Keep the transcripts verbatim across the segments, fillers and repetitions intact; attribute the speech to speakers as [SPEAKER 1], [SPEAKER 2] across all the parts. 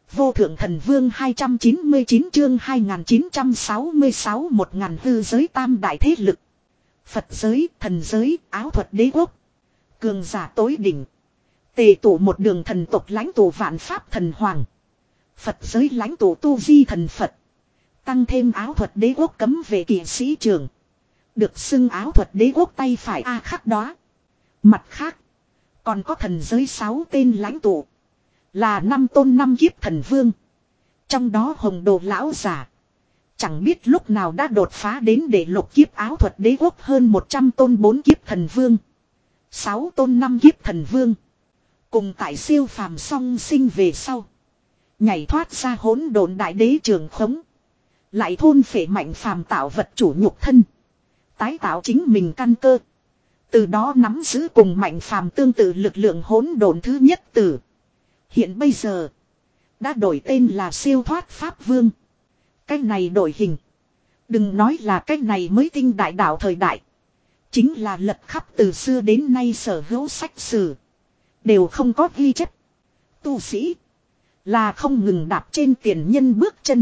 [SPEAKER 1] Vô thượng thần vương hai trăm chín mươi chín chương hai nghìn chín trăm sáu mươi sáu một ngàn hư giới tam đại thế lực. Phật giới, thần giới, áo thuật đế quốc. Cường giả tối đỉnh. Tề tụ một đường thần tộc lãnh tụ vạn pháp thần hoàng. Phật giới lãnh tụ tu di thần Phật. Tăng thêm áo thuật đế quốc cấm vệ kỵ sĩ trường. Được xưng áo thuật đế quốc tay phải A khắc đó. Mặt khác. Còn có thần giới sáu tên lãnh tụ. Là năm tôn năm kiếp thần vương. Trong đó hồng đồ lão giả. Chẳng biết lúc nào đã đột phá đến để lục kiếp áo thuật đế quốc hơn một trăm tôn bốn kiếp thần vương. sáu tôn năm kiếp thần vương. Cùng tại siêu phàm song sinh về sau. Nhảy thoát ra hỗn độn đại đế trường khống. Lại thôn phệ mạnh phàm tạo vật chủ nhục thân. Tái tạo chính mình căn cơ. Từ đó nắm giữ cùng mạnh phàm tương tự lực lượng hỗn độn thứ nhất tử. Hiện bây giờ. Đã đổi tên là siêu thoát pháp vương. Cách này đổi hình. Đừng nói là cách này mới tinh đại đạo thời đại. Chính là lật khắp từ xưa đến nay sở hữu sách sử. Đều không có ghi chép. Tu sĩ. Là không ngừng đạp trên tiền nhân bước chân.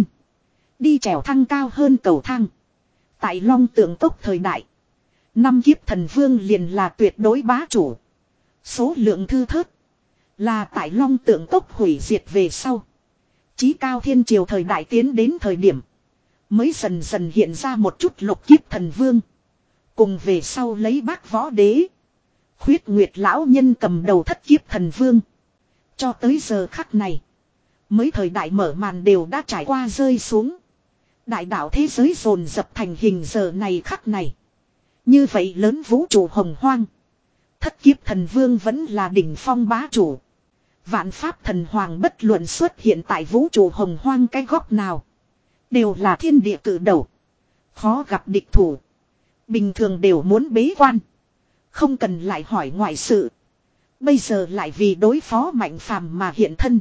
[SPEAKER 1] Đi trèo thang cao hơn cầu thang. Tại long tượng tốc thời đại. Năm kiếp thần vương liền là tuyệt đối bá chủ. Số lượng thư thớt. Là tại long tượng tốc hủy diệt về sau. Chí cao thiên triều thời đại tiến đến thời điểm. Mới dần dần hiện ra một chút lục kiếp thần vương. Cùng về sau lấy bác võ đế. Khuyết Nguyệt lão nhân cầm đầu thất kiếp thần vương. Cho tới giờ khắc này. Mới thời đại mở màn đều đã trải qua rơi xuống. Đại đạo thế giới dồn dập thành hình giờ này khắc này. Như vậy lớn vũ trụ hồng hoang. Thất kiếp thần vương vẫn là đỉnh phong bá chủ. Vạn pháp thần hoàng bất luận xuất hiện tại vũ trụ hồng hoang cái góc nào. Đều là thiên địa cử đầu. Khó gặp địch thủ. Bình thường đều muốn bế quan. Không cần lại hỏi ngoại sự. Bây giờ lại vì đối phó mạnh phàm mà hiện thân.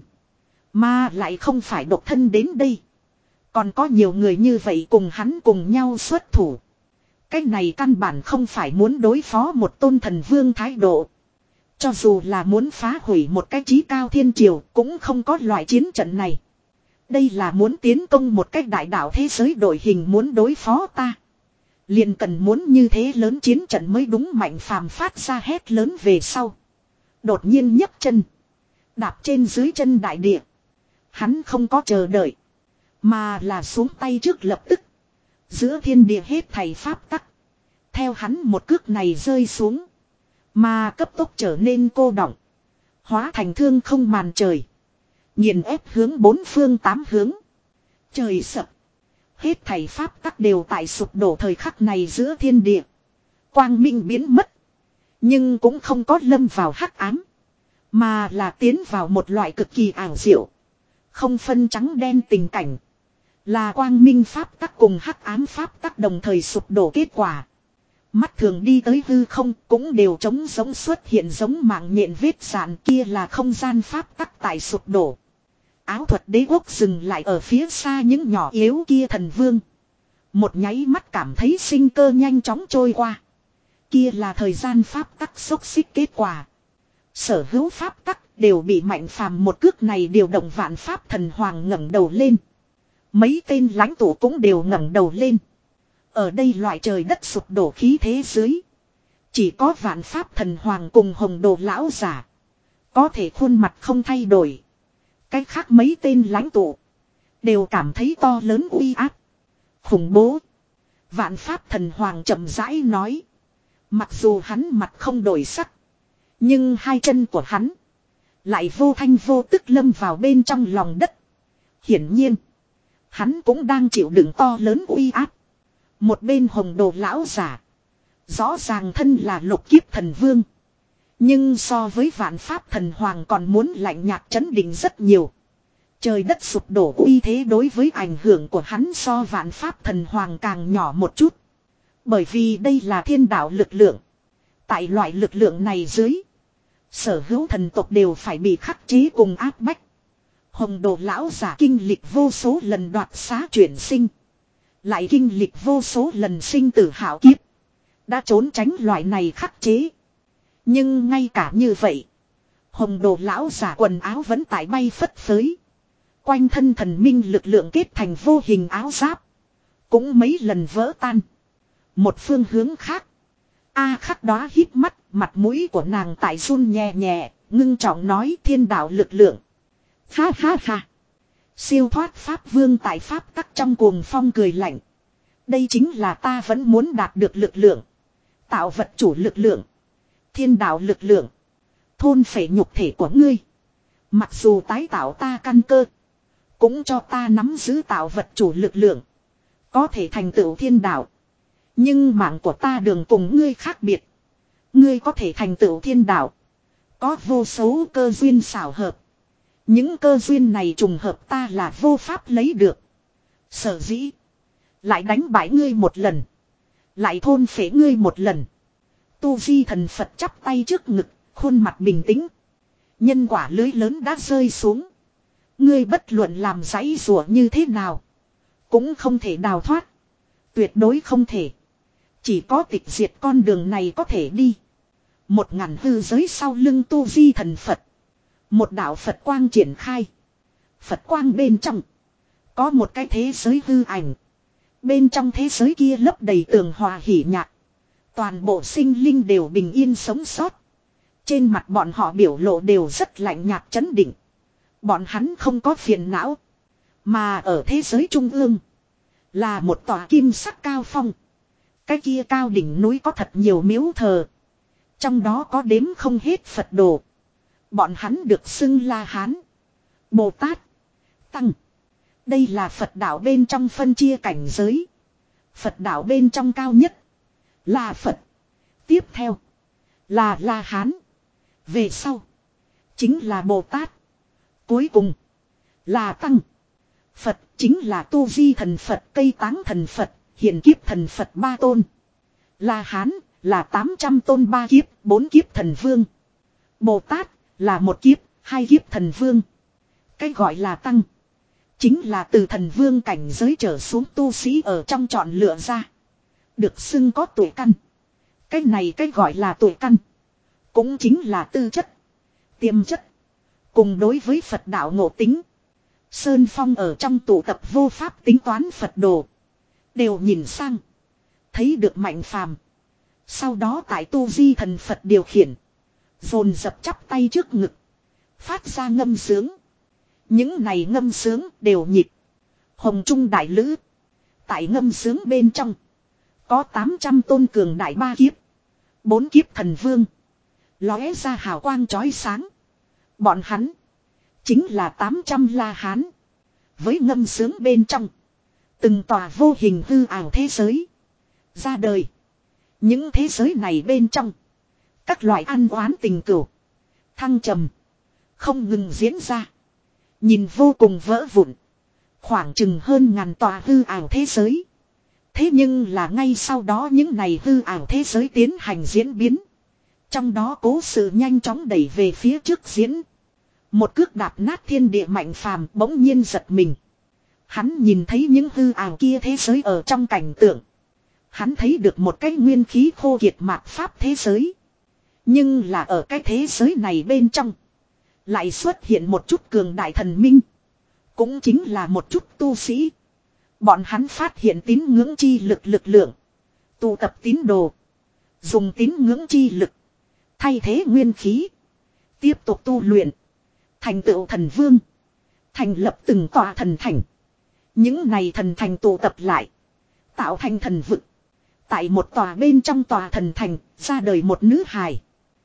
[SPEAKER 1] Mà lại không phải độc thân đến đây. Còn có nhiều người như vậy cùng hắn cùng nhau xuất thủ. Cái này căn bản không phải muốn đối phó một tôn thần vương thái độ. Cho dù là muốn phá hủy một cái chí cao thiên triều cũng không có loại chiến trận này. Đây là muốn tiến công một cách đại đạo thế giới đội hình muốn đối phó ta. Liền cần muốn như thế lớn chiến trận mới đúng mạnh phàm phát ra hét lớn về sau. Đột nhiên nhấc chân. Đạp trên dưới chân đại địa. Hắn không có chờ đợi. Mà là xuống tay trước lập tức. Giữa thiên địa hết thầy pháp tắc. Theo hắn một cước này rơi xuống. Mà cấp tốc trở nên cô đọng. Hóa thành thương không màn trời. Nghiền ép hướng bốn phương tám hướng. Trời sập. Hết thầy pháp tắc đều tại sụp đổ thời khắc này giữa thiên địa. Quang minh biến mất. Nhưng cũng không có lâm vào hắc ám. Mà là tiến vào một loại cực kỳ ảo diệu. Không phân trắng đen tình cảnh. Là quang minh pháp tắc cùng hắc ám pháp tắc đồng thời sụp đổ kết quả. Mắt thường đi tới hư không cũng đều trống giống xuất hiện giống mạng nhện vết sạn kia là không gian pháp tắc tại sụp đổ. Áo thuật đế quốc dừng lại ở phía xa những nhỏ yếu kia thần vương. Một nháy mắt cảm thấy sinh cơ nhanh chóng trôi qua. Kia là thời gian pháp tắc xốc xích kết quả. Sở hữu pháp tắc đều bị mạnh phàm một cước này điều động vạn pháp thần hoàng ngẩng đầu lên. Mấy tên lãnh tụ cũng đều ngẩng đầu lên. Ở đây loại trời đất sụp đổ khí thế dưới. Chỉ có vạn pháp thần hoàng cùng hồng đồ lão giả. Có thể khuôn mặt không thay đổi. Cách khác mấy tên lãnh tụ. Đều cảm thấy to lớn uy áp. Khủng bố. Vạn pháp thần hoàng chậm rãi nói. Mặc dù hắn mặt không đổi sắc. Nhưng hai chân của hắn. Lại vô thanh vô tức lâm vào bên trong lòng đất. Hiển nhiên. Hắn cũng đang chịu đựng to lớn uy áp. Một bên hồng đồ lão giả. Rõ ràng thân là lục kiếp thần vương. Nhưng so với vạn pháp thần hoàng còn muốn lạnh nhạt chấn định rất nhiều. Trời đất sụp đổ uy thế đối với ảnh hưởng của hắn so vạn pháp thần hoàng càng nhỏ một chút. Bởi vì đây là thiên đạo lực lượng. Tại loại lực lượng này dưới. Sở hữu thần tộc đều phải bị khắc chế cùng áp bách. Hồng đồ lão giả kinh lịch vô số lần đoạt xá chuyển sinh. Lại kinh lịch vô số lần sinh tử hảo kiếp. Đã trốn tránh loại này khắc chế. Nhưng ngay cả như vậy. Hồng đồ lão giả quần áo vẫn tại bay phất phới. Quanh thân thần minh lực lượng kết thành vô hình áo giáp. Cũng mấy lần vỡ tan. Một phương hướng khác. A khắc đó hít mắt, mặt mũi của nàng tại run nhẹ nhẹ, ngưng trọng nói thiên đạo lực lượng. Ha ha ha. Siêu thoát pháp vương tại pháp tắc trong cuồng phong cười lạnh. Đây chính là ta vẫn muốn đạt được lực lượng. Tạo vật chủ lực lượng. Thiên đạo lực lượng. Thôn phệ nhục thể của ngươi. Mặc dù tái tạo ta căn cơ. Cũng cho ta nắm giữ tạo vật chủ lực lượng. Có thể thành tựu thiên đạo. Nhưng mạng của ta đường cùng ngươi khác biệt. Ngươi có thể thành tựu thiên đạo. Có vô số cơ duyên xảo hợp. Những cơ duyên này trùng hợp ta là vô pháp lấy được. Sở dĩ. Lại đánh bại ngươi một lần. Lại thôn phế ngươi một lần. Tu Vi thần Phật chắp tay trước ngực. Khuôn mặt bình tĩnh. Nhân quả lưới lớn đã rơi xuống. Ngươi bất luận làm giãy rủa như thế nào. Cũng không thể đào thoát. Tuyệt đối không thể. Chỉ có tịch diệt con đường này có thể đi. Một ngàn hư giới sau lưng Tu Vi thần Phật. Một đạo Phật quang triển khai. Phật quang bên trong. Có một cái thế giới hư ảnh. Bên trong thế giới kia lấp đầy tường hòa hỉ nhạc. Toàn bộ sinh linh đều bình yên sống sót. Trên mặt bọn họ biểu lộ đều rất lạnh nhạt chấn định. Bọn hắn không có phiền não. Mà ở thế giới trung ương. Là một tòa kim sắc cao phong. Cái kia cao đỉnh núi có thật nhiều miếu thờ. Trong đó có đếm không hết Phật đồ. Bọn hắn được xưng La Hán, Bồ Tát, Tăng. Đây là Phật đạo bên trong phân chia cảnh giới. Phật đạo bên trong cao nhất là Phật. Tiếp theo là La Hán. Về sau chính là Bồ Tát. Cuối cùng là Tăng. Phật chính là Tu Vi thần Phật, Cây Táng thần Phật, Hiện Kiếp thần Phật ba tôn. La Hán là tám trăm tôn ba kiếp, bốn kiếp thần vương. Bồ Tát là một kiếp, hai kiếp thần vương. Cái gọi là Tăng chính là từ thần vương cảnh giới trở xuống tu sĩ ở trong chọn lựa ra. Được xưng có tuổi căn. Cái này cái gọi là tuổi căn. Cũng chính là tư chất, tiềm chất. Cùng đối với Phật đạo ngộ tính. Sơn Phong ở trong tụ tập vô pháp tính toán Phật đồ. Đều nhìn sang. Thấy được Mạnh Phàm. Sau đó tại Tu Vi thần Phật điều khiển. Dồn dập chắp tay trước ngực. Phát ra ngâm sướng. Những này ngâm sướng đều nhịp. Hồng Trung Đại Lữ. Tại ngâm sướng bên trong. Có tám trăm tôn cường đại ba kiếp. Bốn kiếp thần vương. Lóe ra hào quang chói sáng. Bọn hắn. Chính là tám trăm La Hán. Với ngâm sướng bên trong. Từng tòa vô hình hư ảo thế giới. Ra đời. Những thế giới này bên trong. Các loại ăn oán tình cửu. Thăng trầm. Không ngừng diễn ra. Nhìn vô cùng vỡ vụn. Khoảng chừng hơn ngàn tòa hư ảo thế giới. Thế nhưng là ngay sau đó những này hư ảo thế giới tiến hành diễn biến. Trong đó cố sự nhanh chóng đẩy về phía trước diễn. Một cước đạp nát thiên địa Mạnh Phàm bỗng nhiên giật mình. Hắn nhìn thấy những hư ảo kia thế giới ở trong cảnh tượng. Hắn thấy được một cái nguyên khí khô kiệt mạt pháp thế giới. Nhưng là ở cái thế giới này bên trong. Lại xuất hiện một chút cường đại thần minh. Cũng chính là một chút tu sĩ. Bọn hắn phát hiện tín ngưỡng chi lực lực lượng. Tụ tập tín đồ. Dùng tín ngưỡng chi lực. Thay thế nguyên khí. Tiếp tục tu luyện. Thành tựu thần vương. Thành lập từng tòa thần thành. Những này thần thành tụ tập lại. Tạo thành thần vực. Tại một tòa bên trong tòa thần thành. Ra đời một nữ hài.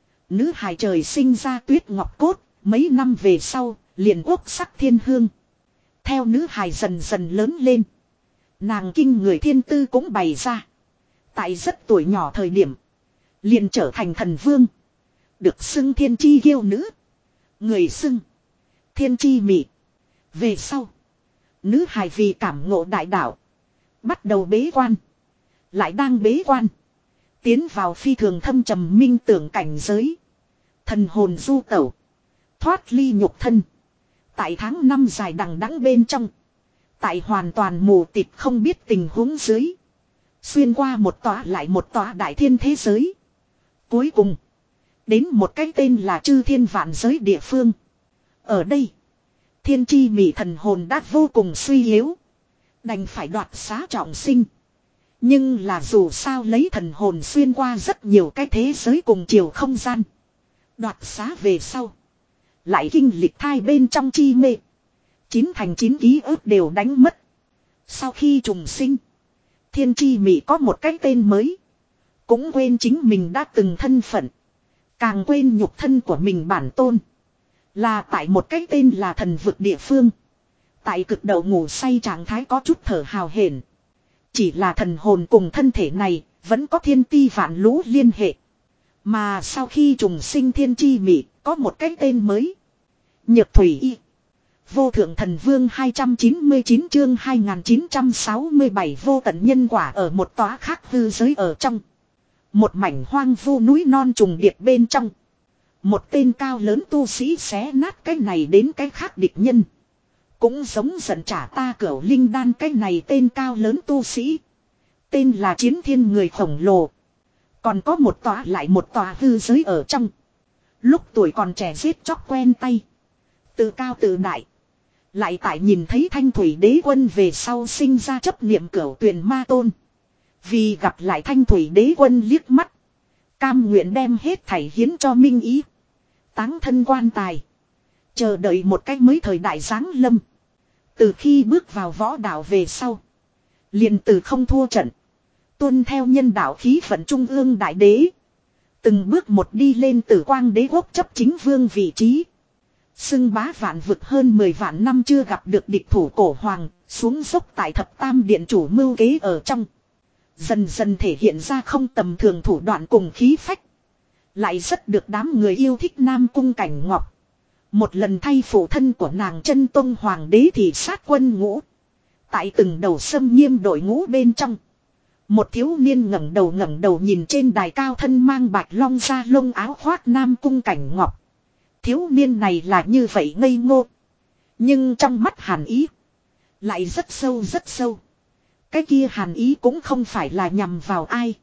[SPEAKER 1] Nữ hài trời sinh ra tuyết ngọc cốt. Mấy năm về sau. Liền quốc sắc thiên hương. Theo nữ hài dần dần lớn lên. Nàng kinh người thiên tư cũng bày ra. Tại rất tuổi nhỏ thời điểm. Liền trở thành thần vương. Được xưng thiên chi kiêu nữ. Người xưng thiên chi mị. Về sau. Nữ hài vì cảm ngộ đại đạo. Bắt đầu bế quan. Lại đang bế quan. Tiến vào phi thường thâm trầm minh tưởng cảnh giới. Thần hồn du tẩu. Thoát ly nhục thân. Tại tháng năm dài đằng đẵng bên trong. Tại hoàn toàn mù tịt không biết tình huống dưới. Xuyên qua một tòa lại một tòa đại thiên thế giới. Cuối cùng. Đến một cái tên là Chư Thiên Vạn Giới địa phương. Ở đây. Thiên chi mị thần hồn đã vô cùng suy yếu. Đành phải đoạt xá trọng sinh. Nhưng là dù sao lấy thần hồn xuyên qua rất nhiều cái thế giới cùng chiều không gian. Đoạt xá về sau. Lại kinh lịch thai bên trong chi mê. Chín thành chín ký ức đều đánh mất. Sau khi trùng sinh. Thiên chi mị có một cái tên mới. Cũng quên chính mình đã từng thân phận. Càng quên nhục thân của mình bản tôn. Là tại một cái tên là thần vực địa phương. Tại cực độ ngủ say trạng thái có chút thở hào hển. Chỉ là thần hồn cùng thân thể này vẫn có thiên ti vạn lũ liên hệ. Mà sau khi trùng sinh thiên chi mị có một cái tên mới. Nhược thủy y. Vô thượng thần vương hai trăm chín mươi chín chương hai nghìn chín trăm sáu mươi bảy vô tận nhân quả ở một tòa khác hư giới ở trong. Một mảnh hoang vu núi non trùng điệp bên trong. Một tên cao lớn tu sĩ xé nát cái này đến cái khác địch nhân. Cũng giống giận trả ta cửu linh đan cái này tên cao lớn tu sĩ. Tên là chiến thiên người khổng lồ. Còn có một tòa lại một tòa hư giới ở trong. Lúc tuổi còn trẻ giết chóc quen tay. Tự cao tự đại. Lại tại nhìn thấy thanh thủy đế quân về sau sinh ra chấp niệm cửu tuyền ma tôn. Vì gặp lại thanh thủy đế quân liếc mắt. Cam nguyện đem hết thảy hiến cho minh ý. Táng thân quan tài. Chờ đợi một cách mới thời đại giáng lâm. Từ khi bước vào võ đạo về sau. Liền từ không thua trận. Tuân theo nhân đạo khí vận trung ương đại đế. Từng bước một đi lên tử quang đế quốc chấp chính vương vị trí. Xưng bá vạn vực hơn mười vạn năm chưa gặp được địch thủ cổ hoàng. Xuống dốc tại thập tam điện chủ mưu kế ở trong. Dần dần thể hiện ra không tầm thường thủ đoạn cùng khí phách. Lại rất được đám người yêu thích Nam Cung Cảnh Ngọc. Một lần thay phụ thân của nàng chân tôn hoàng đế thì sát quân ngũ. Tại từng đầu xâm nghiêm đội ngũ bên trong. Một thiếu niên ngẩng đầu ngẩng đầu nhìn trên đài cao thân mang bạch long da lông áo khoác Nam Cung Cảnh Ngọc. Thiếu niên này là như vậy ngây ngô. Nhưng trong mắt hàn ý. Lại rất sâu rất sâu. Cái kia hàn ý cũng không phải là nhằm vào ai.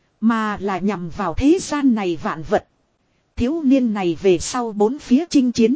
[SPEAKER 1] Mà là nhằm vào thế gian này vạn vật. Thiếu niên này về sau bốn phía chinh chiến.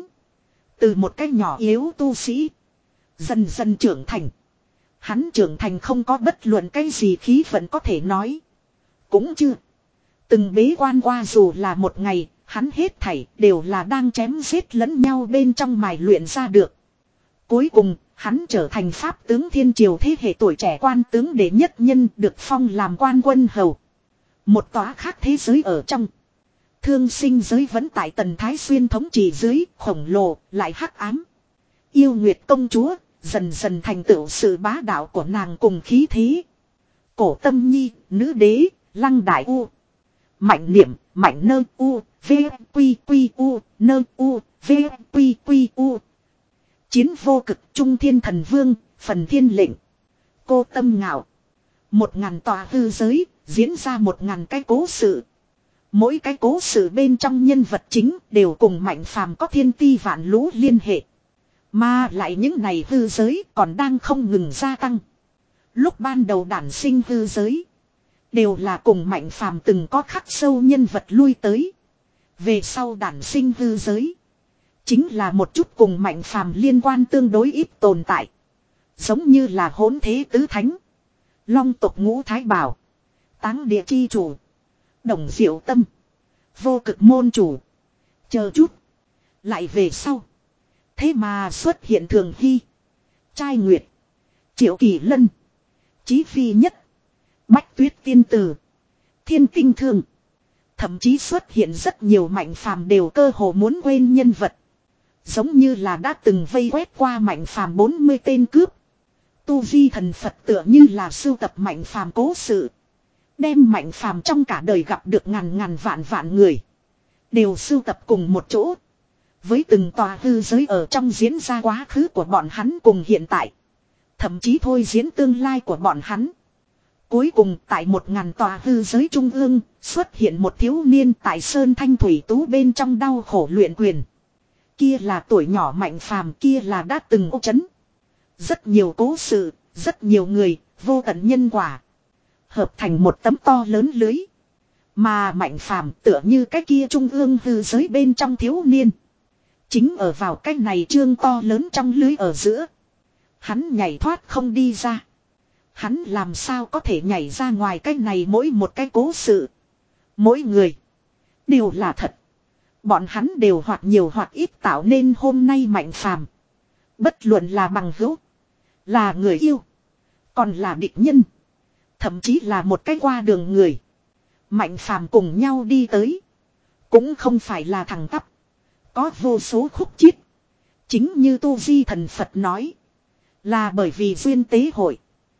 [SPEAKER 1] Từ một cái nhỏ yếu tu sĩ. Dần dần trưởng thành. Hắn trưởng thành không có bất luận cái gì khí vận có thể nói. Cũng chưa. Từng bế quan qua dù là một ngày. Hắn hết thảy đều là đang chém giết lẫn nhau bên trong mài luyện ra được. Cuối cùng, hắn trở thành pháp tướng thiên triều thế hệ tuổi trẻ quan tướng đệ nhất nhân được phong làm quan quân hầu. Một tòa khác thế giới ở trong. Thương sinh giới vẫn tại Tần Thái Xuyên thống trị dưới, khổng lồ, lại hắc ám. Yêu Nguyệt công chúa, dần dần thành tựu sự bá đạo của nàng cùng khí thế. Cổ Tâm Nhi, nữ đế, Lăng Đại U. Mạnh Niệm, Mạnh Nơ U, V, Quy Quy U, Nơ U, V, Quy Quy U. Chiến vô cực trung thiên thần vương, phần thiên lệnh. Cô Tâm Ngạo. Một ngàn tòa hư giới, diễn ra một ngàn cái cố sự. Mỗi cái cố sự bên trong nhân vật chính đều cùng Mạnh Phàm có thiên ti vạn lũ liên hệ. Mà lại những này hư giới còn đang không ngừng gia tăng. Lúc ban đầu đản sinh hư giới. Đều là cùng Mạnh Phàm từng có khắc sâu nhân vật lui tới. Về sau đản sinh hư giới. Chính là một chút cùng Mạnh Phàm liên quan tương đối ít tồn tại. Giống như là Hỗn Thế Tứ Thánh. Long tộc Ngũ Thái Bảo. Táng Địa Chi Chủ. Đồng Diệu Tâm. Vô Cực Môn Chủ. Chờ chút. Lại về sau. Thế mà xuất hiện Thường Hy. Trai Nguyệt. Triệu Kỳ Lân. Chí Phi Nhất. Bách Tuyết Tiên Tử. Thiên Tinh Thương. Thậm chí xuất hiện rất nhiều Mạnh Phàm đều cơ hồ muốn quên nhân vật. Giống như là đã từng vây quét qua Mạnh Phàm bốn mươi tên cướp. Tu vi thần Phật tựa như là sưu tập Mạnh Phàm cố sự. Đem Mạnh Phàm trong cả đời gặp được ngàn ngàn vạn vạn người. Đều sưu tập cùng một chỗ. Với từng tòa hư giới ở trong diễn ra quá khứ của bọn hắn cùng hiện tại. Thậm chí thôi diễn tương lai của bọn hắn. Cuối cùng tại một ngàn tòa hư giới trung ương xuất hiện một thiếu niên tại Sơn Thanh Thủy Tú bên trong đau khổ luyện quyền. Kia là tuổi nhỏ Mạnh Phàm, kia là đã từng ô chấn. Rất nhiều cố sự, rất nhiều người, vô tận nhân quả. Hợp thành một tấm to lớn lưới. Mà Mạnh Phàm tựa như cái kia trung ương hư giới bên trong thiếu niên. Chính ở vào cái này trương to lớn trong lưới ở giữa. Hắn nhảy thoát không đi ra. Hắn làm sao có thể nhảy ra ngoài cái này mỗi một cái cố sự. Mỗi người. Đều là thật. Bọn hắn đều hoặc nhiều hoặc ít tạo nên hôm nay Mạnh Phàm. Bất luận là bằng hữu. Là người yêu. Còn là địch nhân. Thậm chí là một cái qua đường người. Mạnh Phàm cùng nhau đi tới. Cũng không phải là thẳng tắp. Có vô số khúc chiết. Chính như Tu Di Thần Phật nói. Là bởi vì duyên tế hội.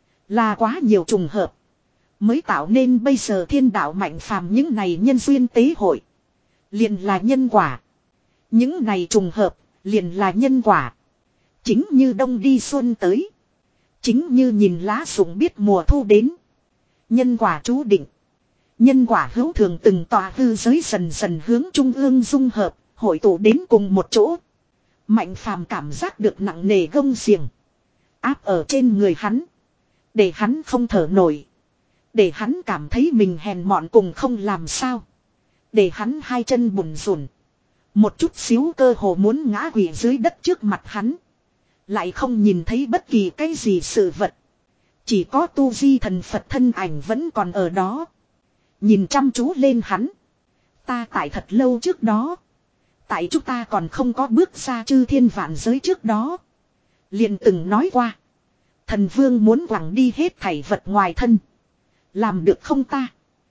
[SPEAKER 1] Là quá nhiều trùng hợp. Mới tạo nên bây giờ thiên đạo Mạnh Phàm những này nhân duyên tế hội. Liền là nhân quả. Những này trùng hợp. Liền là nhân quả. Chính như đông đi xuân tới. Chính như nhìn lá rụng biết mùa thu đến. Nhân quả chú định. Nhân quả hữu thường từng tòa hư giới dần dần hướng trung ương dung hợp. Hội tụ đến cùng một chỗ. Mạnh Phàm cảm giác được nặng nề gông xiềng. Áp ở trên người hắn. Để hắn không thở nổi. Để hắn cảm thấy mình hèn mọn cùng không làm sao. Để hắn hai chân bùn rùn. Một chút xíu cơ hồ muốn ngã quỵ dưới đất trước mặt hắn. Lại không nhìn thấy bất kỳ cái gì sự vật. Chỉ có Tu Di Thần Phật thân ảnh vẫn còn ở đó. Nhìn chăm chú lên hắn. Ta tại thật lâu trước đó. Tại chúng ta còn không có bước ra chư thiên vạn giới trước đó. Liền từng nói qua. Thần vương muốn quẳng đi hết thảy vật ngoài thân. Làm được không ta?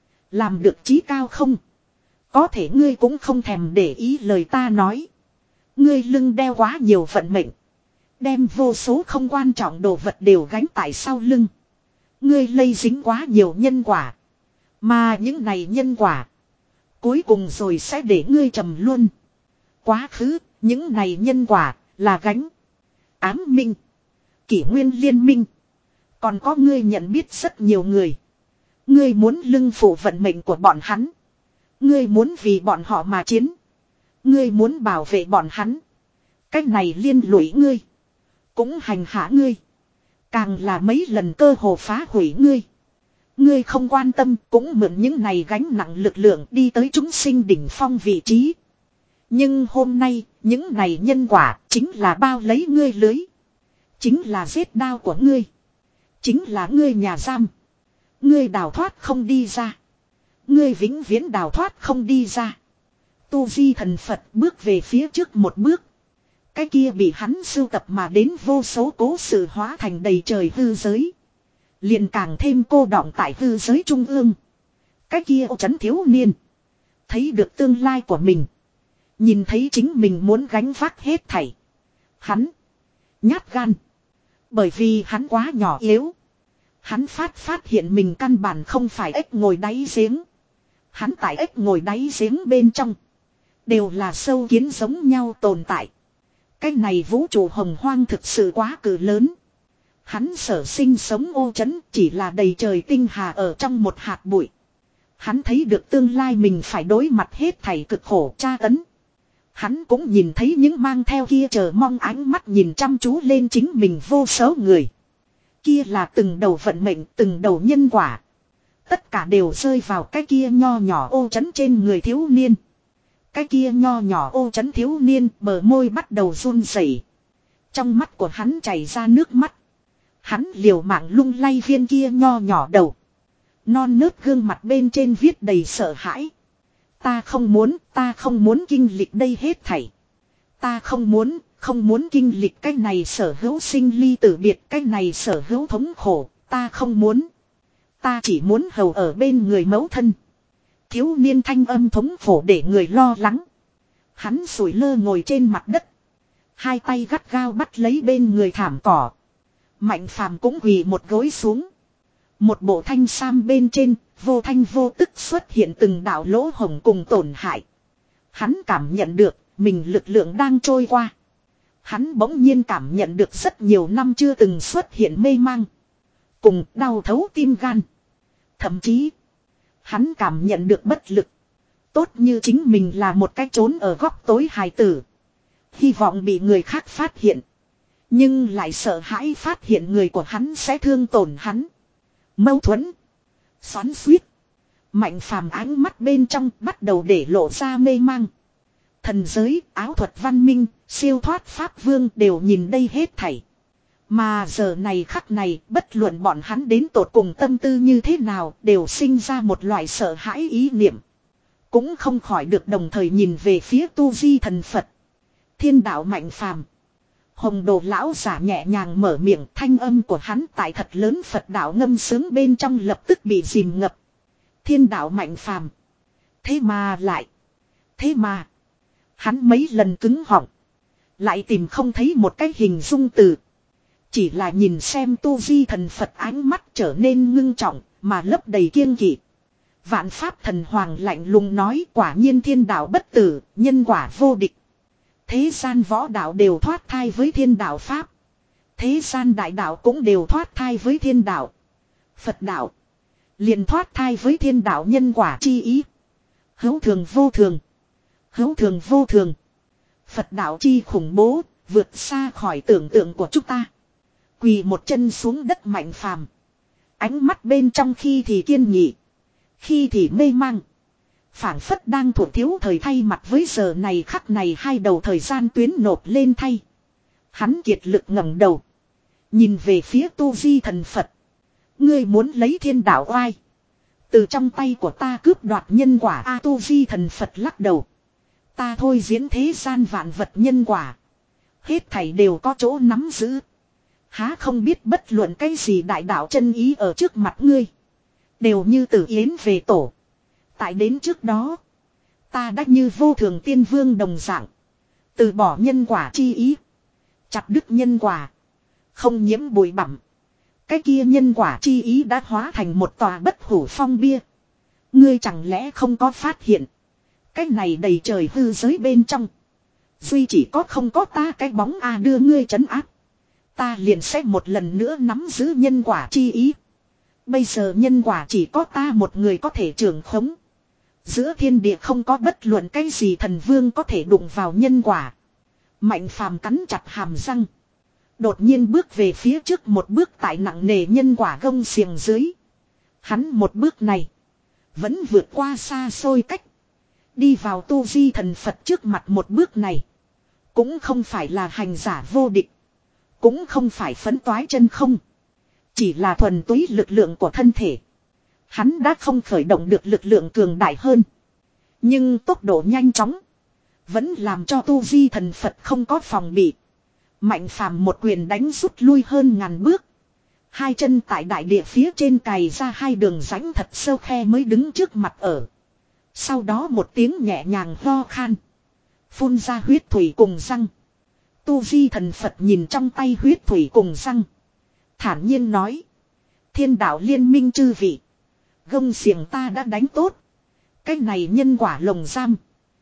[SPEAKER 1] Làm được chí cao không? Có thể ngươi cũng không thèm để ý lời ta nói. Ngươi lưng đeo quá nhiều vận mệnh. Đem vô số không quan trọng đồ vật đều gánh tại sau lưng. Ngươi lây dính quá nhiều nhân quả. Mà những này nhân quả. Cuối cùng rồi sẽ để ngươi trầm luôn. Quá khứ, những này nhân quả, là gánh. Ám minh. Kỷ nguyên liên minh. Còn có ngươi nhận biết rất nhiều người. Ngươi muốn lưng phụ vận mệnh của bọn hắn. Ngươi muốn vì bọn họ mà chiến. Ngươi muốn bảo vệ bọn hắn. Cách này liên lụy ngươi. Cũng hành hạ ngươi. Càng là mấy lần cơ hồ phá hủy ngươi. Ngươi không quan tâm cũng mượn những này gánh nặng lực lượng đi tới chúng sinh đỉnh phong vị trí. Nhưng hôm nay, những này nhân quả chính là bao lấy ngươi lưới. Chính là giết đao của ngươi. Chính là ngươi nhà giam. Ngươi đào thoát không đi ra. Ngươi vĩnh viễn đào thoát không đi ra. Tu Di Thần Phật bước về phía trước một bước. Cái kia bị hắn sưu tập mà đến vô số cố sự hóa thành đầy trời hư giới. Liền càng thêm cô đọng tại hư giới trung ương. Cái kia ô trấn thiếu niên. Thấy được tương lai của mình. Nhìn thấy chính mình muốn gánh vác hết thảy. Hắn. Nhát gan. Bởi vì hắn quá nhỏ yếu. Hắn phát phát hiện mình căn bản không phải ếch ngồi đáy giếng. Hắn tại ếch ngồi đáy giếng bên trong. Đều là sâu kiến giống nhau tồn tại. Cái này vũ trụ hồng hoang thực sự quá cử lớn. Hắn sở sinh sống ô trấn chỉ là đầy trời tinh hà ở trong một hạt bụi. Hắn thấy được tương lai mình phải đối mặt hết thảy cực khổ tra tấn. Hắn cũng nhìn thấy những mang theo kia chờ mong ánh mắt nhìn chăm chú lên chính mình vô số người. Kia là từng đầu vận mệnh, từng đầu nhân quả. Tất cả đều rơi vào cái kia nho nhỏ ô trấn trên người thiếu niên. Cái kia nho nhỏ ô trấn thiếu niên bờ môi bắt đầu run rẩy. Trong mắt của hắn chảy ra nước mắt. Hắn liều mạng lung lay viên kia nho nhỏ đầu. Non nớt gương mặt bên trên viết đầy sợ hãi. Ta không muốn, ta không muốn kinh lịch đây hết thảy. Ta không muốn, không muốn kinh lịch cái này sở hữu sinh ly tử biệt, cái này sở hữu thống khổ, ta không muốn. Ta chỉ muốn hầu ở bên người mẫu thân. Thiếu niên thanh âm thống khổ để người lo lắng. Hắn sủi lơ ngồi trên mặt đất. Hai tay gắt gao bắt lấy bên người thảm cỏ. Mạnh Phàm cũng quỳ một gối xuống. Một bộ thanh sam bên trên, vô thanh vô tức xuất hiện từng đạo lỗ hổng cùng tổn hại. Hắn cảm nhận được, mình lực lượng đang trôi qua. Hắn bỗng nhiên cảm nhận được rất nhiều năm chưa từng xuất hiện mê mang. Cùng đau thấu tim gan. Thậm chí, hắn cảm nhận được bất lực. Tốt như chính mình là một cái trốn ở góc tối hài tử. Hy vọng bị người khác phát hiện. Nhưng lại sợ hãi phát hiện người của hắn sẽ thương tổn hắn. Mâu thuẫn. Xoắn xuýt. Mạnh Phàm ánh mắt bên trong bắt đầu để lộ ra mê mang. Thần giới, áo thuật văn minh, siêu thoát pháp vương đều nhìn đây hết thảy. Mà giờ này khắc này, bất luận bọn hắn đến tột cùng tâm tư như thế nào, đều sinh ra một loại sợ hãi ý niệm. Cũng không khỏi được đồng thời nhìn về phía tu di thần Phật. Thiên đạo mạnh phàm. Hồng đồ lão giả nhẹ nhàng mở miệng, thanh âm của hắn tại thật lớn Phật đạo ngâm sướng bên trong lập tức bị dìm ngập. Thiên đạo mạnh phàm. Thế mà lại. Thế mà. Hắn mấy lần cứng họng. Lại tìm không thấy một cái hình dung từ. Chỉ là nhìn xem tu di thần Phật ánh mắt trở nên ngưng trọng, mà lấp đầy kiêng kỵ. Vạn pháp thần hoàng lạnh lùng nói, quả nhiên thiên đạo bất tử, nhân quả vô địch. Thế gian võ đạo đều thoát thai với thiên đạo pháp. Thế gian đại đạo cũng đều thoát thai với thiên đạo. Phật đạo liền thoát thai với thiên đạo nhân quả chi ý. Hữu thường vô thường. Hữu thường vô thường. Phật đạo chi khủng bố, vượt xa khỏi tưởng tượng của chúng ta. Quỳ một chân xuống đất mạnh phàm. Ánh mắt bên trong khi thì kiên nghị, khi thì mê mang. Phảng phất đang thuộc thiếu thời thay mặt với giờ này khắc này hai đầu thời gian tuyến nộp lên thay. Hắn kiệt lực ngẩng đầu. Nhìn về phía tu di thần Phật. Ngươi muốn lấy thiên đạo oai. Từ trong tay của ta cướp đoạt nhân quả A tu di thần Phật lắc đầu. Ta thôi diễn thế gian vạn vật nhân quả. Hết thảy đều có chỗ nắm giữ. Há không biết bất luận cái gì đại đạo chân ý ở trước mặt ngươi. Đều như tử yến về tổ. Tại đến trước đó. Ta đã như vô thường tiên vương đồng dạng. Từ bỏ nhân quả chi ý. Chặt đứt nhân quả. Không nhiễm bụi bặm. Cái kia nhân quả chi ý đã hóa thành một tòa bất hủ phong bia. Ngươi chẳng lẽ không có phát hiện. Cái này đầy trời hư giới bên trong. Duy chỉ có không có ta cái bóng A đưa ngươi trấn áp. Ta liền sẽ một lần nữa nắm giữ nhân quả chi ý. Bây giờ nhân quả chỉ có ta một người có thể trưởng khống. Giữa thiên địa không có bất luận cái gì thần vương có thể đụng vào nhân quả. Mạnh phàm cắn chặt hàm răng. Đột nhiên bước về phía trước một bước tại nặng nề nhân quả gông xiềng dưới. Hắn một bước này. Vẫn vượt qua xa xôi cách. Đi vào tu di thần Phật trước mặt một bước này. Cũng không phải là hành giả vô địch. Cũng không phải phấn toái chân không. Chỉ là thuần túy lực lượng của thân thể. Hắn đã không khởi động được lực lượng cường đại hơn. Nhưng tốc độ nhanh chóng. Vẫn làm cho tu di thần Phật không có phòng bị. Mạnh phàm một quyền đánh rút lui hơn ngàn bước. Hai chân tại đại địa phía trên cày ra hai đường rãnh thật sâu khe mới đứng trước mặt ở. Sau đó một tiếng nhẹ nhàng ho khan. Phun ra huyết thủy cùng răng. Tu di thần Phật nhìn trong tay huyết thủy cùng răng. Thản nhiên nói. Thiên đạo liên minh chư vị. Gông xiềng ta đã đánh tốt. Cái này nhân quả lồng giam.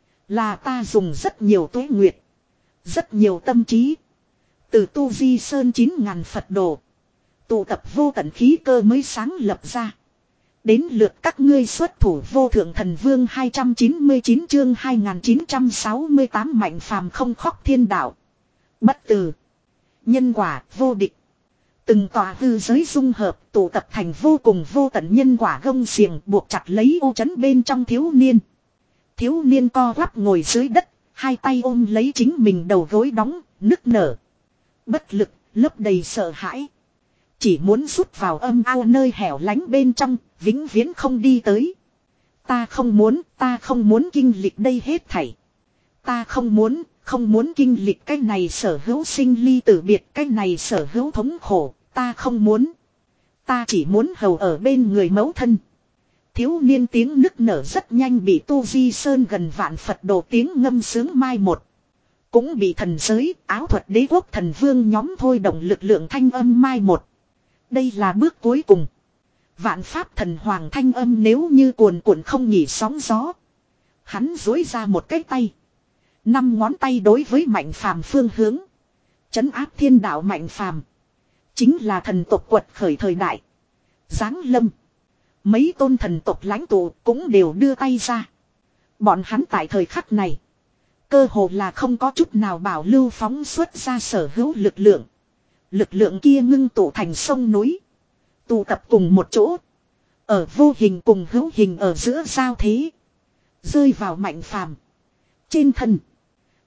[SPEAKER 1] Là ta dùng rất nhiều tuế nguyệt. Rất nhiều tâm trí. Từ tu di sơn chín ngàn Phật đồ. Tụ tập vô tận khí cơ mới sáng lập ra. Đến lượt các ngươi xuất thủ vô thượng thần vương hai trăm chín mươi chín chương hai nghìn chín trăm sáu mươi tám mạnh phàm không khóc thiên đạo. Bất tử. Nhân quả vô địch. Từng tòa hư giới dung hợp tụ tập thành vô cùng vô tận nhân quả gông xiềng buộc chặt lấy ô trấn bên trong thiếu niên. Thiếu niên co quắp ngồi dưới đất, hai tay ôm lấy chính mình đầu gối đóng, nức nở. Bất lực, lấp đầy sợ hãi. Chỉ muốn rút vào âm ao nơi hẻo lánh bên trong, vĩnh viễn không đi tới. Ta không muốn, ta không muốn kinh lịch đây hết thảy. Ta không muốn, không muốn kinh lịch cái này sở hữu sinh ly tử biệt, cái này sở hữu thống khổ, ta không muốn. Ta chỉ muốn hầu ở bên người mẫu thân. Thiếu niên tiếng nức nở rất nhanh bị tu di sơn gần vạn Phật đồ tiếng ngâm sướng mai một. Cũng bị thần giới, áo thuật đế quốc thần vương nhóm thôi động lực lượng thanh âm mai một. Đây là bước cuối cùng. Vạn pháp thần hoàng thanh âm nếu như cuồn cuộn không nghỉ sóng gió. Hắn dối ra một cái tay. Năm ngón tay đối với mạnh phàm phương hướng. Trấn áp thiên đạo mạnh phàm. Chính là thần tộc quật khởi thời đại. Giáng lâm. Mấy tôn thần tộc lãnh tụ cũng đều đưa tay ra. Bọn hắn tại thời khắc này. Cơ hồ là không có chút nào bảo lưu phóng xuất ra sở hữu lực lượng. Lực lượng kia ngưng tụ thành sông núi. Tụ tập cùng một chỗ. Ở vô hình cùng hữu hình ở giữa giao thế. Rơi vào mạnh phàm. Trên thân.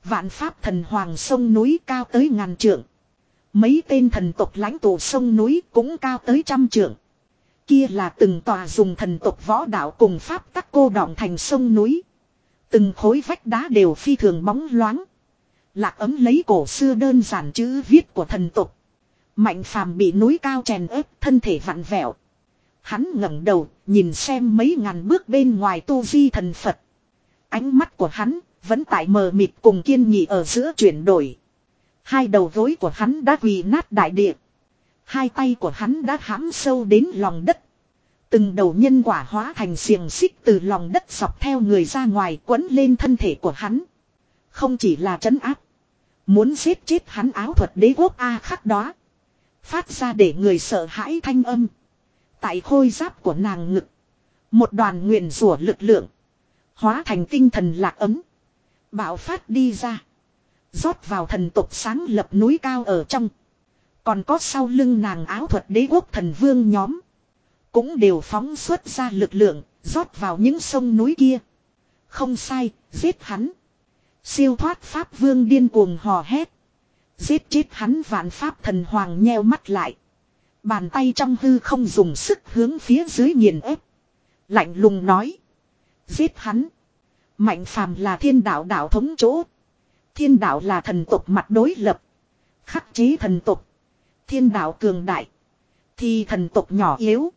[SPEAKER 1] Vạn pháp thần hoàng sông núi cao tới ngàn trượng. Mấy tên thần tộc lãnh tụ sông núi cũng cao tới trăm trượng. Kia là từng tòa dùng thần tộc võ đạo cùng pháp tắc cô đọng thành sông núi. Từng khối vách đá đều phi thường bóng loáng. Lạc ấm lấy cổ xưa đơn giản chữ viết của thần tộc. Mạnh phàm bị núi cao chèn ép, thân thể vặn vẹo. Hắn ngẩng đầu, nhìn xem mấy ngàn bước bên ngoài tu di thần Phật. Ánh mắt của hắn vẫn tại mờ mịt cùng kiên nghị ở giữa chuyển đổi. Hai đầu gối của hắn đã quỳ nát đại địa. Hai tay của hắn đã hãm sâu đến lòng đất. Từng đầu nhân quả hóa thành xiềng xích từ lòng đất dọc theo người ra ngoài quấn lên thân thể của hắn. Không chỉ là trấn áp. Muốn giết chết hắn áo thuật đế quốc A khắc đó. Phát ra để người sợ hãi thanh âm. Tại khôi giáp của nàng ngực. Một đoàn nguyền rủa lực lượng. Hóa thành tinh thần lạc ấm. Bạo phát đi ra. Rót vào thần tộc sáng lập núi cao ở trong. Còn có sau lưng nàng áo thuật đế quốc thần vương nhóm. Cũng đều phóng xuất ra lực lượng. Rót vào những sông núi kia. Không sai, giết hắn. Siêu thoát pháp vương điên cuồng hò hét. Giết chết hắn vạn pháp thần hoàng nheo mắt lại. Bàn tay trong hư không dùng sức hướng phía dưới nghiền ép. Lạnh lùng nói. Giết hắn. Mạnh phàm là thiên đạo đạo thống chỗ. Thiên đạo là thần tộc mặt đối lập. Khắc chế thần tộc. Thiên đạo cường đại. Thì thần tộc nhỏ yếu.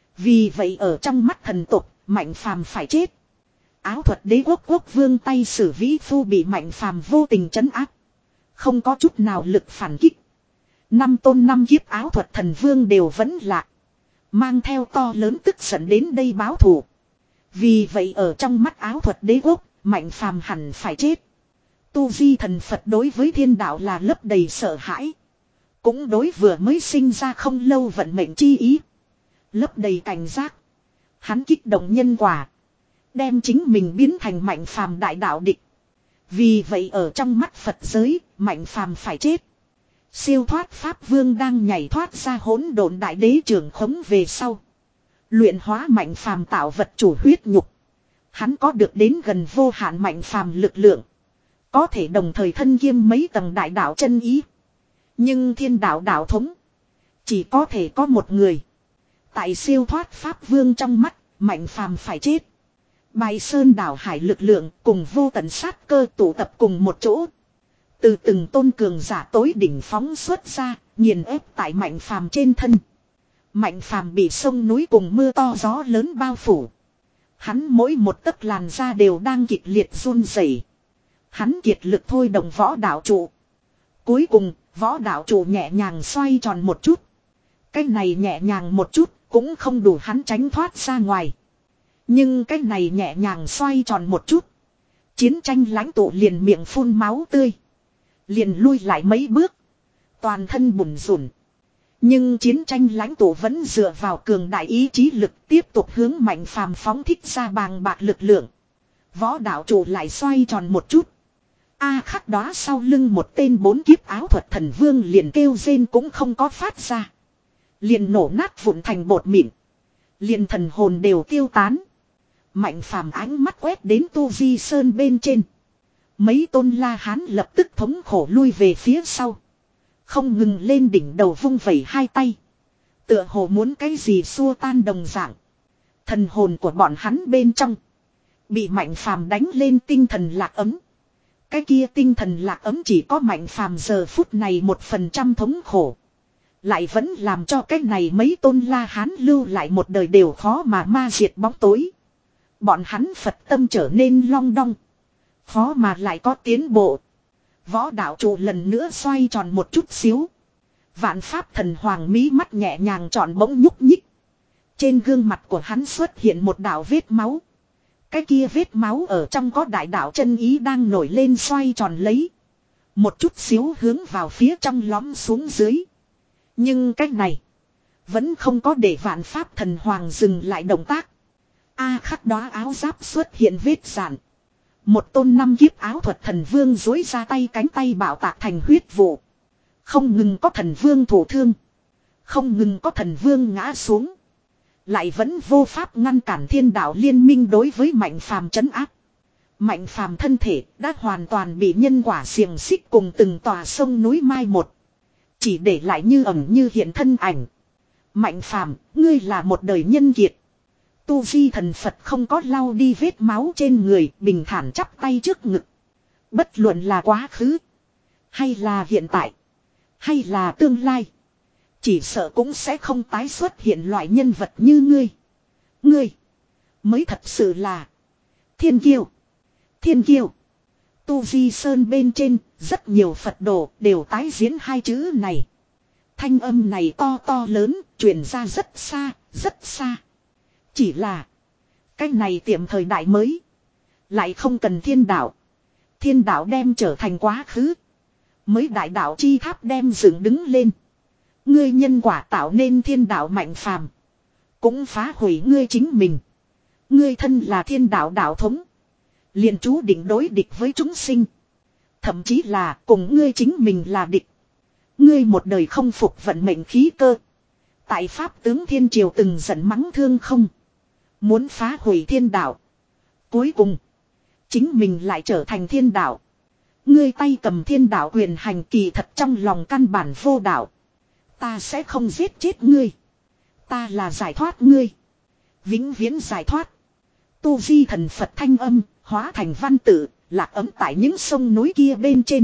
[SPEAKER 1] Vì vậy ở trong mắt thần tộc, mạnh phàm phải chết. Áo thuật đế quốc quốc vương tay sử vĩ phu bị mạnh phàm vô tình trấn áp. Không có chút nào lực phản kích. Năm tôn năm kiếp áo thuật thần vương đều vẫn lạc. Mang theo to lớn tức giận đến đây báo thù. Vì vậy ở trong mắt áo thuật đế quốc, mạnh phàm hẳn phải chết. Tu di thần Phật đối với thiên đạo là lấp đầy sợ hãi. Cũng đối vừa mới sinh ra không lâu vận mệnh chi ý. Lấp đầy cảnh giác. Hắn kích động nhân quả. Đem chính mình biến thành mạnh phàm đại đạo địch. Vì vậy ở trong mắt Phật giới, mạnh phàm phải chết. Siêu thoát Pháp Vương đang nhảy thoát ra hỗn độn đại đế trưởng khống về sau. Luyện hóa mạnh phàm tạo vật chủ huyết nhục. Hắn có được đến gần vô hạn mạnh phàm lực lượng. Có thể đồng thời thân kiêm mấy tầng đại đạo chân ý. Nhưng thiên đạo đạo thống. Chỉ có thể có một người. Tại siêu thoát Pháp Vương trong mắt, mạnh phàm phải chết. Bài sơn đảo hải lực lượng cùng vô tận sát cơ tụ tập cùng một chỗ. Từ từng tôn cường giả tối đỉnh phóng xuất ra, nghiền ép tại mạnh phàm trên thân. Mạnh phàm bị sông núi cùng mưa to gió lớn bao phủ. Hắn mỗi một tấc làn da đều đang kịch liệt run rẩy. Hắn kiệt lực thôi động võ đạo trụ. Cuối cùng, võ đạo trụ nhẹ nhàng xoay tròn một chút. Cái này nhẹ nhàng một chút, cũng không đủ hắn tránh thoát ra ngoài. Nhưng cái này nhẹ nhàng xoay tròn một chút. Chiến tranh lãnh tụ liền miệng phun máu tươi. Liền lui lại mấy bước. Toàn thân bùn rùn. Nhưng chiến tranh lãnh tụ vẫn dựa vào cường đại ý chí lực tiếp tục hướng mạnh phàm phóng thích ra bàng bạc lực lượng. Võ đạo chủ lại xoay tròn một chút. A khắc đó sau lưng một tên bốn kiếp áo thuật thần vương liền kêu rên cũng không có phát ra. Liền nổ nát vụn thành bột mịn. Liền thần hồn đều tiêu tán. Mạnh phàm ánh mắt quét đến Tu Di Sơn bên trên. Mấy tôn la hán lập tức thống khổ lui về phía sau. Không ngừng lên đỉnh đầu vung vẩy hai tay. Tựa hồ muốn cái gì xua tan đồng dạng. Thần hồn của bọn hắn bên trong. Bị mạnh phàm đánh lên tinh thần lạc ấm. Cái kia tinh thần lạc ấm chỉ có mạnh phàm giờ phút này một phần trăm thống khổ. Lại vẫn làm cho cái này mấy tôn la hán lưu lại một đời đều khó mà ma diệt bóng tối. Bọn hắn Phật tâm trở nên long đong. Khó mà lại có tiến bộ. Võ đạo trụ lần nữa xoay tròn một chút xíu. Vạn pháp thần hoàng mí mắt nhẹ nhàng tròn bỗng nhúc nhích. Trên gương mặt của hắn xuất hiện một đạo vết máu. Cái kia vết máu ở trong có đại đạo chân ý đang nổi lên xoay tròn lấy. Một chút xíu hướng vào phía trong lõm xuống dưới. Nhưng cái này vẫn không có để vạn pháp thần hoàng dừng lại động tác. A khắc đó áo giáp xuất hiện vết giản. Một tôn năm kiếp áo thuật thần vương dối ra tay cánh tay bảo tạc thành huyết vụ. Không ngừng có thần vương thổ thương. Không ngừng có thần vương ngã xuống. Lại vẫn vô pháp ngăn cản thiên đạo liên minh đối với mạnh phàm trấn áp. Mạnh phàm thân thể đã hoàn toàn bị nhân quả xiềng xích cùng từng tòa sông núi mai một. Chỉ để lại như ẩn như hiện thân ảnh. Mạnh phàm, ngươi là một đời nhân kiệt. Tu vi thần Phật không có lau đi vết máu trên người, bình thản chắp tay trước ngực. Bất luận là quá khứ, hay là hiện tại, hay là tương lai. Chỉ sợ cũng sẽ không tái xuất hiện loại nhân vật như ngươi. Ngươi, mới thật sự là thiên kiêu. Thiên kiêu. Tu Vi Sơn bên trên, rất nhiều Phật đồ đều tái diễn hai chữ này. Thanh âm này to to lớn, truyền ra rất xa, rất xa. Chỉ là, cái này tiệm thời đại mới, lại không cần thiên đạo. Thiên đạo đem trở thành quá khứ. Mới đại đạo chi tháp đem dựng đứng lên. Ngươi nhân quả tạo nên thiên đạo mạnh phàm. Cũng phá hủy ngươi chính mình. Ngươi thân là thiên đạo đạo thống. Liền chú định đối địch với chúng sinh. Thậm chí là cùng ngươi chính mình là địch. Ngươi một đời không phục vận mệnh khí cơ. Tại Pháp tướng Thiên Triều từng giận mắng thương không. Muốn phá hủy thiên đạo. Cuối cùng, chính mình lại trở thành thiên đạo. Ngươi tay cầm thiên đạo quyền hành kỳ thật trong lòng căn bản vô đạo. Ta sẽ không giết chết ngươi. Ta là giải thoát ngươi. Vĩnh viễn giải thoát. Tu vi thần Phật thanh âm, hóa thành văn tự, lạc ấm tại những sông núi kia bên trên.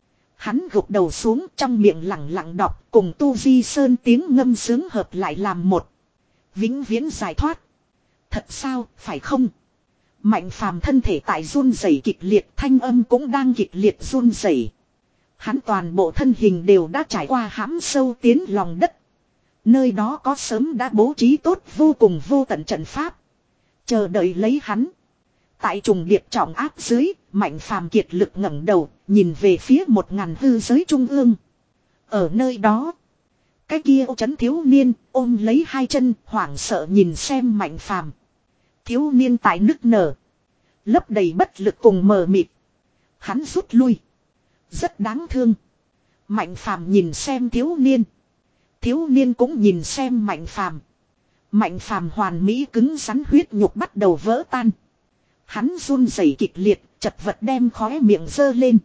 [SPEAKER 1] Hắn gục đầu xuống trong miệng lặng lặng đọc, cùng Tu Vi Sơn tiếng ngâm sướng hợp lại làm một. Vĩnh viễn giải thoát. Thật sao, phải không? Mạnh phàm thân thể tại run rẩy kịch liệt, thanh âm cũng đang kịch liệt run rẩy. Hắn toàn bộ thân hình đều đã trải qua hãm sâu tiến lòng đất. Nơi đó có sớm đã bố trí tốt vô cùng vô tận trận pháp. Chờ đợi lấy hắn. Tại trùng điệp trọng áp dưới, mạnh phàm kiệt lực ngẩng đầu, nhìn về phía một ngàn hư giới trung ương. Ở nơi đó, cái kia ô trấn thiếu niên ôm lấy hai chân, hoảng sợ nhìn xem mạnh phàm. Thiếu niên tại nức nở, lấp đầy bất lực cùng mờ mịt. Hắn rút lui, rất đáng thương. Mạnh phàm nhìn xem thiếu niên, thiếu niên cũng nhìn xem mạnh phàm. Mạnh phàm hoàn mỹ cứng rắn huyết nhục bắt đầu vỡ tan. Hắn run rẩy kịch liệt, chật vật đem khóe miệng giơ lên.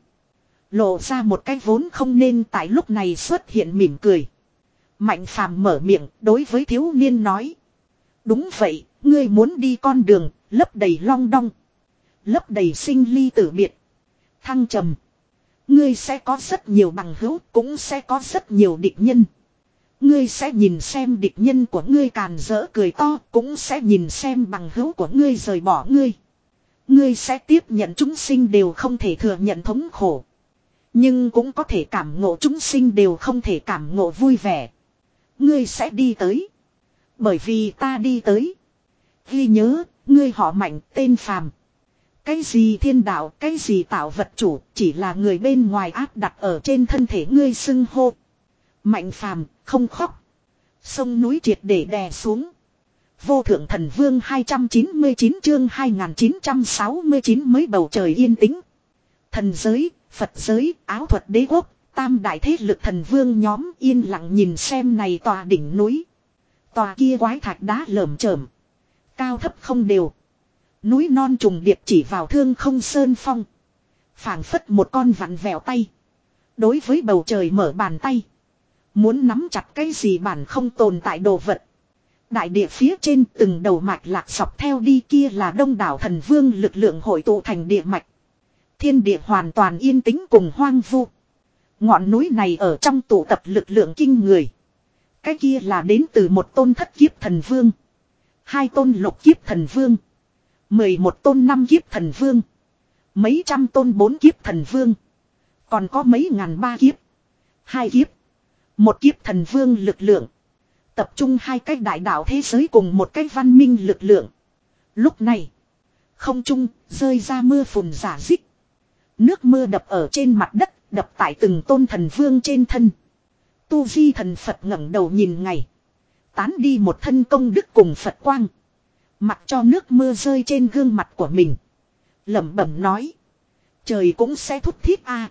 [SPEAKER 1] Lộ ra một cái vốn không nên tại lúc này xuất hiện mỉm cười. Mạnh phàm mở miệng đối với thiếu niên nói. Đúng vậy, ngươi muốn đi con đường, lấp đầy long đong. Lấp đầy sinh ly tử biệt. Thăng trầm. Ngươi sẽ có rất nhiều bằng hữu, cũng sẽ có rất nhiều địch nhân. Ngươi sẽ nhìn xem địch nhân của ngươi càn rỡ cười to, cũng sẽ nhìn xem bằng hữu của ngươi rời bỏ ngươi. Ngươi sẽ tiếp nhận chúng sinh đều không thể thừa nhận thống khổ. Nhưng cũng có thể cảm ngộ chúng sinh đều không thể cảm ngộ vui vẻ. Ngươi sẽ đi tới. Bởi vì ta đi tới. Ghi nhớ, ngươi họ Mạnh, tên phàm. Cái gì thiên đạo, cái gì tạo vật chủ, chỉ là người bên ngoài áp đặt ở trên thân thể ngươi xưng hô. Mạnh phàm, không khóc. Sông núi triệt để đè xuống. Vô thượng thần vương hai trăm chín mươi chín chương hai nghìn chín trăm sáu mươi chín mới bầu trời yên tĩnh. Thần giới, Phật giới, áo thuật đế quốc, tam đại thế lực thần vương nhóm yên lặng nhìn xem này tòa đỉnh núi. Tòa kia quái thạch đá lởm chởm, cao thấp không đều. Núi non trùng điệp chỉ vào thương không sơn phong. Phảng phất một con vặn vẹo tay. Đối với bầu trời mở bàn tay. Muốn nắm chặt cái gì bản không tồn tại đồ vật. Đại địa phía trên từng đầu mạch lạc dọc theo đi kia là đông đảo thần vương lực lượng hội tụ thành địa mạch. Thiên địa hoàn toàn yên tĩnh cùng hoang vu. Ngọn núi này ở trong tụ tập lực lượng kinh người. Cái kia là đến từ một tôn thất kiếp thần vương. Hai tôn lục kiếp thần vương. Mười một tôn năm kiếp thần vương. Mấy trăm tôn bốn kiếp thần vương. Còn có mấy ngàn ba kiếp. Hai kiếp. Một kiếp thần vương lực lượng. Tập trung hai cái đại đạo thế giới cùng một cái văn minh lực lượng. Lúc này. Không trung rơi ra mưa phùn giả dích. Nước mưa đập ở trên mặt đất. Đập tại từng tôn thần vương trên thân. Tu vi thần Phật ngẩng đầu nhìn ngày. Tán đi một thân công đức cùng Phật quang. Mặc cho nước mưa rơi trên gương mặt của mình. Lẩm bẩm nói. Trời cũng sẽ thúc thiết a.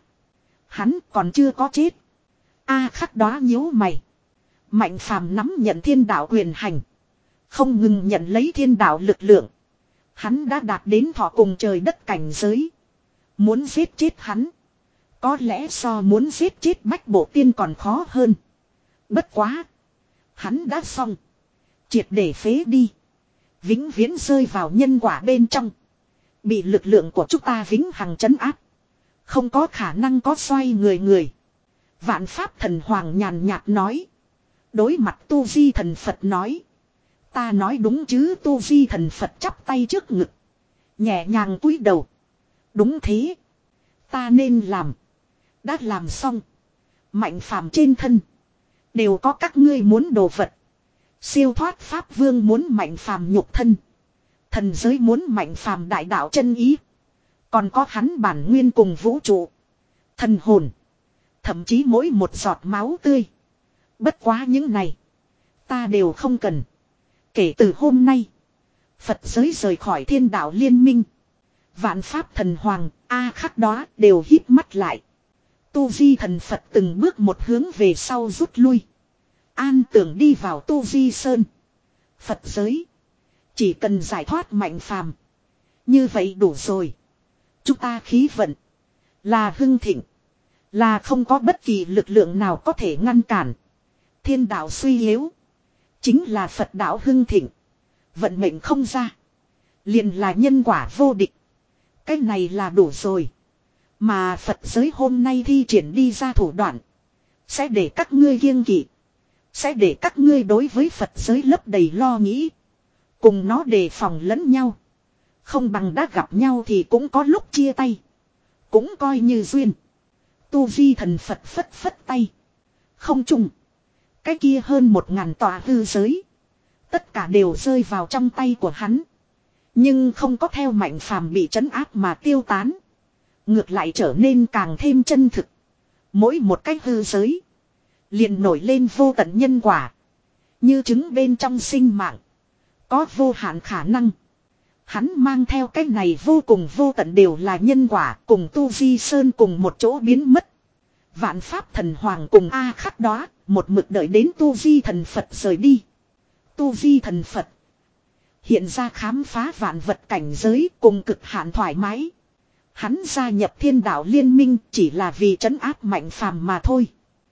[SPEAKER 1] Hắn còn chưa có chết. A khắc đó nhíu mày. Mạnh phàm nắm nhận thiên đạo quyền hành. Không ngừng nhận lấy thiên đạo lực lượng. Hắn đã đạt đến thọ cùng trời đất cảnh giới. Muốn giết chết hắn. Có lẽ so muốn giết chết Bách Bộ Tiên còn khó hơn. Bất quá. Hắn đã xong. Triệt để phế đi. Vĩnh viễn rơi vào nhân quả bên trong. Bị lực lượng của chúng ta vĩnh hằng trấn áp. Không có khả năng có xoay người người. Vạn Pháp Thần Hoàng nhàn nhạt nói. Đối mặt Tu Di Thần Phật nói. Ta nói đúng chứ. Tu Di Thần Phật chắp tay trước ngực. Nhẹ nhàng cúi đầu. Đúng thế. Ta nên làm. Đã làm xong. Mạnh phàm trên thân. Đều có các ngươi muốn đồ vật. Siêu thoát Pháp Vương muốn mạnh phàm nhục thân. Thần giới muốn mạnh phàm đại đạo chân ý. Còn có hắn bản nguyên cùng vũ trụ. Thần hồn. Thậm chí mỗi một giọt máu tươi. Bất quá những này. Ta đều không cần. Kể từ hôm nay. Phật giới rời khỏi thiên đạo liên minh. Vạn Pháp Thần Hoàng, A khắc đó đều hít mắt lại. Tu Di Thần Phật từng bước một hướng về sau rút lui. An tưởng đi vào Tu Di Sơn. Phật giới. Chỉ cần giải thoát mạnh phàm. Như vậy đủ rồi. Chúng ta khí vận. Là hưng thịnh. Là không có bất kỳ lực lượng nào có thể ngăn cản. Thiên đạo suy yếu. Chính là Phật đạo hưng thịnh. Vận mệnh không ra. Liền là nhân quả vô địch. Cái này là đủ rồi. Mà Phật giới hôm nay thi triển đi ra thủ đoạn. Sẽ để các ngươi kiêng kỵ. Sẽ để các ngươi đối với Phật giới lấp đầy lo nghĩ. Cùng nó đề phòng lẫn nhau. Không bằng đã gặp nhau thì cũng có lúc chia tay. Cũng coi như duyên. Tu Di Thần Phật phất phất tay. Không trùng. Cái kia hơn một ngàn tòa hư giới. Tất cả đều rơi vào trong tay của hắn. Nhưng không có theo mạnh phàm bị trấn áp mà tiêu tán. Ngược lại trở nên càng thêm chân thực. Mỗi một cái hư giới. Liền nổi lên vô tận nhân quả. Như trứng bên trong sinh mạng. Có vô hạn khả năng. Hắn mang theo cái này vô cùng vô tận đều là nhân quả. Cùng Tu Di Sơn cùng một chỗ biến mất. Vạn Pháp Thần Hoàng cùng A khắc đó. Một mực đợi đến Tu Di Thần Phật rời đi. Tu Di Thần Phật. Hiện ra khám phá vạn vật cảnh giới cùng cực hạn thoải mái. Hắn gia nhập thiên đạo liên minh chỉ là vì trấn áp mạnh phàm mà thôi.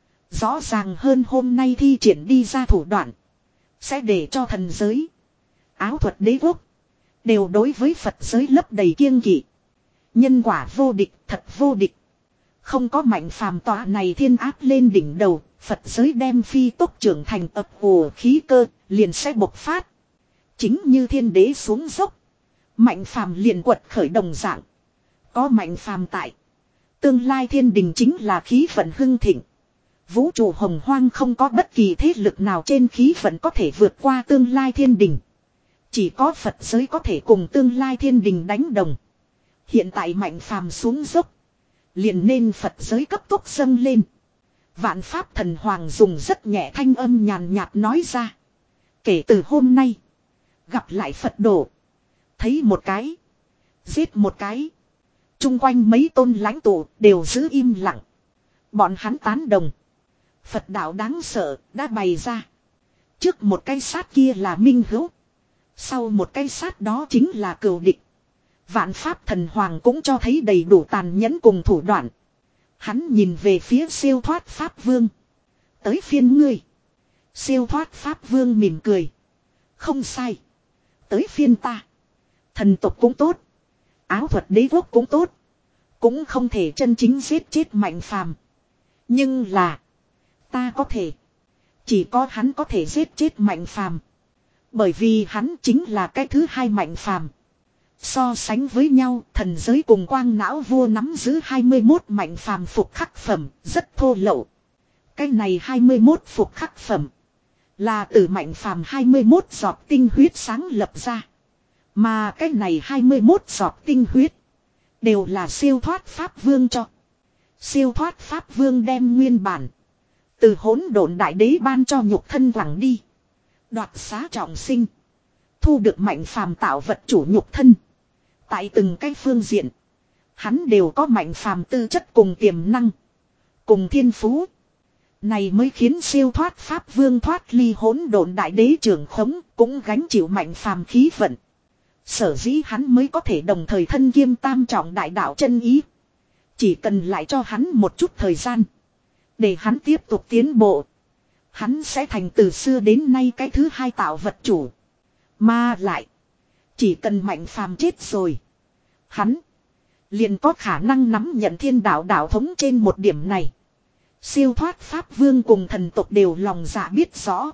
[SPEAKER 1] Rõ ràng hơn hôm nay thi triển đi ra thủ đoạn. Sẽ để cho thần giới. Áo thuật đế quốc. Đều đối với Phật giới lấp đầy kiêng kỵ. Nhân quả vô địch, thật vô địch. Không có mạnh phàm tọa này thiên áp lên đỉnh đầu. Phật giới đem phi tốc trưởng thành ập ùa khí cơ. Liền sẽ bộc phát. Chính như thiên đế xuống dốc. Mạnh phàm liền quật khởi đồng dạng. Có mạnh phàm tại. Tương lai thiên đình chính là khí vận hưng thịnh. Vũ trụ hồng hoang không có bất kỳ thế lực nào trên khí vận có thể vượt qua tương lai thiên đình. Chỉ có Phật giới có thể cùng tương lai thiên đình đánh đồng. Hiện tại mạnh phàm xuống dốc. Liền nên Phật giới cấp tốc dâng lên. Vạn Pháp Thần Hoàng dùng rất nhẹ thanh âm nhàn nhạt nói ra. Kể từ hôm nay. Gặp lại Phật đồ. Thấy một cái. Giết một cái. Trung quanh mấy tôn lãnh tụ đều giữ im lặng. Bọn hắn tán đồng. Phật đạo đáng sợ đã bày ra. Trước một cái sát kia là minh hữu. Sau một cái sát đó chính là cừu địch. Vạn Pháp Thần Hoàng cũng cho thấy đầy đủ tàn nhẫn cùng thủ đoạn. Hắn nhìn về phía siêu thoát Pháp Vương. Tới phiên ngươi. Siêu thoát Pháp Vương mỉm cười. Không sai. Tới phiên ta. Thần tộc cũng tốt. Áo thuật đế quốc cũng tốt. Cũng không thể chân chính giết chết mạnh phàm. Nhưng là. Ta có thể. Chỉ có hắn có thể giết chết mạnh phàm. Bởi vì hắn chính là cái thứ hai mạnh phàm. So sánh với nhau, thần giới cùng quang não vua nắm giữ hai mươi mốt mạnh phàm phục khắc phẩm, rất thô lậu. Cái này hai mươi mốt phục khắc phẩm. Là từ mạnh phàm hai mươi mốt giọt tinh huyết sáng lập ra. Mà cái này hai mươi mốt giọt tinh huyết. Đều là siêu thoát Pháp Vương cho. Siêu thoát Pháp Vương đem nguyên bản. Từ hỗn độn đại đế ban cho nhục thân quẳng đi. Đoạt xá trọng sinh. Thu được mạnh phàm tạo vật chủ nhục thân. Tại từng cái phương diện. Hắn đều có mạnh phàm tư chất cùng tiềm năng. Cùng thiên phú. Này mới khiến siêu thoát Pháp Vương thoát ly hỗn độn đại đế trưởng khống. Cũng gánh chịu mạnh phàm khí vận. Sở dĩ hắn mới có thể đồng thời thân kiêm tam trọng đại đạo chân ý. Chỉ cần lại cho hắn một chút thời gian. Để hắn tiếp tục tiến bộ. Hắn sẽ thành từ xưa đến nay cái thứ hai tạo vật chủ. Mà lại. Chỉ cần Mạnh Phàm chết rồi. Hắn. Liền có khả năng nắm nhận thiên đạo đạo thống trên một điểm này. Siêu thoát Pháp Vương cùng thần tộc đều lòng dạ biết rõ.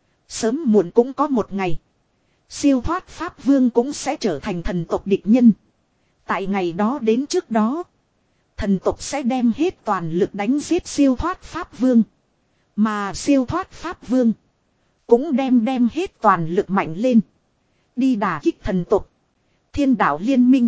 [SPEAKER 1] Sớm muộn cũng có một ngày. Siêu thoát Pháp Vương cũng sẽ trở thành thần tộc địch nhân. Tại ngày đó đến trước đó. Thần tộc sẽ đem hết toàn lực đánh giết siêu thoát Pháp Vương. Mà siêu thoát Pháp Vương. Cũng đem đem hết toàn lực mạnh lên. Đi đả kích thần tộc. Thiên đạo liên minh.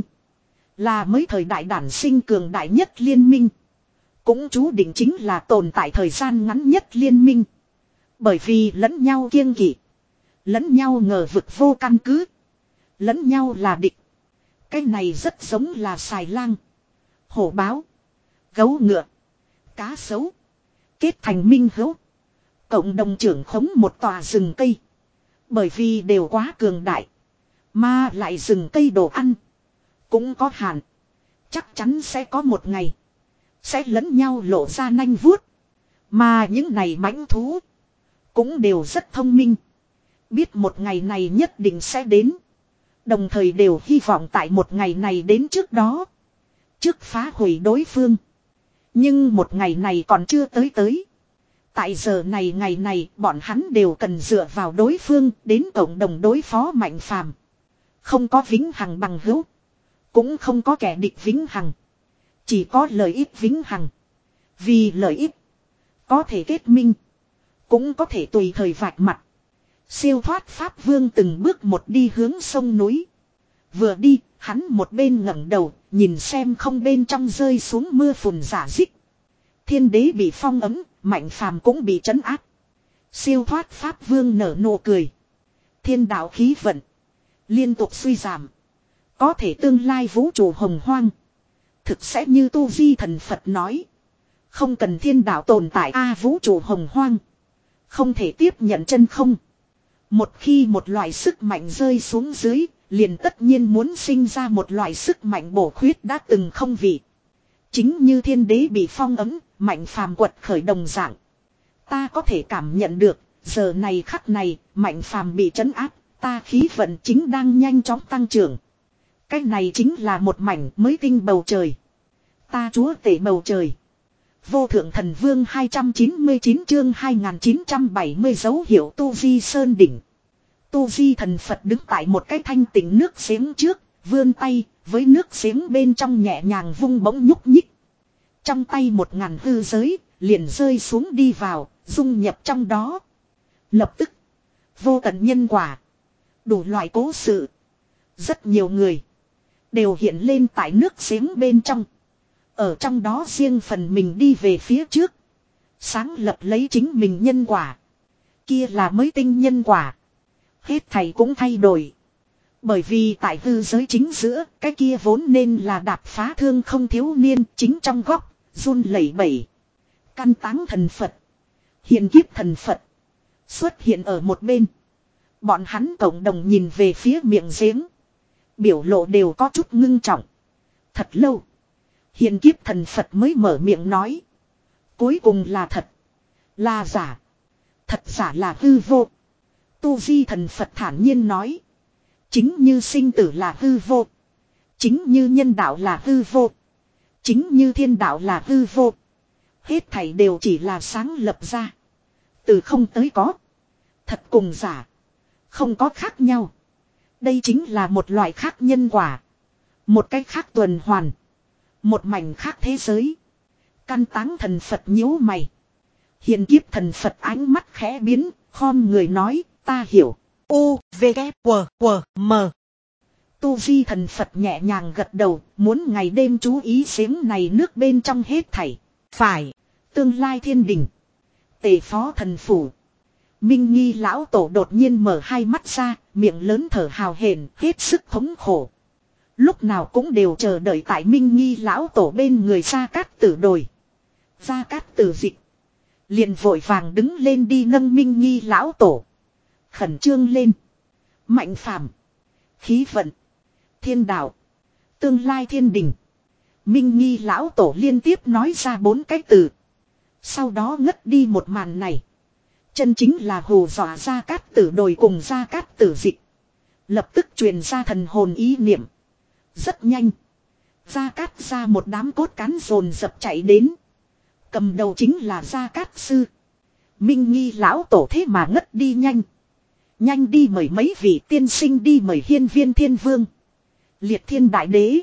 [SPEAKER 1] Là mới thời đại đản sinh cường đại nhất liên minh. Cũng chú định chính là tồn tại thời gian ngắn nhất liên minh. Bởi vì lẫn nhau kiêng kỵ. Lẫn nhau ngờ vực vô căn cứ. Lẫn nhau là địch. Cái này rất giống là xài lang. Hổ báo. Gấu ngựa. Cá sấu. Kết thành minh hữu. Cộng đồng trưởng khống một tòa rừng cây. Bởi vì đều quá cường đại. Mà lại rừng cây đồ ăn. Cũng có hạn. Chắc chắn sẽ có một ngày. Sẽ lẫn nhau lộ ra nanh vuốt. Mà những này mãnh thú. Cũng đều rất thông minh. Biết một ngày này nhất định sẽ đến. Đồng thời đều hy vọng tại một ngày này đến trước đó. Trước phá hủy đối phương. Nhưng một ngày này còn chưa tới tới. Tại giờ này ngày này bọn hắn đều cần dựa vào đối phương đến cộng đồng đối phó Mạnh Phàm. Không có vĩnh hằng bằng hữu. Cũng không có kẻ địch vĩnh hằng. Chỉ có lợi ích vĩnh hằng. Vì lợi ích. Có thể kết minh. Cũng có thể tùy thời vạch mặt. Siêu thoát Pháp Vương từng bước một đi hướng sông núi. Vừa đi, hắn một bên ngẩng đầu, nhìn xem không bên trong rơi xuống mưa phùn giả dích. Thiên đế bị phong ấm, Mạnh Phàm cũng bị trấn áp. Siêu thoát Pháp Vương nở nụ cười. Thiên đạo khí vận. Liên tục suy giảm. Có thể tương lai vũ trụ hồng hoang. Thực sẽ như Tu Di Thần Phật nói. Không cần thiên đạo tồn tại a vũ trụ hồng hoang. Không thể tiếp nhận chân không. Một khi một loại sức mạnh rơi xuống dưới, liền tất nhiên muốn sinh ra một loại sức mạnh bổ khuyết đã từng không vị. Chính như thiên đế bị phong ấm, Mạnh Phàm quật khởi đồng dạng. Ta có thể cảm nhận được, giờ này khắc này, Mạnh Phàm bị trấn áp, ta khí vận chính đang nhanh chóng tăng trưởng. Cái này chính là một mảnh mới tinh bầu trời. Ta chúa tể bầu trời. Vô thượng thần vương hai trăm chín mươi chín chương hai nghìn chín trăm bảy mươi dấu hiệu Tu Di Sơn Đỉnh. Tu Di Thần Phật đứng tại một cái thanh tịnh nước giếng trước, vươn tay, với nước giếng bên trong nhẹ nhàng vung bỗng nhúc nhích. Trong tay một ngàn hư giới, liền rơi xuống đi vào, dung nhập trong đó. Lập tức, vô tận nhân quả, đủ loại cố sự. Rất nhiều người, đều hiện lên tại nước giếng bên trong. Ở trong đó riêng phần mình đi về phía trước. Sáng lập lấy chính mình nhân quả. Kia là mới tinh nhân quả. Hết thầy cũng thay đổi. Bởi vì tại hư giới chính giữa, cái kia vốn nên là đạp phá thương không thiếu niên chính trong góc, run lẩy bẩy. Căn táng thần Phật. Hiền kiếp thần Phật. Xuất hiện ở một bên. Bọn hắn cộng đồng nhìn về phía miệng giếng. Biểu lộ đều có chút ngưng trọng. Thật lâu. Hiền kiếp thần Phật mới mở miệng nói. Cuối cùng là thật. Là giả. Thật giả là hư vô. Tu Di Thần Phật thản nhiên nói. Chính như sinh tử là hư vô. Chính như nhân đạo là hư vô. Chính như thiên đạo là hư vô. Hết thảy đều chỉ là sáng lập ra. Từ không tới có. Thật cùng giả. Không có khác nhau. Đây chính là một loại khác nhân quả. Một cách khác tuần hoàn. Một mảnh khác thế giới. Căn táng thần Phật nhíu mày. Hiền kiếp thần Phật ánh mắt khẽ biến. Khom người nói ta hiểu. U, V, K, W, W, M. Tu Di Thần Phật nhẹ nhàng gật đầu. Muốn ngày đêm chú ý giếng này nước bên trong hết thảy. Phải. Tương lai thiên đình. Tề phó thần phủ. Minh Nghi lão tổ đột nhiên mở hai mắt ra. Miệng lớn thở hào hển. Hết sức thống khổ. Lúc nào cũng đều chờ đợi tại Minh Nghi lão tổ bên người Gia Cát Tử đồi. Gia Cát Tử dịch. Liền vội vàng đứng lên đi nâng Minh Nghi lão tổ. Khẩn trương lên. Mạnh Phàm. Khí vận. Thiên đạo. Tương lai thiên đình. Minh Nghi lão tổ liên tiếp nói ra bốn cái từ. Sau đó ngất đi một màn này. Chân chính là hù dọa Gia Cát Tử đồi cùng Gia Cát Tử dịch. Lập tức truyền ra thần hồn ý niệm. Rất nhanh. Gia Cát ra một đám cốt cán dồn dập chạy đến. Cầm đầu chính là Gia Cát Sư. Minh Nghi lão tổ thế mà ngất đi nhanh. Nhanh đi mời mấy vị tiên sinh đi mời Hiên Viên Thiên Vương. Liệt Thiên Đại Đế.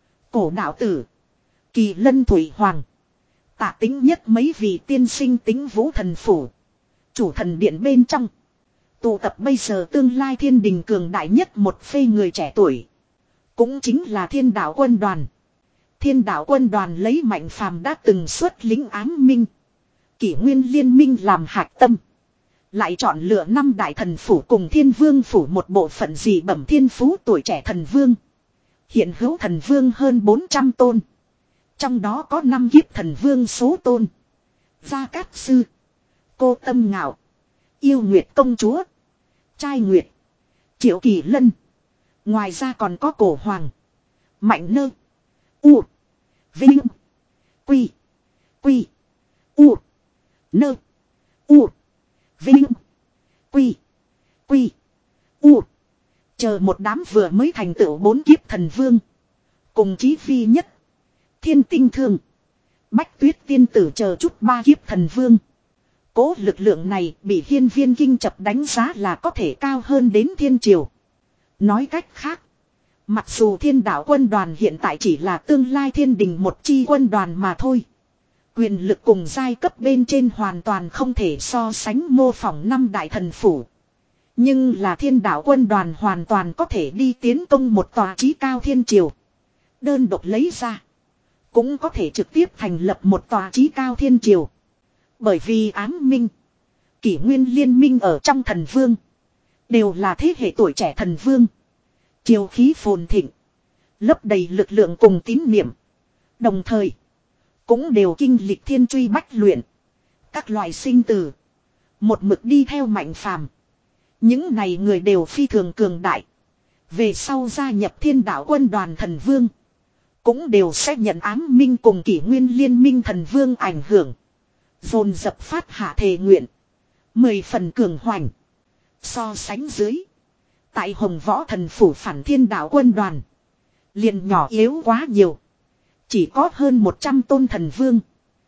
[SPEAKER 1] Cổ đạo tử. Kỳ Lân Thủy Hoàng. Tạ Tính nhất mấy vị tiên sinh Tính Vũ Thần Phủ. Chủ thần điện bên trong. Tụ tập bây giờ tương lai thiên đình cường đại nhất một phê người trẻ tuổi. Cũng chính là Thiên Đạo Quân Đoàn. Thiên Đạo Quân Đoàn lấy Mạnh Phàm đã từng xuất lính ám minh. Kỷ Nguyên Liên Minh làm hạch tâm. Lại chọn lựa năm đại thần phủ cùng Thiên Vương phủ một bộ phận dị bẩm thiên phú tuổi trẻ thần vương. Hiện hữu thần vương hơn bốn trăm tôn. Trong đó có năm kiếp thần vương số tôn. Gia Cát Sư. Cô Tâm Ngạo. Yêu Nguyệt Công Chúa. Trai Nguyệt. Triệu Kỳ Lân. Ngoài ra còn có Cổ Hoàng. Mạnh Nơ. U. Vinh. Quy. Quy. U. Nơ. U. Vinh. Quy. Quy. U. Chờ một đám vừa mới thành tựu bốn kiếp thần vương. Cùng chí phi nhất. Thiên Tinh Thương. Bách Tuyết Tiên Tử chờ chút ba kiếp thần vương. Cố lực lượng này bị Hiên Viên Kinh Chập đánh giá là có thể cao hơn đến thiên triều. Nói cách khác. Mặc dù Thiên Đạo Quân Đoàn hiện tại chỉ là tương lai thiên đình một chi quân đoàn mà thôi. Quyền lực cùng giai cấp bên trên hoàn toàn không thể so sánh mô phỏng năm đại thần phủ. Nhưng là Thiên Đạo Quân Đoàn hoàn toàn có thể đi tiến công một tòa chí cao thiên triều. Đơn độc lấy ra. Cũng có thể trực tiếp thành lập một tòa chí cao thiên triều. Bởi vì ám minh. Kỷ Nguyên Liên Minh ở trong thần vương. Đều là thế hệ tuổi trẻ thần vương. Triều khí phồn thịnh. Lấp đầy lực lượng cùng tín niệm. Đồng thời. Cũng đều kinh lịch thiên truy bách luyện. Các loại sinh tử. Một mực đi theo Mạnh Phàm. Những này người đều phi thường cường đại. Về sau gia nhập Thiên Đạo Quân Đoàn thần vương. Cũng đều sẽ nhận ám minh cùng Kỷ Nguyên Liên Minh thần vương ảnh hưởng. Dồn dập phát hạ thề nguyện. Mười phần cường hoành. So sánh dưới. Tại Hồng Võ Thần Phủ phản Thiên Đạo Quân Đoàn. Liền nhỏ yếu quá nhiều. Chỉ có hơn một trăm tôn thần vương.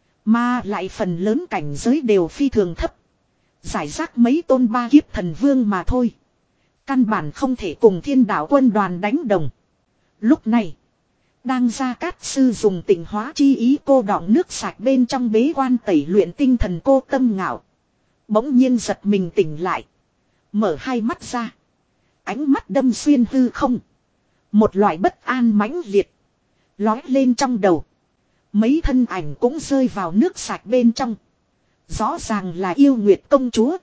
[SPEAKER 1] Mà lại phần lớn cảnh giới đều phi thường thấp. Giải rác mấy tôn ba kiếp thần vương mà thôi. Căn bản không thể cùng Thiên Đạo Quân Đoàn đánh đồng. Lúc này. Đang Gia Cát Sư dùng tịnh hóa chi ý cô đọng nước sạch bên trong bế quan tẩy luyện tinh thần Cô Tâm Ngạo. Bỗng nhiên giật mình tỉnh lại. Mở hai mắt ra. Ánh mắt đâm xuyên hư không. Một loại bất an mãnh liệt. Lói lên trong đầu. Mấy thân ảnh cũng rơi vào nước sạch bên trong. Rõ ràng là Yêu Nguyệt Công Chúa.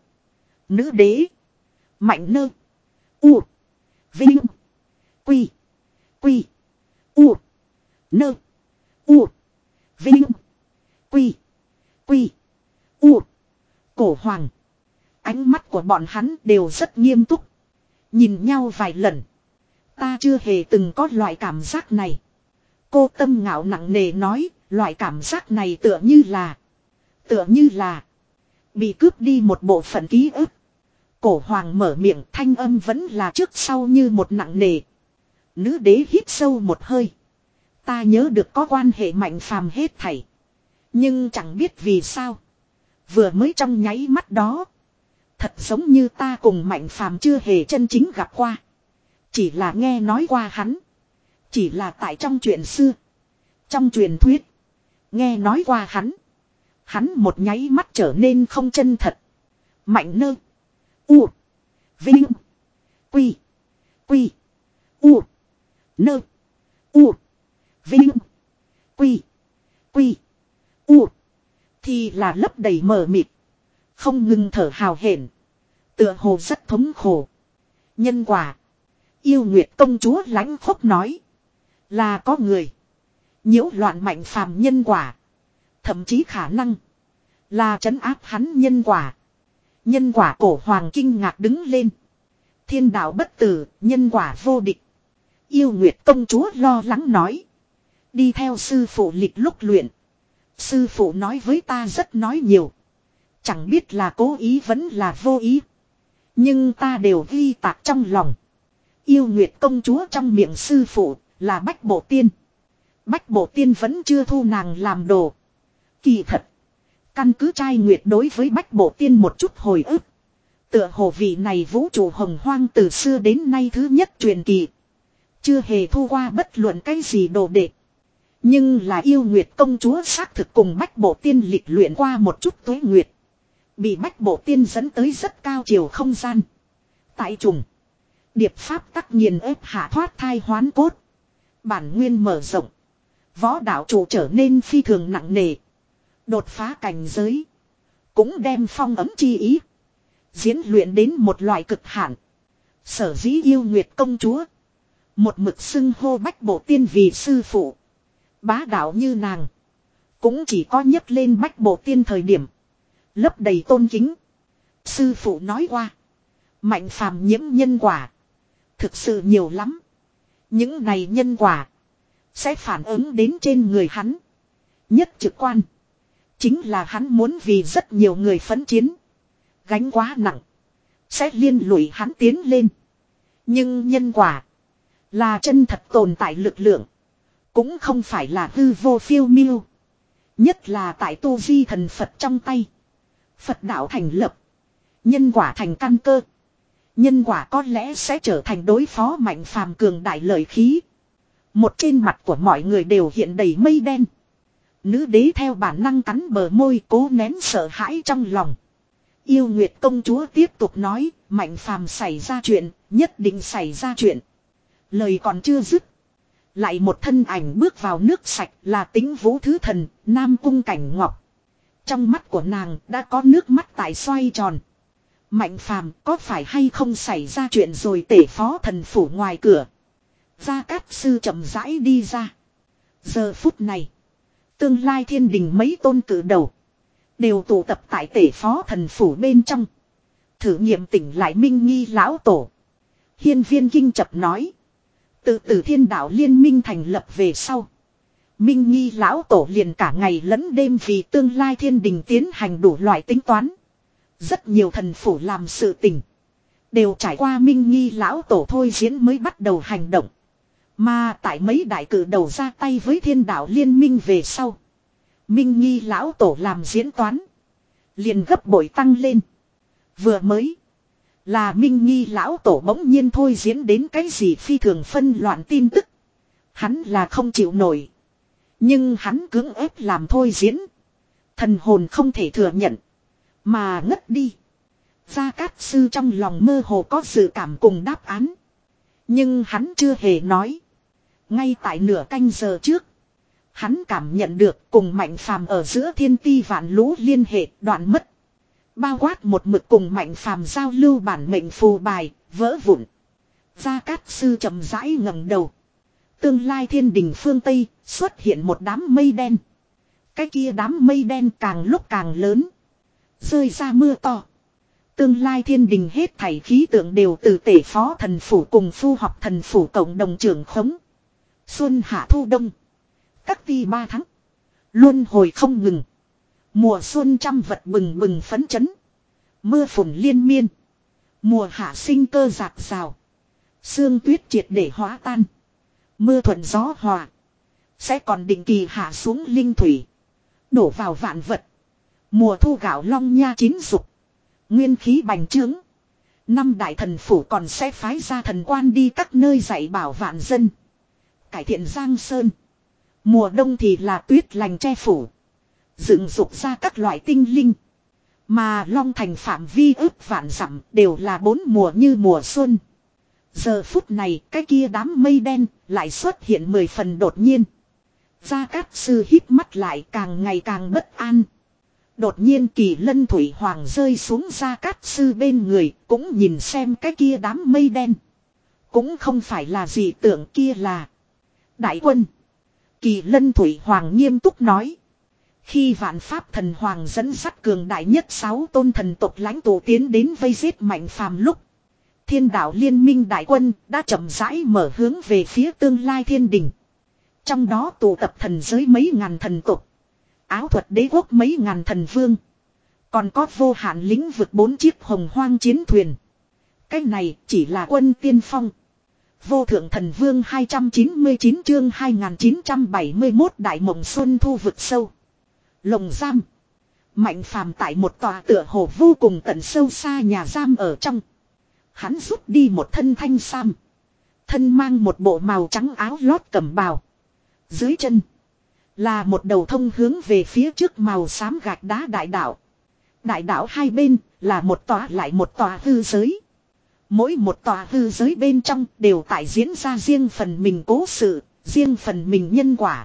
[SPEAKER 1] Nữ đế. Mạnh Nơ. U. Vinh. Quy. Quy. U. Nơ. U. Vinh. Quy. Quy. U. Cổ Hoàng. Ánh mắt của bọn hắn đều rất nghiêm túc. Nhìn nhau vài lần. Ta chưa hề từng có loại cảm giác này. Cô Tâm Ngạo nặng nề nói. Loại cảm giác này tựa như là. Tựa như là. Bị cướp đi một bộ phận ký ức. Cổ Hoàng mở miệng, thanh âm vẫn là trước sau như một nặng nề. Nữ đế hít sâu một hơi. Ta nhớ được có quan hệ Mạnh Phàm hết thảy. Nhưng chẳng biết vì sao. Vừa mới trong nháy mắt đó. Thật giống như ta cùng Mạnh Phàm chưa hề chân chính gặp qua. Chỉ là nghe nói qua hắn. Chỉ là tại trong chuyện xưa. Trong truyền thuyết. Nghe nói qua hắn. Hắn một nháy mắt trở nên không chân thật. Mạnh Nơ. U. Vinh. Quy. Quy. U. Nơ. U. Vinh. Quy. Quy. U. Thì là lấp đầy mờ mịt. Không ngừng thở hào hển. Tựa hồ rất thống khổ. Nhân quả. Yêu Nguyệt Công Chúa lãnh khốc nói. Là có người. Nhiễu loạn Mạnh Phàm nhân quả. Thậm chí khả năng. Là trấn áp hắn nhân quả. Nhân quả Cổ Hoàng kinh ngạc đứng lên. Thiên đạo bất tử, nhân quả vô địch. Yêu Nguyệt công chúa lo lắng nói. Đi theo sư phụ lịch lúc luyện. Sư phụ nói với ta rất nói nhiều. Chẳng biết là cố ý vẫn là vô ý. Nhưng ta đều ghi tạc trong lòng. Yêu Nguyệt công chúa trong miệng sư phụ là Bách Bộ Tiên. Bách Bộ Tiên vẫn chưa thu nàng làm đồ. Kỳ thật. Căn cứ trai Nguyệt đối với Bách Bộ Tiên một chút hồi ức. Tựa hồ vị này vũ trụ hồng hoang từ xưa đến nay thứ nhất truyền kỳ. Chưa hề thu qua bất luận cái gì đồ đệ. Nhưng là Yêu Nguyệt công chúa xác thực cùng Bách Bộ Tiên lịch luyện qua một chút tuế nguyệt. Bị Bách Bộ Tiên dẫn tới rất cao chiều không gian. Tại trùng. Điệp pháp tắc nghiền ép hạ thoát thai hoán cốt. Bản nguyên mở rộng. Võ đạo chủ trở nên phi thường nặng nề. Đột phá cảnh giới. Cũng đem phong ấm chi ý. Diễn luyện đến một loại cực hạn. Sở dĩ Yêu Nguyệt công chúa. Một mực xưng hô Bách Bộ Tiên vì sư phụ. Bá đạo như nàng. Cũng chỉ có nhấc lên Bách Bộ Tiên thời điểm. Lấp đầy tôn kính. Sư phụ nói qua. Mạnh phàm nhiễm nhân quả. Thực sự nhiều lắm. Những này nhân quả. Sẽ phản ứng đến trên người hắn. Nhất trực quan. Chính là hắn muốn vì rất nhiều người phấn chiến. Gánh quá nặng. Sẽ liên lụy hắn tiến lên. Nhưng nhân quả. Là chân thật tồn tại lực lượng. Cũng không phải là hư vô phiêu miêu. Nhất là tại tu di thần Phật trong tay. Phật đạo thành lập. Nhân quả thành căn cơ. Nhân quả có lẽ sẽ trở thành đối phó mạnh phàm cường đại lợi khí. Một trên mặt của mọi người đều hiện đầy mây đen. Nữ đế theo bản năng cắn bờ môi cố nén sợ hãi trong lòng. Yêu Nguyệt công chúa tiếp tục nói, mạnh phàm xảy ra chuyện, nhất định xảy ra chuyện. Lời còn chưa dứt. Lại một thân ảnh bước vào nước sạch là Tính Vũ Thứ Thần, Nam Cung Cảnh Ngọc. Trong mắt của nàng đã có nước mắt tại xoay tròn. Mạnh phàm có phải hay không xảy ra chuyện rồi? Tể phó thần phủ ngoài cửa. Gia Cát Sư chậm rãi đi ra. Giờ phút này. Tương lai thiên đình mấy tôn cử đầu. Đều tụ tập tại tể phó thần phủ bên trong. Thử nghiệm tỉnh lại Minh Nghi lão tổ. Hiên Viên Kinh chập nói. Từ từ thiên đạo liên minh thành lập về sau. Minh Nghi lão tổ liền cả ngày lẫn đêm vì tương lai thiên đình tiến hành đủ loại tính toán. Rất nhiều thần phủ làm sự tình. Đều trải qua Minh Nghi lão tổ thôi diễn mới bắt đầu hành động. Mà tại mấy đại cử đầu ra tay với thiên đạo liên minh về sau. Minh Nghi lão tổ làm diễn toán. Liền gấp bội tăng lên. Vừa mới. Là Minh Nghi lão tổ bỗng nhiên thôi diễn đến cái gì phi thường phân loạn tin tức. Hắn là không chịu nổi. Nhưng hắn cưỡng ép làm thôi diễn. Thần hồn không thể thừa nhận. Mà ngất đi. Gia Cát Sư trong lòng mơ hồ có dự cảm cùng đáp án. Nhưng hắn chưa hề nói. Ngay tại nửa canh giờ trước. Hắn cảm nhận được cùng Mạnh Phàm ở giữa thiên ti vạn lũ liên hệ đoạn mất. Bao quát một mực cùng Mạnh Phàm giao lưu bản mệnh phù bài, vỡ vụn. Gia Cát Sư chậm rãi ngẩng đầu. Tương lai thiên đình phương Tây xuất hiện một đám mây đen. Cái kia đám mây đen càng lúc càng lớn. Rơi ra mưa to. Tương lai thiên đình hết thảy khí tượng đều từ tể phó thần phủ cùng phu học thần phủ cộng đồng trưởng khống. Xuân hạ thu đông. Các ti ba tháng. Luân hồi không ngừng. Mùa xuân trăm vật bừng bừng phấn chấn. Mưa phùn liên miên. Mùa hạ sinh cơ rạc rào. Sương tuyết triệt để hóa tan. Mưa thuận gió hòa. Sẽ còn định kỳ hạ xuống linh thủy. Đổ vào vạn vật. Mùa thu gạo long nha chín dục. Nguyên khí bành trướng. Năm đại thần phủ còn sẽ phái ra thần quan đi các nơi dạy bảo vạn dân. Cải thiện giang sơn. Mùa đông thì là tuyết lành che phủ. Dựng dục ra các loại tinh linh. Mà Long Thành phạm vi ước vạn dặm đều là bốn mùa như mùa xuân. Giờ phút này cái kia đám mây đen lại xuất hiện mười phần đột nhiên. Gia Cát Sư híp mắt lại càng ngày càng bất an. Đột nhiên Kỳ Lân Thủy Hoàng rơi xuống Gia Cát Sư bên người cũng nhìn xem cái kia đám mây đen. Cũng không phải là gì tưởng kia là đại quân. Kỳ Lân Thủy Hoàng nghiêm túc nói. Khi Vạn Pháp Thần Hoàng dẫn dắt cường đại nhất sáu tôn thần tộc lãnh tụ tiến đến vây giết Mạnh Phàm lúc. Thiên đạo liên minh đại quân đã chậm rãi mở hướng về phía tương lai thiên đình. Trong đó tụ tập thần giới mấy ngàn thần tục. Áo thuật đế quốc mấy ngàn thần vương. Còn có vô hạn lĩnh vực bốn chiếc hồng hoang chiến thuyền. Cái này chỉ là quân tiên phong. Vô thượng thần vương hai trăm chín mươi chín chương hai nghìn chín trăm bảy mươi mốt đại mộng xuân thu vực sâu. Lồng giam. Mạnh phàm tại một tòa tựa hồ vô cùng tận sâu xa nhà giam ở trong. Hắn rút đi một thân thanh sam. Thân mang một bộ màu trắng áo lót cẩm bào. Dưới chân là một đầu thông hướng về phía trước màu xám gạch đá đại đạo. Đại đạo hai bên là một tòa lại một tòa hư giới. Mỗi một tòa hư giới bên trong đều tại diễn ra riêng phần mình cố sự, riêng phần mình nhân quả.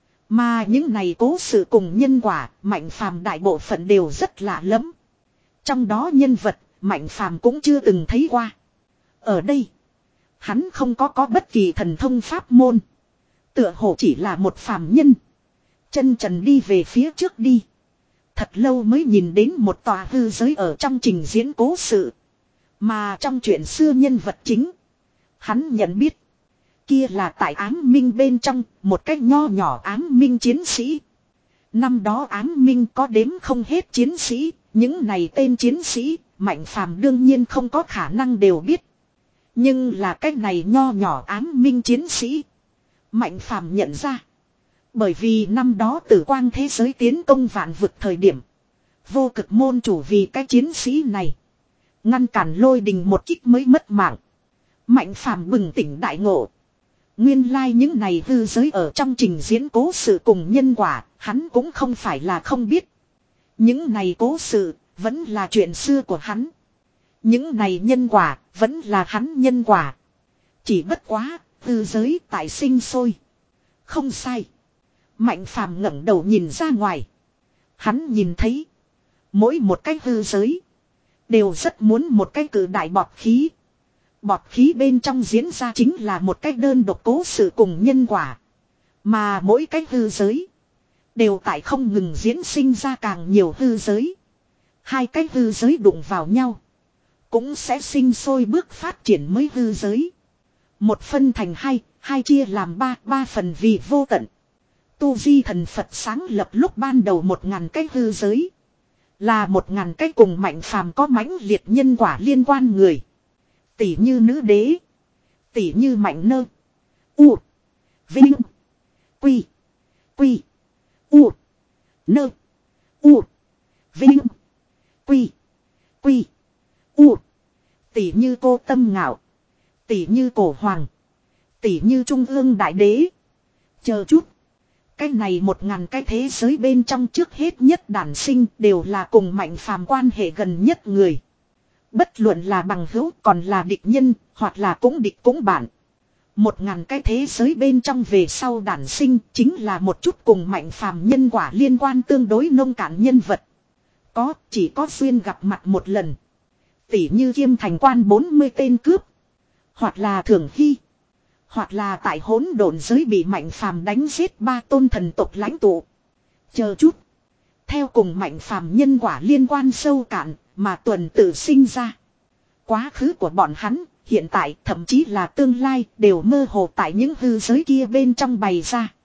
[SPEAKER 1] Mà những này cố sự cùng nhân quả, Mạnh Phàm đại bộ phận đều rất lạ lẫm. Trong đó nhân vật, Mạnh Phàm cũng chưa từng thấy qua. Ở đây, hắn không có có bất kỳ thần thông pháp môn. Tựa hồ chỉ là một phàm nhân. Chân trần đi về phía trước đi. Thật lâu mới nhìn đến một tòa hư giới ở trong trình diễn cố sự. Mà trong chuyện xưa nhân vật chính, hắn nhận biết. Kia là tại ám minh bên trong, một cách nho nhỏ ám minh chiến sĩ. Năm đó ám minh có đếm không hết chiến sĩ, những này tên chiến sĩ, Mạnh Phàm đương nhiên không có khả năng đều biết. Nhưng là cách này nho nhỏ ám minh chiến sĩ, Mạnh Phàm nhận ra. Bởi vì năm đó Tử Quang thế giới tiến công vạn vực thời điểm, vô cực môn chủ vì cái chiến sĩ này ngăn cản lôi đình một kích mới mất mạng. Mạnh Phàm bừng tỉnh đại ngộ. Nguyên lai like những này hư giới ở trong trình diễn cố sự cùng nhân quả, hắn cũng không phải là không biết. Những này cố sự, vẫn là chuyện xưa của hắn. Những này nhân quả, vẫn là hắn nhân quả. Chỉ bất quá, hư giới tại sinh sôi. Không sai. Mạnh Phàm ngẩng đầu nhìn ra ngoài. Hắn nhìn thấy, mỗi một cái hư giới đều rất muốn một cái cử đại bọt khí. Bọt khí bên trong diễn ra chính là một cái đơn độc cố sự cùng nhân quả. Mà mỗi cái hư giới đều tại không ngừng diễn sinh ra càng nhiều hư giới. Hai cái hư giới đụng vào nhau, cũng sẽ sinh sôi bước phát triển mới hư giới. Một phân thành hai, hai chia làm ba, ba phần vì vô tận. Tu Di Thần Phật sáng lập lúc ban đầu một ngàn cái hư giới. Là một ngàn cái cùng Mạnh Phàm có mãnh liệt nhân quả liên quan người. Tỷ như nữ đế. Tỷ như Mạnh Nơ. U. Vinh. Quy. Quy. U. Nơ. U. Vinh. Quy. Quy. U. Tỷ như cô Tâm Ngạo. Tỷ như Cổ Hoàng. Tỷ như Trung ương Đại Đế. Chờ chút. Cái này một ngàn cái thế giới bên trong trước hết nhất đản sinh đều là cùng Mạnh Phàm quan hệ gần nhất người. Bất luận là bằng hữu còn là địch nhân, hoặc là cũng địch cũng bạn. Một ngàn cái thế giới bên trong về sau đản sinh chính là một chút cùng Mạnh Phàm nhân quả liên quan tương đối nông cạn nhân vật. Có, chỉ có duyên gặp mặt một lần. Tỷ như Kiêm Thành Quan bốn mươi tên cướp. Hoặc là Thường Hy. Hoặc là tại hỗn độn giới bị Mạnh Phàm đánh giết ba tôn thần tộc lãnh tụ. Chờ chút. Theo cùng Mạnh Phàm nhân quả liên quan sâu cạn mà tuần tự sinh ra. Quá khứ của bọn hắn, hiện tại thậm chí là tương lai đều mơ hồ tại những hư giới kia bên trong bày ra.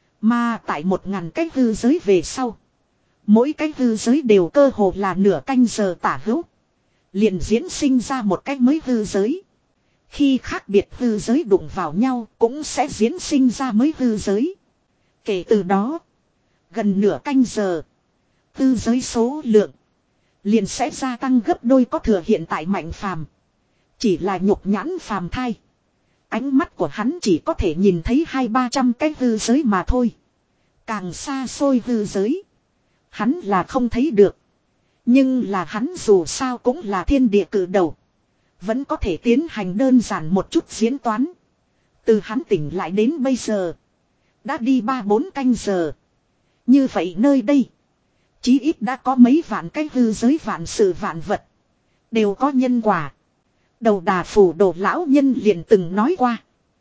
[SPEAKER 1] Mà tại một ngàn cái hư giới về sau, mỗi cái hư giới đều cơ hồ là nửa canh giờ tả hữu. Liền diễn sinh ra một cái mới hư giới. Khi khác biệt hư giới đụng vào nhau cũng sẽ diễn sinh ra mới hư giới. Kể từ đó, gần nửa canh giờ, hư giới số lượng liền sẽ gia tăng gấp đôi có thừa hiện tại Mạnh Phàm. Chỉ là nhục nhãn phàm thai. Ánh mắt của hắn chỉ có thể nhìn thấy hai ba trăm cái hư giới mà thôi. Càng xa xôi hư giới, hắn là không thấy được. Nhưng là hắn dù sao cũng là thiên địa cử đầu, vẫn có thể tiến hành đơn giản một chút diễn toán. Từ hắn tỉnh lại đến bây giờ, đã đi ba bốn canh giờ. Như vậy nơi đây, chí ít đã có mấy vạn cái hư giới vạn sự vạn vật. Đều có nhân quả. Đầu đà phủ đồ lão nhân liền từng nói qua.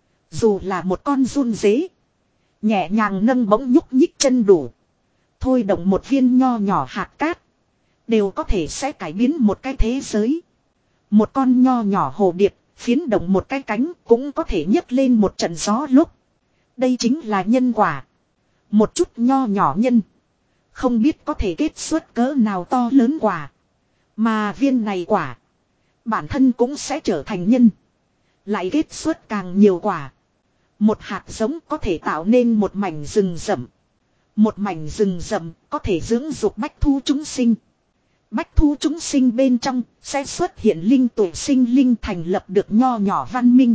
[SPEAKER 1] Dù là một con run dế, nhẹ nhàng nâng bỗng nhúc nhích chân đủ. Thôi động một viên nho nhỏ hạt cát, đều có thể sẽ cải biến một cái thế giới. Một con nho nhỏ hồ điệp, phiến động một cái cánh cũng có thể nhấc lên một trận gió lúc. Đây chính là nhân quả. Một chút nho nhỏ nhân. Không biết có thể kết xuất cỡ nào to lớn quả. Mà viên này quả. Bản thân cũng sẽ trở thành nhân. Lại kết xuất càng nhiều quả. Một hạt giống có thể tạo nên một mảnh rừng rậm. Một mảnh rừng rậm có thể dưỡng dục bách thu chúng sinh. Bách thu chúng sinh bên trong sẽ xuất hiện linh tuổi sinh linh thành lập được nho nhỏ văn minh.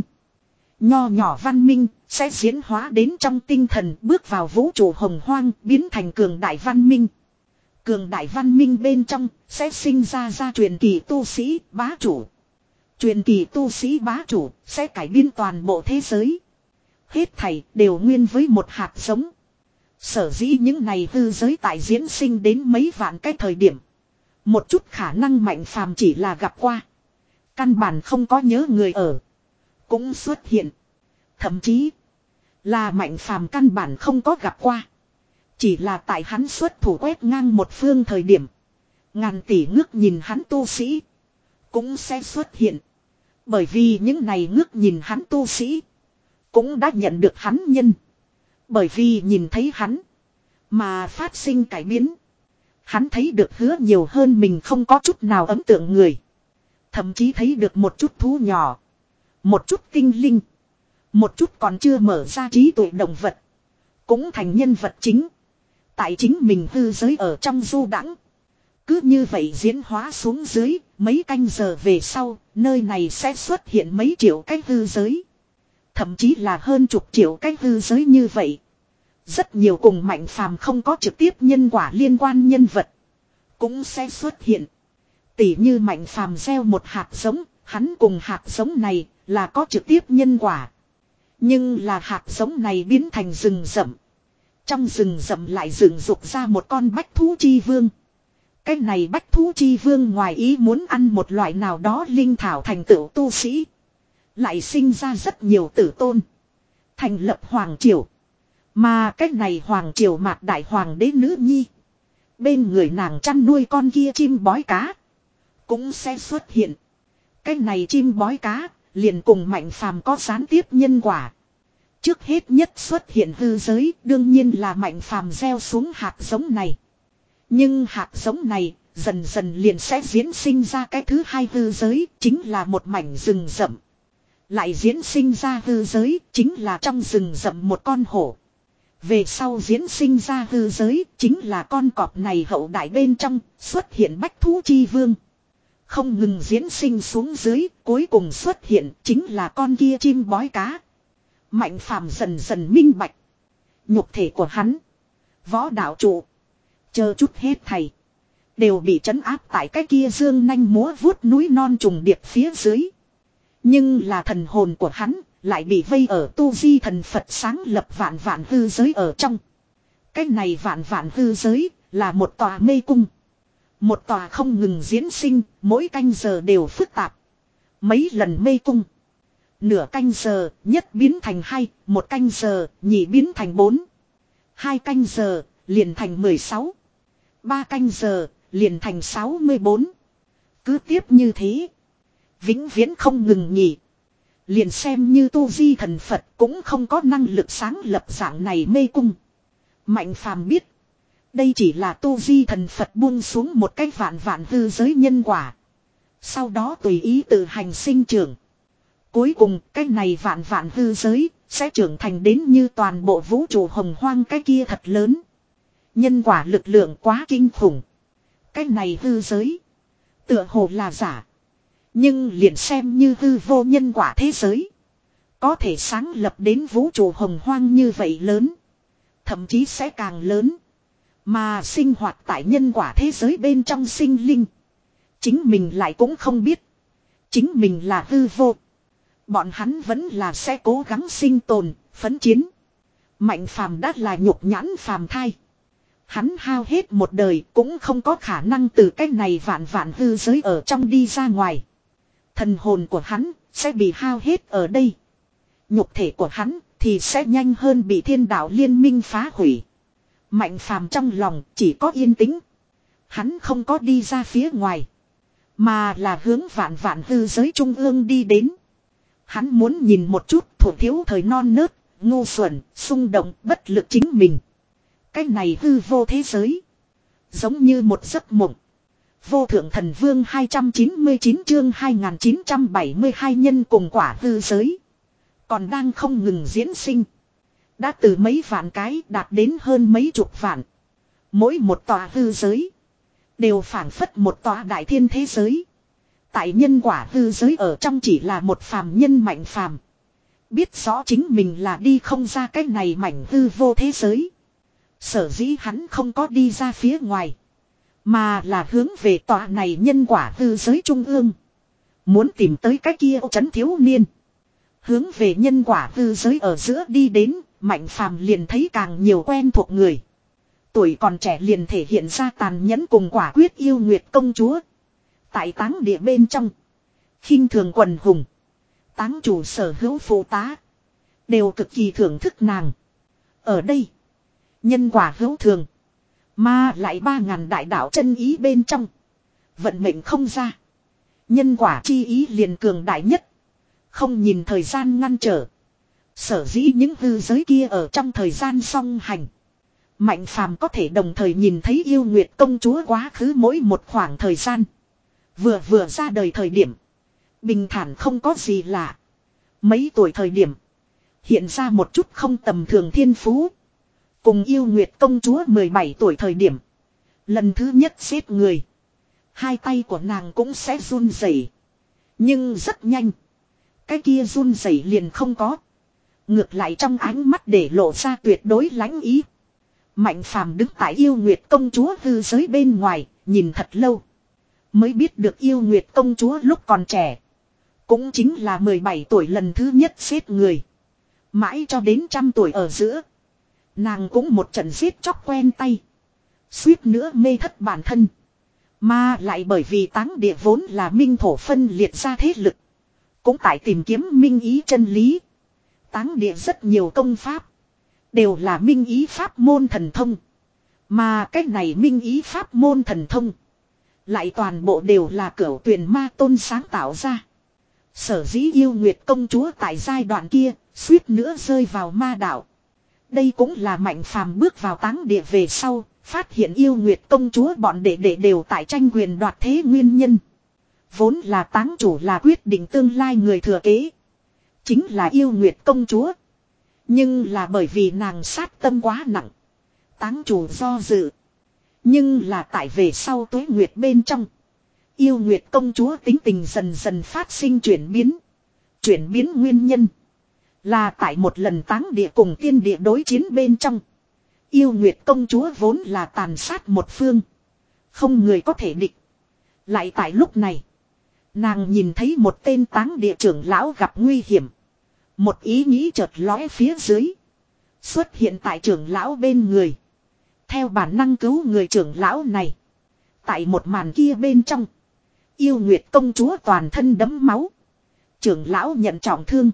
[SPEAKER 1] Nho nhỏ văn minh sẽ diễn hóa đến trong tinh thần bước vào vũ trụ hồng hoang biến thành cường đại văn minh. Cường đại văn minh bên trong sẽ sinh ra ra truyền kỳ tu sĩ bá chủ. Truyền kỳ tu sĩ bá chủ sẽ cải biến toàn bộ thế giới. Hết thảy đều nguyên với một hạt giống. Sở dĩ những này hư giới tại diễn sinh đến mấy vạn cái thời điểm. Một chút khả năng mạnh phàm chỉ là gặp qua. Căn bản không có nhớ người ở. Cũng xuất hiện. Thậm chí là mạnh phàm căn bản không có gặp qua. Chỉ là tại hắn xuất thủ quét ngang một phương thời điểm. Ngàn tỷ ngước nhìn hắn tu sĩ. Cũng sẽ xuất hiện. Bởi vì những này ngước nhìn hắn tu sĩ. Cũng đã nhận được hắn nhân. Bởi vì nhìn thấy hắn. Mà phát sinh cải biến. Hắn thấy được hứa nhiều hơn mình không có chút nào ấn tượng người. Thậm chí thấy được một chút thú nhỏ. Một chút tinh linh. Một chút còn chưa mở ra trí tuệ động vật. Cũng thành nhân vật chính. Tại chính mình hư giới ở trong du đãng. Cứ như vậy diễn hóa xuống dưới. Mấy canh giờ về sau. Nơi này sẽ xuất hiện mấy triệu cái hư giới. Thậm chí là hơn chục triệu cái hư giới như vậy. Rất nhiều cùng mạnh phàm không có trực tiếp nhân quả liên quan nhân vật. Cũng sẽ xuất hiện. Tỉ như mạnh phàm gieo một hạt giống. Hắn cùng hạt giống này là có trực tiếp nhân quả. Nhưng là hạt giống này biến thành rừng rậm. Trong rừng rậm lại dựng dục ra một con bách thú chi vương. Cái này bách thú chi vương ngoài ý muốn ăn một loại nào đó linh thảo thành tựu tu sĩ. Lại sinh ra rất nhiều tử tôn. Thành lập hoàng triều. Mà cái này hoàng triều mạt đại hoàng đế nữ nhi. Bên người nàng chăn nuôi con kia chim bói cá. Cũng sẽ xuất hiện. Cái này chim bói cá liền cùng mạnh phàm có gián tiếp nhân quả. Trước hết nhất xuất hiện hư giới đương nhiên là mạnh phàm gieo xuống hạt giống này. Nhưng hạt giống này dần dần liền sẽ diễn sinh ra cái thứ hai hư giới chính là một mảnh rừng rậm. Lại diễn sinh ra hư giới chính là trong rừng rậm một con hổ. Về sau diễn sinh ra hư giới chính là con cọp này hậu đại bên trong xuất hiện bách thú chi vương. Không ngừng diễn sinh xuống dưới cuối cùng xuất hiện chính là con kia chim bói cá. Mạnh phàm dần dần minh bạch. Nhục thể của hắn. Võ đạo trụ. Chờ chút hết thầy. Đều bị trấn áp tại cái kia dương nanh múa vuốt núi non trùng điệp phía dưới. Nhưng là thần hồn của hắn lại bị vây ở tu di thần Phật sáng lập vạn vạn hư giới ở trong. Cái này vạn vạn hư giới là một tòa mê cung. Một tòa không ngừng diễn sinh, mỗi canh giờ đều phức tạp. Mấy lần mê cung. Nửa canh giờ nhất biến thành hai, một canh giờ nhị biến thành bốn. Hai canh giờ liền thành mười sáu. Ba canh giờ liền thành sáu mươi bốn. Cứ tiếp như thế. Vĩnh viễn không ngừng nghỉ. Liền xem như tu di thần Phật cũng không có năng lực sáng lập dạng này mê cung. Mạnh phàm biết. Đây chỉ là tu di thần Phật buông xuống một cái vạn vạn hư giới nhân quả. Sau đó tùy ý tự hành sinh trưởng. Cuối cùng cái này vạn vạn hư giới sẽ trưởng thành đến như toàn bộ vũ trụ hồng hoang cái kia thật lớn. Nhân quả lực lượng quá kinh khủng. Cái này hư giới. Tựa hồ là giả. Nhưng liền xem như hư vô nhân quả thế giới. Có thể sáng lập đến vũ trụ hồng hoang như vậy lớn. Thậm chí sẽ càng lớn. Mà sinh hoạt tại nhân quả thế giới bên trong sinh linh. Chính mình lại cũng không biết. Chính mình là hư vô. Bọn hắn vẫn là sẽ cố gắng sinh tồn, phấn chiến. Mạnh phàm đã là nhục nhãn phàm thai. Hắn hao hết một đời cũng không có khả năng từ cái này vạn vạn hư giới ở trong đi ra ngoài. Thần hồn của hắn sẽ bị hao hết ở đây. Nhục thể của hắn thì sẽ nhanh hơn bị thiên đạo liên minh phá hủy. Mạnh phàm trong lòng chỉ có yên tĩnh. Hắn không có đi ra phía ngoài. Mà là hướng vạn vạn hư giới trung ương đi đến. Hắn muốn nhìn một chút thủ thiếu thời non nớt, ngu xuẩn, xung động, bất lực chính mình. Cái này hư vô thế giới. Giống như một giấc mộng. Vô thượng thần vương hai trăm chín mươi chín chương hai nghìn chín trăm bảy mươi hai nhân cùng quả hư giới. Còn đang không ngừng diễn sinh. Đã từ mấy vạn cái đạt đến hơn mấy chục vạn. Mỗi một tòa hư giới. Đều phản phất một tòa đại thiên thế giới. Tại nhân quả hư giới ở trong chỉ là một phàm nhân mạnh phàm. Biết rõ chính mình là đi không ra cái này mảnh hư vô thế giới. Sở dĩ hắn không có đi ra phía ngoài. Mà là hướng về tòa này nhân quả hư giới trung ương. Muốn tìm tới cái kia ô trấn thiếu niên. Hướng về nhân quả hư giới ở giữa đi đến. Mạnh phàm liền thấy càng nhiều quen thuộc người. Tuổi còn trẻ liền thể hiện ra tàn nhẫn cùng quả quyết yêu nguyệt công chúa. Tại táng địa bên trong. Khinh thường quần hùng. Táng chủ sở hữu phụ tá. Đều cực kỳ thưởng thức nàng. Ở đây. Nhân quả hữu thường. Mà lại ba ngàn đại đạo chân ý bên trong. Vận mệnh không ra. Nhân quả chi ý liền cường đại nhất. Không nhìn thời gian ngăn trở. Sở dĩ những hư giới kia ở trong thời gian song hành. Mạnh phàm có thể đồng thời nhìn thấy yêu nguyệt công chúa quá khứ mỗi một khoảng thời gian. Vừa vừa ra đời thời điểm. Bình thản không có gì lạ. Mấy tuổi thời điểm. Hiện ra một chút không tầm thường thiên phú. Cùng yêu nguyệt công chúa mười bảy tuổi thời điểm. Lần thứ nhất giết người. Hai tay của nàng cũng sẽ run rẩy. Nhưng rất nhanh. Cái kia run rẩy liền không có. Ngược lại trong ánh mắt để lộ ra tuyệt đối lãnh ý. Mạnh phàm đứng tại yêu nguyệt công chúa hư giới bên ngoài. Nhìn thật lâu. Mới biết được yêu nguyệt công chúa lúc còn trẻ. Cũng chính là mười bảy tuổi lần thứ nhất giết người. Mãi cho đến trăm tuổi ở giữa. Nàng cũng một trận giết chóc quen tay. Suýt nữa mê thất bản thân. Mà lại bởi vì táng địa vốn là minh thổ phân liệt ra thế lực. Cũng tại tìm kiếm minh ý chân lý. Táng địa rất nhiều công pháp. Đều là minh ý pháp môn thần thông. Mà cái này minh ý pháp môn thần thông. Lại toàn bộ đều là cửu tuyền ma tôn sáng tạo ra. Sở dĩ yêu nguyệt công chúa tại giai đoạn kia. Suýt nữa rơi vào ma đạo. Đây cũng là mạnh phàm bước vào táng địa về sau. Phát hiện yêu nguyệt công chúa bọn đệ đệ đều tại tranh quyền đoạt thế nguyên nhân. Vốn là táng chủ là quyết định tương lai người thừa kế. Chính là yêu nguyệt công chúa. Nhưng là bởi vì nàng sát tâm quá nặng. Táng chủ do dự. Nhưng là tại về sau tuế nguyệt bên trong. Yêu nguyệt công chúa tính tình dần dần phát sinh chuyển biến. Chuyển biến nguyên nhân. Là tại một lần táng địa cùng tiên địa đối chiến bên trong. Yêu nguyệt công chúa vốn là tàn sát một phương. Không người có thể địch. Lại tại lúc này. Nàng nhìn thấy một tên táng địa trưởng lão gặp nguy hiểm. Một ý nghĩ chợt lóe phía dưới. Xuất hiện tại trưởng lão bên người. Theo bản năng cứu người trưởng lão này. Tại một màn kia bên trong. Yêu nguyệt công chúa toàn thân đẫm máu. Trưởng lão nhận trọng thương.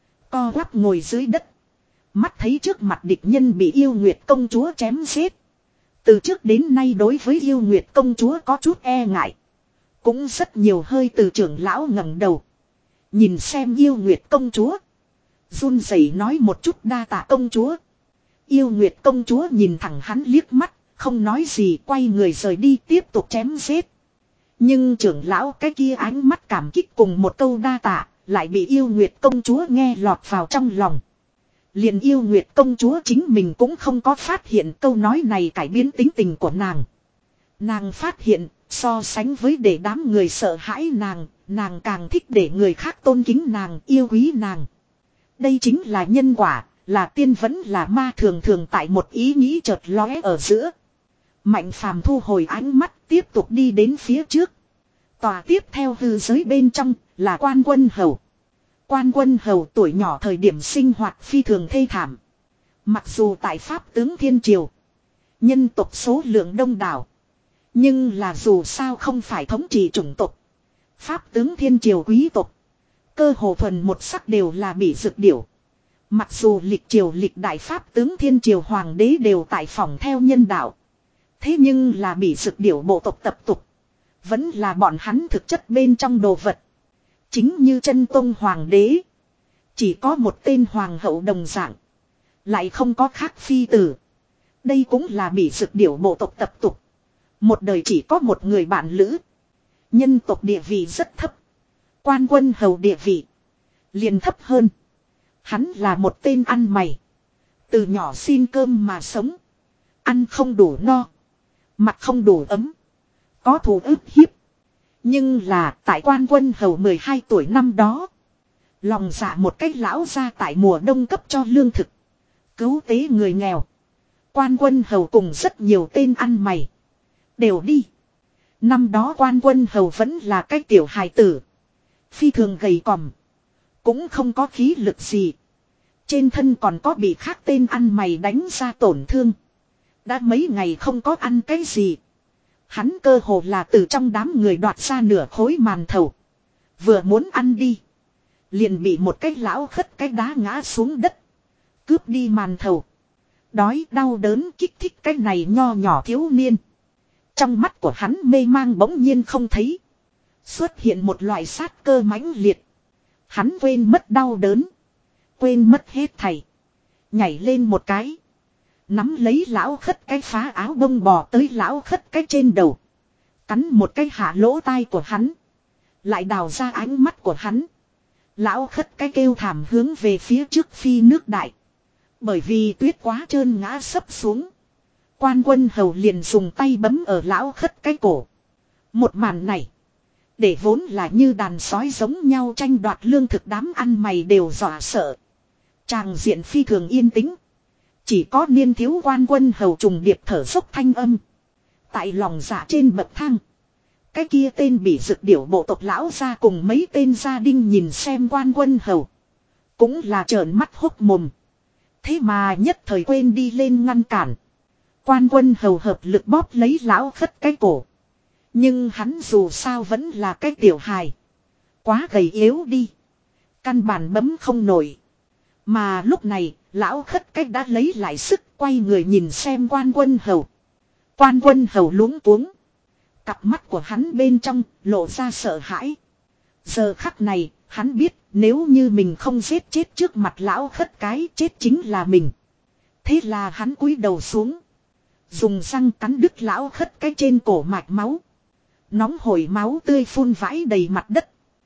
[SPEAKER 1] Co quắp ngồi dưới đất. Mắt thấy trước mặt địch nhân bị yêu nguyệt công chúa chém giết. Từ trước đến nay đối với yêu nguyệt công chúa có chút e ngại. Cũng rất nhiều hơi từ trưởng lão ngẩng đầu. Nhìn xem yêu nguyệt công chúa. Run rẩy nói một chút đa tạ công chúa. Yêu nguyệt công chúa nhìn thẳng hắn liếc mắt. Không nói gì quay người rời đi tiếp tục chém giết. Nhưng trưởng lão cái kia ánh mắt cảm kích cùng một câu đa tạ. Lại bị yêu nguyệt công chúa nghe lọt vào trong lòng. Liền yêu nguyệt công chúa chính mình cũng không có phát hiện câu nói này cải biến tính tình của nàng. Nàng phát hiện, so sánh với để đám người sợ hãi nàng, nàng càng thích để người khác tôn kính nàng, yêu quý nàng. Đây chính là nhân quả, là tiên vẫn là ma thường thường tại một ý nghĩ chợt lóe ở giữa. Mạnh phàm thu hồi ánh mắt tiếp tục đi đến phía trước. Tòa tiếp theo hư giới bên trong là Quan Quân Hầu. Quan Quân Hầu tuổi nhỏ thời điểm sinh hoạt phi thường thê thảm. Mặc dù tại Pháp tướng Thiên Triều, nhân tộc số lượng đông đảo. Nhưng là dù sao không phải thống trị chủng tộc. Pháp tướng Thiên Triều quý tộc. Cơ hồ thuần một sắc đều là bị dược điểu. Mặc dù lịch triều lịch đại Pháp tướng Thiên Triều Hoàng đế đều tại phòng theo nhân đạo. Thế nhưng là bị dược điểu bộ tộc tập tục. Vẫn là bọn hắn thực chất bên trong đồ vật. Chính như chân tôn hoàng đế. Chỉ có một tên hoàng hậu đồng dạng. Lại không có khác phi tử. Đây cũng là bị dực điểu bộ tộc tập tục. Một đời chỉ có một người bạn lữ. Nhân tộc địa vị rất thấp. Quan quân hầu địa vị liền thấp hơn. Hắn là một tên ăn mày. Từ nhỏ xin cơm mà sống. Ăn không đủ no. Mặc không đủ ấm. Có thù ức hiếp. Nhưng là tại quan quân hầu mười hai tuổi năm đó. Lòng dạ một cách lão ra tại mùa đông cấp cho lương thực. Cứu tế người nghèo. Quan quân hầu cùng rất nhiều tên ăn mày. Đều đi. Năm đó quan quân hầu vẫn là cái tiểu hài tử. Phi thường gầy còm. Cũng không có khí lực gì. Trên thân còn có bị khác tên ăn mày đánh ra tổn thương. Đã mấy ngày không có ăn cái gì. Hắn cơ hồ là từ trong đám người đoạt ra nửa khối màn thầu. Vừa muốn ăn đi. Liền bị một cái lão khất cái đá ngã xuống đất. Cướp đi màn thầu. Đói đau đớn kích thích cái này nho nhỏ thiếu niên. Trong mắt của hắn mê mang bỗng nhiên không thấy. Xuất hiện một loại sát cơ mãnh liệt. Hắn quên mất đau đớn. Quên mất hết thảy. Nhảy lên một cái. Nắm lấy lão khất cái phá áo bông bò tới lão khất cái trên đầu. Cắn một cái hạ lỗ tai của hắn. Lại đào ra ánh mắt của hắn. Lão khất cái kêu thảm hướng về phía trước phi nước đại. Bởi vì tuyết quá trơn ngã sấp xuống. Quan quân hầu liền dùng tay bấm ở lão khất cái cổ. Một màn này. Để vốn là như đàn sói giống nhau tranh đoạt lương thực đám ăn mày đều dọa sợ. Tràng diện phi thường yên tĩnh. Chỉ có niên thiếu quan quân hầu trùng điệp thở dốc thanh âm. Tại lòng dạ trên bậc thang. Cái kia tên bị dực điểu bộ tộc lão ra cùng mấy tên gia đình nhìn xem quan quân hầu. Cũng là trợn mắt hốc mồm. Thế mà nhất thời quên đi lên ngăn cản. Quan quân hầu hợp lực bóp lấy lão khất cái cổ. Nhưng hắn dù sao vẫn là cái tiểu hài. Quá gầy yếu đi. Căn bản bấm không nổi. Mà lúc này, lão khất cái đã lấy lại sức quay người nhìn xem quan quân hầu. Quan quân hầu luống cuống. Cặp mắt của hắn bên trong lộ ra sợ hãi. Giờ khắc này, hắn biết nếu như mình không giết chết trước mặt lão khất cái chết chính là mình. Thế là hắn cúi đầu xuống. Dùng răng cắn đứt lão khất cái trên cổ mạch máu. Nóng hổi máu tươi phun vãi đầy mặt đất.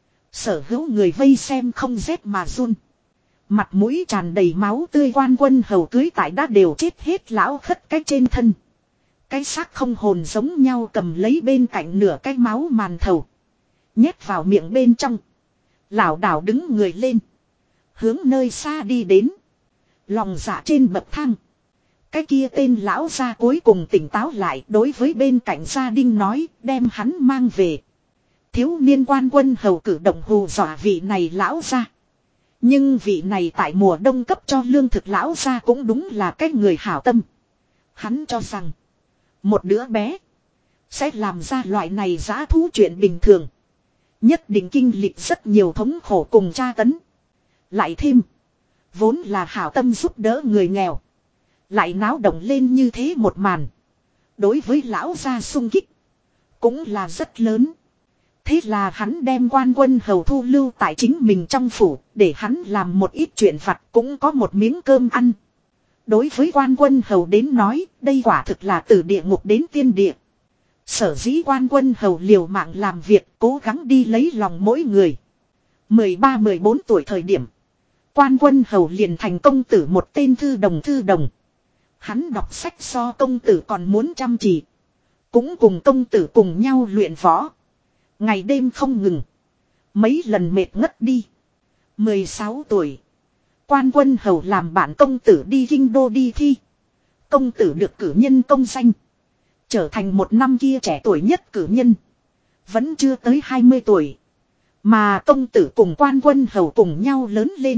[SPEAKER 1] Sở hữu người vây xem không rét mà run. Mặt mũi tràn đầy máu tươi quan quân hầu cưới tại đã đều chết hết lão khất cái trên thân. Cái xác không hồn giống nhau cầm lấy bên cạnh nửa cái máu màn thầu. Nhét vào miệng bên trong. Lảo đảo đứng người lên. Hướng nơi xa đi đến. Lòng dạ trên bậc thang. Cái kia tên lão gia cuối cùng tỉnh táo lại đối với bên cạnh gia đình nói đem hắn mang về. Thiếu niên quan quân hầu cử động hù dọa vị này lão gia. Nhưng vị này tại mùa đông cấp cho lương thực lão gia cũng đúng là cái người hảo tâm. Hắn cho rằng một đứa bé sẽ làm ra loại này dã thú chuyện bình thường. Nhất định kinh lịch rất nhiều thống khổ cùng tra tấn. Lại thêm vốn là hảo tâm giúp đỡ người nghèo. Lại náo động lên như thế một màn. Đối với lão gia sung kích cũng là rất lớn. Thế là hắn đem quan quân hầu thu lưu tại chính mình trong phủ. Để hắn làm một ít chuyện vặt cũng có một miếng cơm ăn. Đối với quan quân hầu đến nói đây quả thực là từ địa ngục đến tiên địa. Sở dĩ quan quân hầu liều mạng làm việc cố gắng đi lấy lòng mỗi người. mười ba mười bốn tuổi thời điểm. Quan quân hầu liền thành công tử một tên thư đồng thư đồng. Hắn đọc sách so công tử còn muốn chăm chỉ. Cũng cùng công tử cùng nhau luyện võ. Ngày đêm không ngừng. Mấy lần mệt ngất đi. mười sáu tuổi. Quan quân hầu làm bạn công tử đi kinh đô đi thi. Công tử được cử nhân công danh. Trở thành một năm kia trẻ tuổi nhất cử nhân. Vẫn chưa tới hai mươi tuổi. Mà công tử cùng quan quân hầu cùng nhau lớn lên.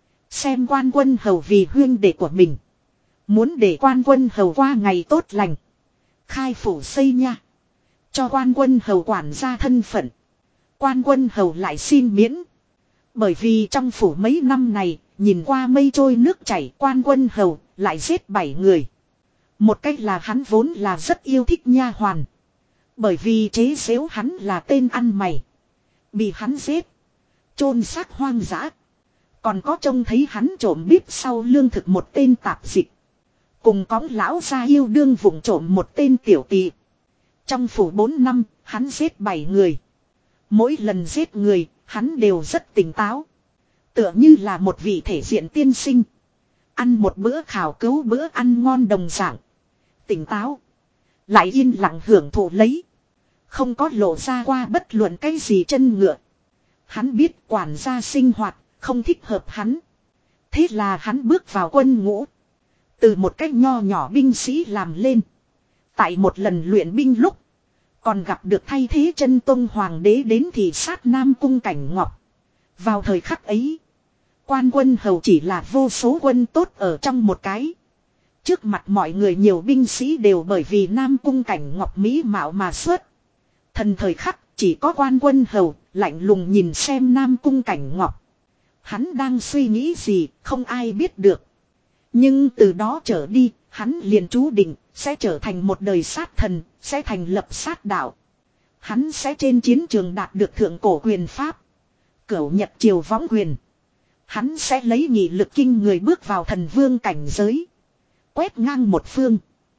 [SPEAKER 1] Xem quan quân hầu vì huynh đệ của mình. Muốn để quan quân hầu qua ngày tốt lành. Khai phủ xây nha. Cho quan quân hầu quản gia thân phận. Quan quân hầu lại xin miễn. Bởi vì trong phủ mấy năm này, nhìn qua mây trôi nước chảy quan quân hầu, lại giết bảy người. Một cách là hắn vốn là rất yêu thích nha hoàn. Bởi vì chế giễu hắn là tên ăn mày. Bị hắn giết. Chôn xác hoang dã. Còn có trông thấy hắn trộm bếp sau lương thực một tên tạp dịch. Cùng cõng lão gia yêu đương vụng trộm một tên tiểu tỳ. Trong phủ bốn năm, hắn giết bảy người. Mỗi lần giết người, hắn đều rất tỉnh táo. Tựa như là một vị thể diện tiên sinh. Ăn một bữa khảo cứu bữa ăn ngon đồng dạng. Tỉnh táo. Lại yên lặng hưởng thụ lấy. Không có lộ ra qua bất luận cái gì chân ngựa. Hắn biết quản gia sinh hoạt, không thích hợp hắn. Thế là hắn bước vào quân ngũ. Từ một cách nho nhỏ binh sĩ làm lên. Tại một lần luyện binh lúc. Còn gặp được thay thế chân tông hoàng đế đến thị sát Nam Cung Cảnh Ngọc. Vào thời khắc ấy. Quan quân hầu chỉ là vô số quân tốt ở trong một cái. Trước mặt mọi người nhiều binh sĩ đều bởi vì Nam Cung Cảnh Ngọc mỹ mạo mà xuất. Thần thời khắc chỉ có quan quân hầu lạnh lùng nhìn xem Nam Cung Cảnh Ngọc. Hắn đang suy nghĩ gì không ai biết được. Nhưng từ đó trở đi hắn liền chú định sẽ trở thành một đời sát thần, sẽ thành lập sát đạo. Hắn sẽ trên chiến trường đạt được thượng cổ quyền pháp. Cửu Nhật Triều võng quyền. Hắn sẽ lấy nghị lực kinh người bước vào thần vương cảnh giới. Quét ngang một phương.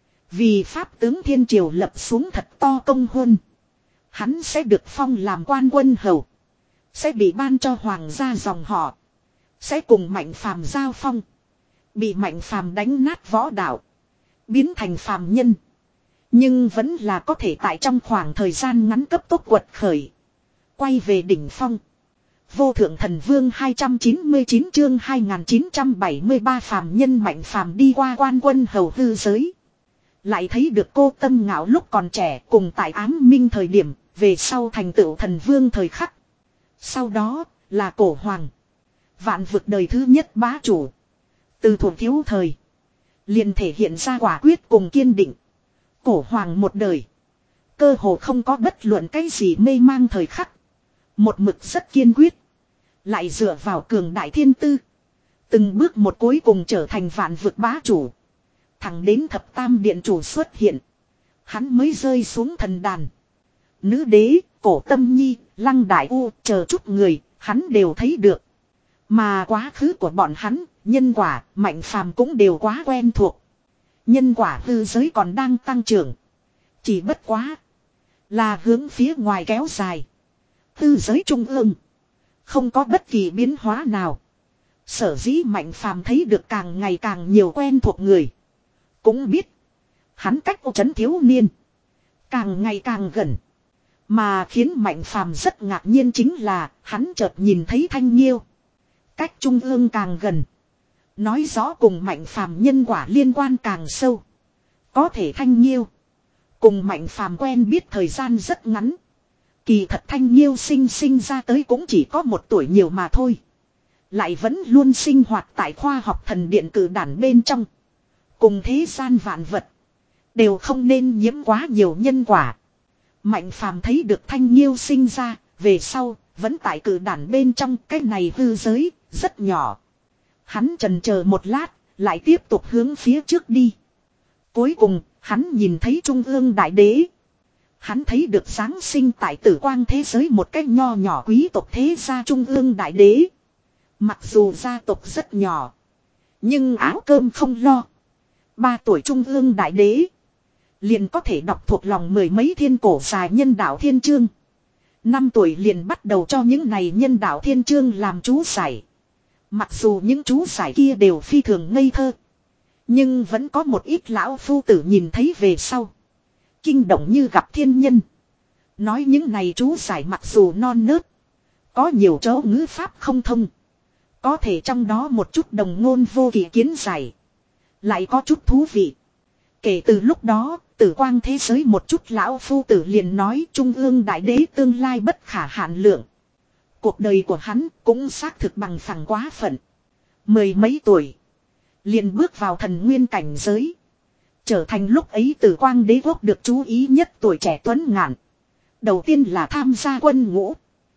[SPEAKER 1] Vì pháp tướng thiên triều lập xuống thật to công huân. Hắn sẽ được phong làm quan quân hầu. Sẽ bị ban cho hoàng gia dòng họ. Sẽ cùng Mạnh Phàm giao phong. Bị Mạnh Phàm đánh nát võ đạo. Biến thành phàm nhân. Nhưng vẫn là có thể tại trong khoảng thời gian ngắn cấp tốc quật khởi. Quay về đỉnh phong. Vô thượng thần vương hai trăm chín mươi chín chương hai nghìn chín trăm bảy mươi ba phàm nhân Mạnh Phàm đi qua quan quân hầu hư giới. Lại thấy được cô Tâm Ngạo lúc còn trẻ cùng tại ám minh thời điểm, về sau thành tựu thần vương thời khắc. Sau đó là cổ hoàng. Vạn vực đời thứ nhất bá chủ. Từ thuộc thiếu thời. Liền thể hiện ra quả quyết cùng kiên định. Cổ hoàng một đời. Cơ hồ không có bất luận cái gì mê mang thời khắc. Một mực rất kiên quyết. Lại dựa vào cường đại thiên tư. Từng bước một cuối cùng trở thành vạn vực bá chủ. Thẳng đến thập tam điện chủ xuất hiện. Hắn mới rơi xuống thần đàn. Nữ đế, cổ Tâm Nhi, Lăng Đại U, chờ chút người, hắn đều thấy được. Mà quá khứ của bọn hắn, nhân quả, Mạnh Phàm cũng đều quá quen thuộc. Nhân quả hư giới còn đang tăng trưởng. Chỉ bất quá. Là hướng phía ngoài kéo dài. Hư giới trung ương. Không có bất kỳ biến hóa nào. Sở dĩ Mạnh Phàm thấy được càng ngày càng nhiều quen thuộc người. Cũng biết. Hắn cách ô trấn thiếu niên. Càng ngày càng gần. Mà khiến Mạnh Phàm rất ngạc nhiên chính là hắn chợt nhìn thấy Thanh Nhiêu. Cách trung ương càng gần. Nói rõ cùng Mạnh Phàm nhân quả liên quan càng sâu. Có thể Thanh Nhiêu. Cùng Mạnh Phàm quen biết thời gian rất ngắn. Kỳ thật Thanh Nhiêu sinh sinh ra tới cũng chỉ có một tuổi nhiều mà thôi. Lại vẫn luôn sinh hoạt tại khoa học thần điện cử đản bên trong. Cùng thế gian vạn vật. Đều không nên nhiễm quá nhiều nhân quả. Mạnh Phàm thấy được Thanh Nhiêu sinh ra. Về sau vẫn tại cử đản bên trong cái này hư giới. Rất nhỏ. Hắn chần chờ một lát. Lại tiếp tục hướng phía trước đi. Cuối cùng hắn nhìn thấy Trung ương Đại Đế. Hắn thấy được Giáng sinh tại tử quang thế giới một cách nho nhỏ quý tộc thế gia Trung ương Đại Đế. Mặc dù gia tộc rất nhỏ. Nhưng áo cơm không lo. Ba tuổi Trung ương Đại Đế. Liền có thể đọc thuộc lòng mười mấy thiên cổ dài nhân đạo thiên chương. Năm tuổi liền bắt đầu cho những này nhân đạo thiên chương làm chú giải. Mặc dù những chú giải kia đều phi thường ngây thơ. Nhưng vẫn có một ít lão phu tử nhìn thấy về sau. Kinh động như gặp thiên nhân. Nói những này chú giải mặc dù non nớt. Có nhiều chỗ ngữ pháp không thông. Có thể trong đó một chút đồng ngôn vô kỷ kiến giải. Lại có chút thú vị. Kể từ lúc đó, tử quang thế giới một chút lão phu tử liền nói Trung ương Đại Đế tương lai bất khả hạn lượng. Cuộc đời của hắn cũng xác thực bằng phẳng quá phận. Mười mấy tuổi. Liền bước vào thần nguyên cảnh giới. Trở thành lúc ấy tử quang đế quốc được chú ý nhất tuổi trẻ tuấn ngạn. Đầu tiên là tham gia quân ngũ.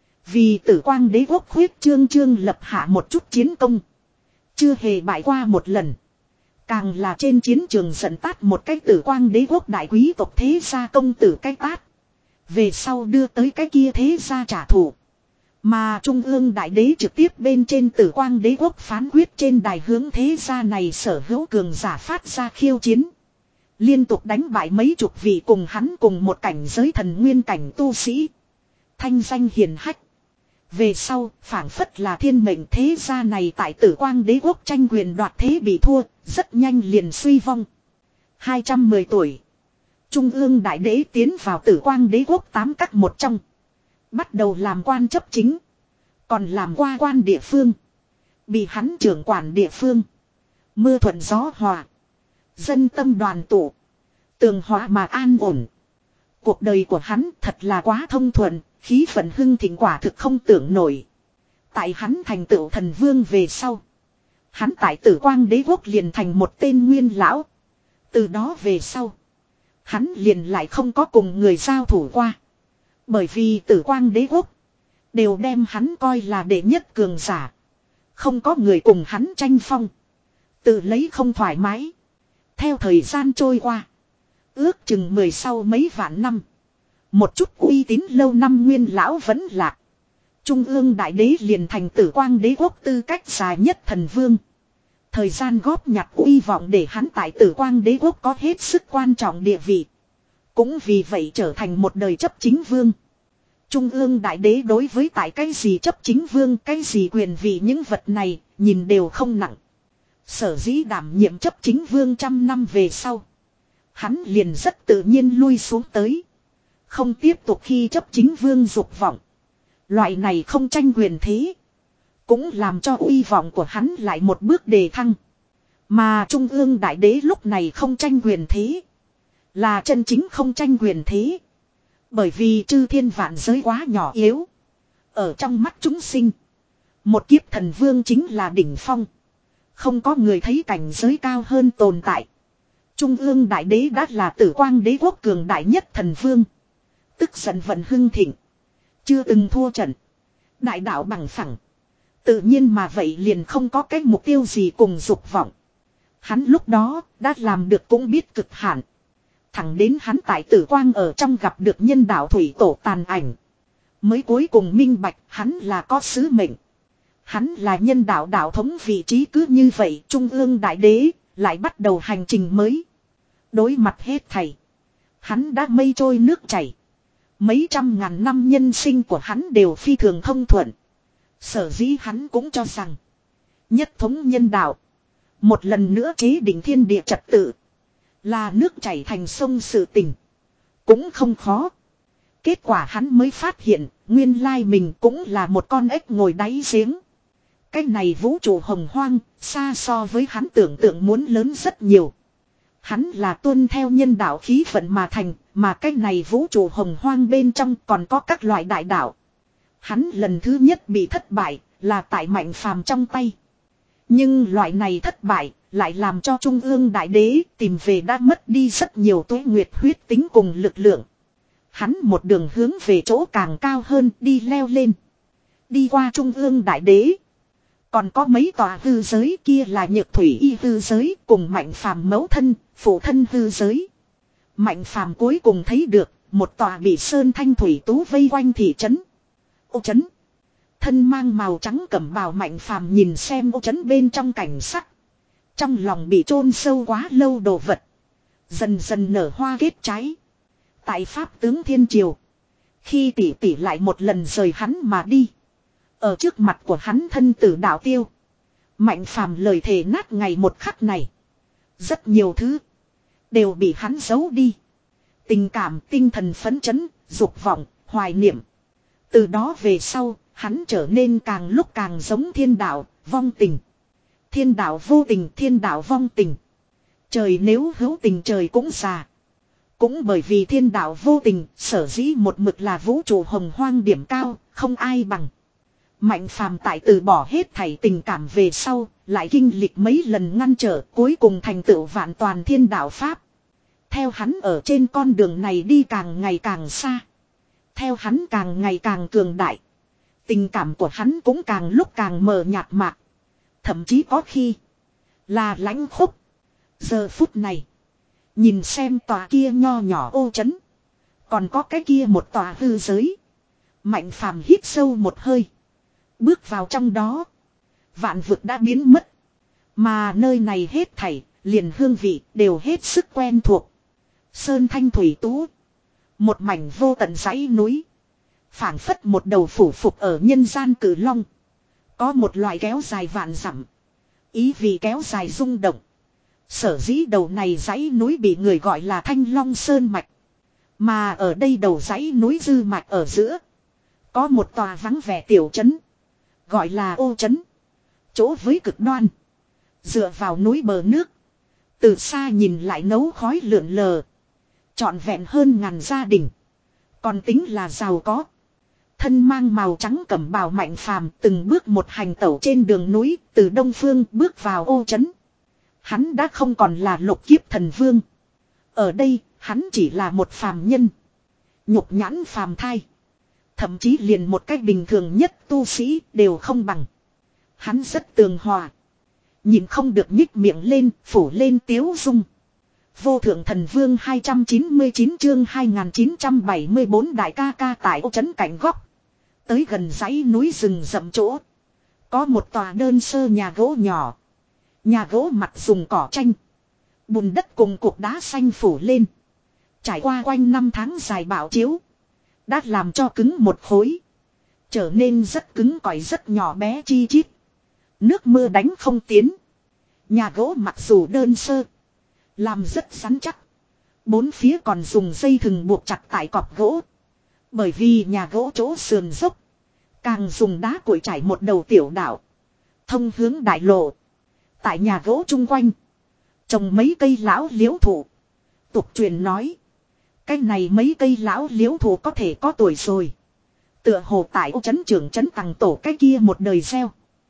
[SPEAKER 1] Vì tử quang đế quốc khuyết trương trương lập hạ một chút chiến công. Chưa hề bại qua một lần. Càng là trên chiến trường dẫn tát một cái tử quang đế quốc đại quý tộc thế gia công tử cái tát. Về sau đưa tới cái kia thế gia trả thù. Mà Trung ương đại đế trực tiếp bên trên Tử Quang Đế quốc phán quyết trên đài hướng thế gia này sở hữu cường giả phát ra khiêu chiến. Liên tục đánh bại mấy chục vị cùng hắn cùng một cảnh giới thần nguyên cảnh tu sĩ. Thanh danh hiền hách. Về sau, phảng phất là thiên mệnh thế gia này tại Tử Quang Đế quốc tranh quyền đoạt thế bị thua, rất nhanh liền suy vong. hai trăm mười tuổi. Trung ương đại đế tiến vào Tử Quang Đế quốc tám các một trong. Bắt đầu làm quan chấp chính. Còn làm qua quan địa phương. Bị hắn trưởng quản địa phương. Mưa thuận gió hòa. Dân tâm đoàn tụ. Tường hòa mà an ổn. Cuộc đời của hắn thật là quá thông thuận. Khí vận hưng thịnh quả thực không tưởng nổi. Tại hắn thành tựu thần vương về sau. Hắn tại Tử Quang Đế quốc liền thành một tên nguyên lão. Từ đó về sau. Hắn liền lại không có cùng người giao thủ qua. Bởi vì Tử Quang Đế quốc đều đem hắn coi là đệ nhất cường giả. Không có người cùng hắn tranh phong. Tự lấy không thoải mái. Theo thời gian trôi qua. Ước chừng mười sau mấy vạn năm. Một chút uy tín lâu năm nguyên lão vẫn lạc. Trung ương đại đế liền thành Tử Quang Đế quốc tư cách dài nhất thần vương. Thời gian góp nhặt uy vọng để hắn tại Tử Quang Đế quốc có hết sức quan trọng địa vị. Cũng vì vậy trở thành một đời chấp chính vương. Trung ương đại đế đối với tại cái gì chấp chính vương, cái gì quyền vị những vật này, nhìn đều không nặng. Sở dĩ đảm nhiệm chấp chính vương trăm năm về sau. Hắn liền rất tự nhiên lui xuống tới. Không tiếp tục khi chấp chính vương dục vọng. Loại này không tranh quyền thế. Cũng làm cho uy vọng của hắn lại một bước đề thăng. Mà Trung ương đại đế lúc này không tranh quyền thế. Là chân chính không tranh quyền thế. Bởi vì chư thiên vạn giới quá nhỏ yếu. Ở trong mắt chúng sinh. Một kiếp thần vương chính là đỉnh phong. Không có người thấy cảnh giới cao hơn tồn tại. Trung ương đại đế đã là Tử Quang Đế quốc cường đại nhất thần vương. Tức giận vận hưng thịnh. Chưa từng thua trận. Đại đạo bằng phẳng. Tự nhiên mà vậy liền không có cái mục tiêu gì cùng dục vọng. Hắn lúc đó đã làm được cũng biết cực hạn. Thẳng đến hắn tại Tử Quang ở trong gặp được nhân đạo thủy tổ tàn ảnh. Mới cuối cùng minh bạch hắn là có sứ mệnh. Hắn là nhân đạo đạo thống vị trí cứ như vậy Trung ương đại đế lại bắt đầu hành trình mới. Đối mặt hết thảy. Hắn đã mây trôi nước chảy. Mấy trăm ngàn năm nhân sinh của hắn đều phi thường thông thuận. Sở dĩ hắn cũng cho rằng. Nhất thống nhân đạo. Một lần nữa chế định thiên địa trật tự. Là nước chảy thành sông sự tình. Cũng không khó. Kết quả hắn mới phát hiện. Nguyên lai mình cũng là một con ếch ngồi đáy giếng. Cái này vũ trụ hồng hoang. Xa so với hắn tưởng tượng muốn lớn rất nhiều. Hắn là tuân theo nhân đạo khí vận mà thành. Mà cái này vũ trụ hồng hoang bên trong còn có các loại đại đạo. Hắn lần thứ nhất bị thất bại là tại Mạnh Phàm trong tay. Nhưng loại này thất bại lại làm cho Trung ương đại đế tìm về đã mất đi rất nhiều tuế nguyệt huyết tính cùng lực lượng. Hắn một đường hướng về chỗ càng cao hơn đi leo lên. Đi qua Trung ương đại đế. Còn có mấy tòa hư giới kia là Nhược Thủy Y hư giới cùng Mạnh Phàm mẫu thân, phụ thân hư giới. Mạnh Phàm cuối cùng thấy được một tòa bị sơn thanh thủy tú vây quanh thị trấn. Ô trấn. Thân mang màu trắng cẩm bào Mạnh Phàm nhìn xem ô trấn bên trong cảnh sắc. Trong lòng bị chôn sâu quá lâu đồ vật. Dần dần nở hoa kết trái. Tại Pháp tướng Thiên Triều. Khi tỷ tỷ lại một lần rời hắn mà đi. Ở trước mặt của hắn thân tử đạo tiêu. Mạnh Phàm lời thề nát ngày một khắc này. Rất nhiều thứ. Đều bị hắn giấu đi. Tình cảm, tinh thần phấn chấn, dục vọng, hoài niệm. Từ đó về sau, hắn trở nên càng lúc càng giống thiên đạo, vong tình. Thiên đạo vô tình, thiên đạo vong tình. Trời nếu hữu tình trời cũng già. Cũng bởi vì thiên đạo vô tình, sở dĩ một mực là vũ trụ hồng hoang điểm cao, không ai bằng. Mạnh Phàm tại từ bỏ hết thảy tình cảm về sau, lại kinh lịch mấy lần ngăn trở, cuối cùng thành tựu vạn toàn thiên đạo pháp. Theo hắn ở trên con đường này đi càng ngày càng xa. Theo hắn càng ngày càng cường đại. Tình cảm của hắn cũng càng lúc càng mờ nhạt mạc. Thậm chí có khi là lãnh khúc. Giờ phút này. Nhìn xem tòa kia nho nhỏ ô trấn. Còn có cái kia một tòa hư giới. Mạnh phàm hít sâu một hơi. Bước vào trong đó. Vạn vực đã biến mất. Mà nơi này hết thảy, liền hương vị đều hết sức quen thuộc. Sơn thanh thủy tú. Một mảnh vô tận dãy núi. Phảng phất một đầu phủ phục ở nhân gian cử long. Có một loại kéo dài vạn dặm. Ý vì kéo dài rung động. Sở dĩ đầu này dãy núi bị người gọi là Thanh Long Sơn Mạch. Mà ở đây đầu dãy núi Dư Mạch ở giữa. Có một tòa vắng vẻ tiểu trấn. Gọi là Ô Trấn. Chỗ với cực đoan. Dựa vào núi bờ nước. Từ xa nhìn lại nấu khói lượn lờ. Trọn vẹn hơn ngàn gia đình. Còn tính là giàu có. Thân mang màu trắng cẩm bào Mạnh phàm từng bước một hành tẩu trên đường núi. Từ đông phương bước vào Ô Trấn. Hắn đã không còn là lục kiếp thần vương. Ở đây hắn chỉ là một phàm nhân. Nhục nhãn phàm thai. Thậm chí liền một cách bình thường nhất tu sĩ đều không bằng. Hắn rất tường hòa. Nhìn không được nhích miệng lên, phủ lên tiếu dung. Vô thượng thần vương hai trăm chín mươi chín chương hai nghìn chín trăm bảy mươi bốn đại ca ca tại Ô Trấn cạnh góc. Tới gần dãy núi rừng rậm chỗ. Có một tòa đơn sơ nhà gỗ nhỏ. Nhà gỗ mặt dùng cỏ tranh. Bùn đất cùng cục đá xanh phủ lên. Trải qua quanh năm tháng dài bão chiếu. Đã làm cho cứng một khối. Trở nên rất cứng cỏi rất nhỏ bé chi chít. Nước mưa đánh không tiến. Nhà gỗ mặc dù đơn sơ. Làm rất rắn chắc. Bốn phía còn dùng dây thừng buộc chặt tại cọp gỗ. Bởi vì nhà gỗ chỗ sườn dốc. Càng dùng đá cuội trải một đầu tiểu đảo. Thông hướng đại lộ. Tại nhà gỗ chung quanh. Trồng mấy cây lão liễu thụ. Tục truyền nói. Cái này mấy cây lão liễu thụ có thể có tuổi rồi. Tựa hồ tại Ô Trấn trưởng trấn tầng tổ cái kia một đời gieo.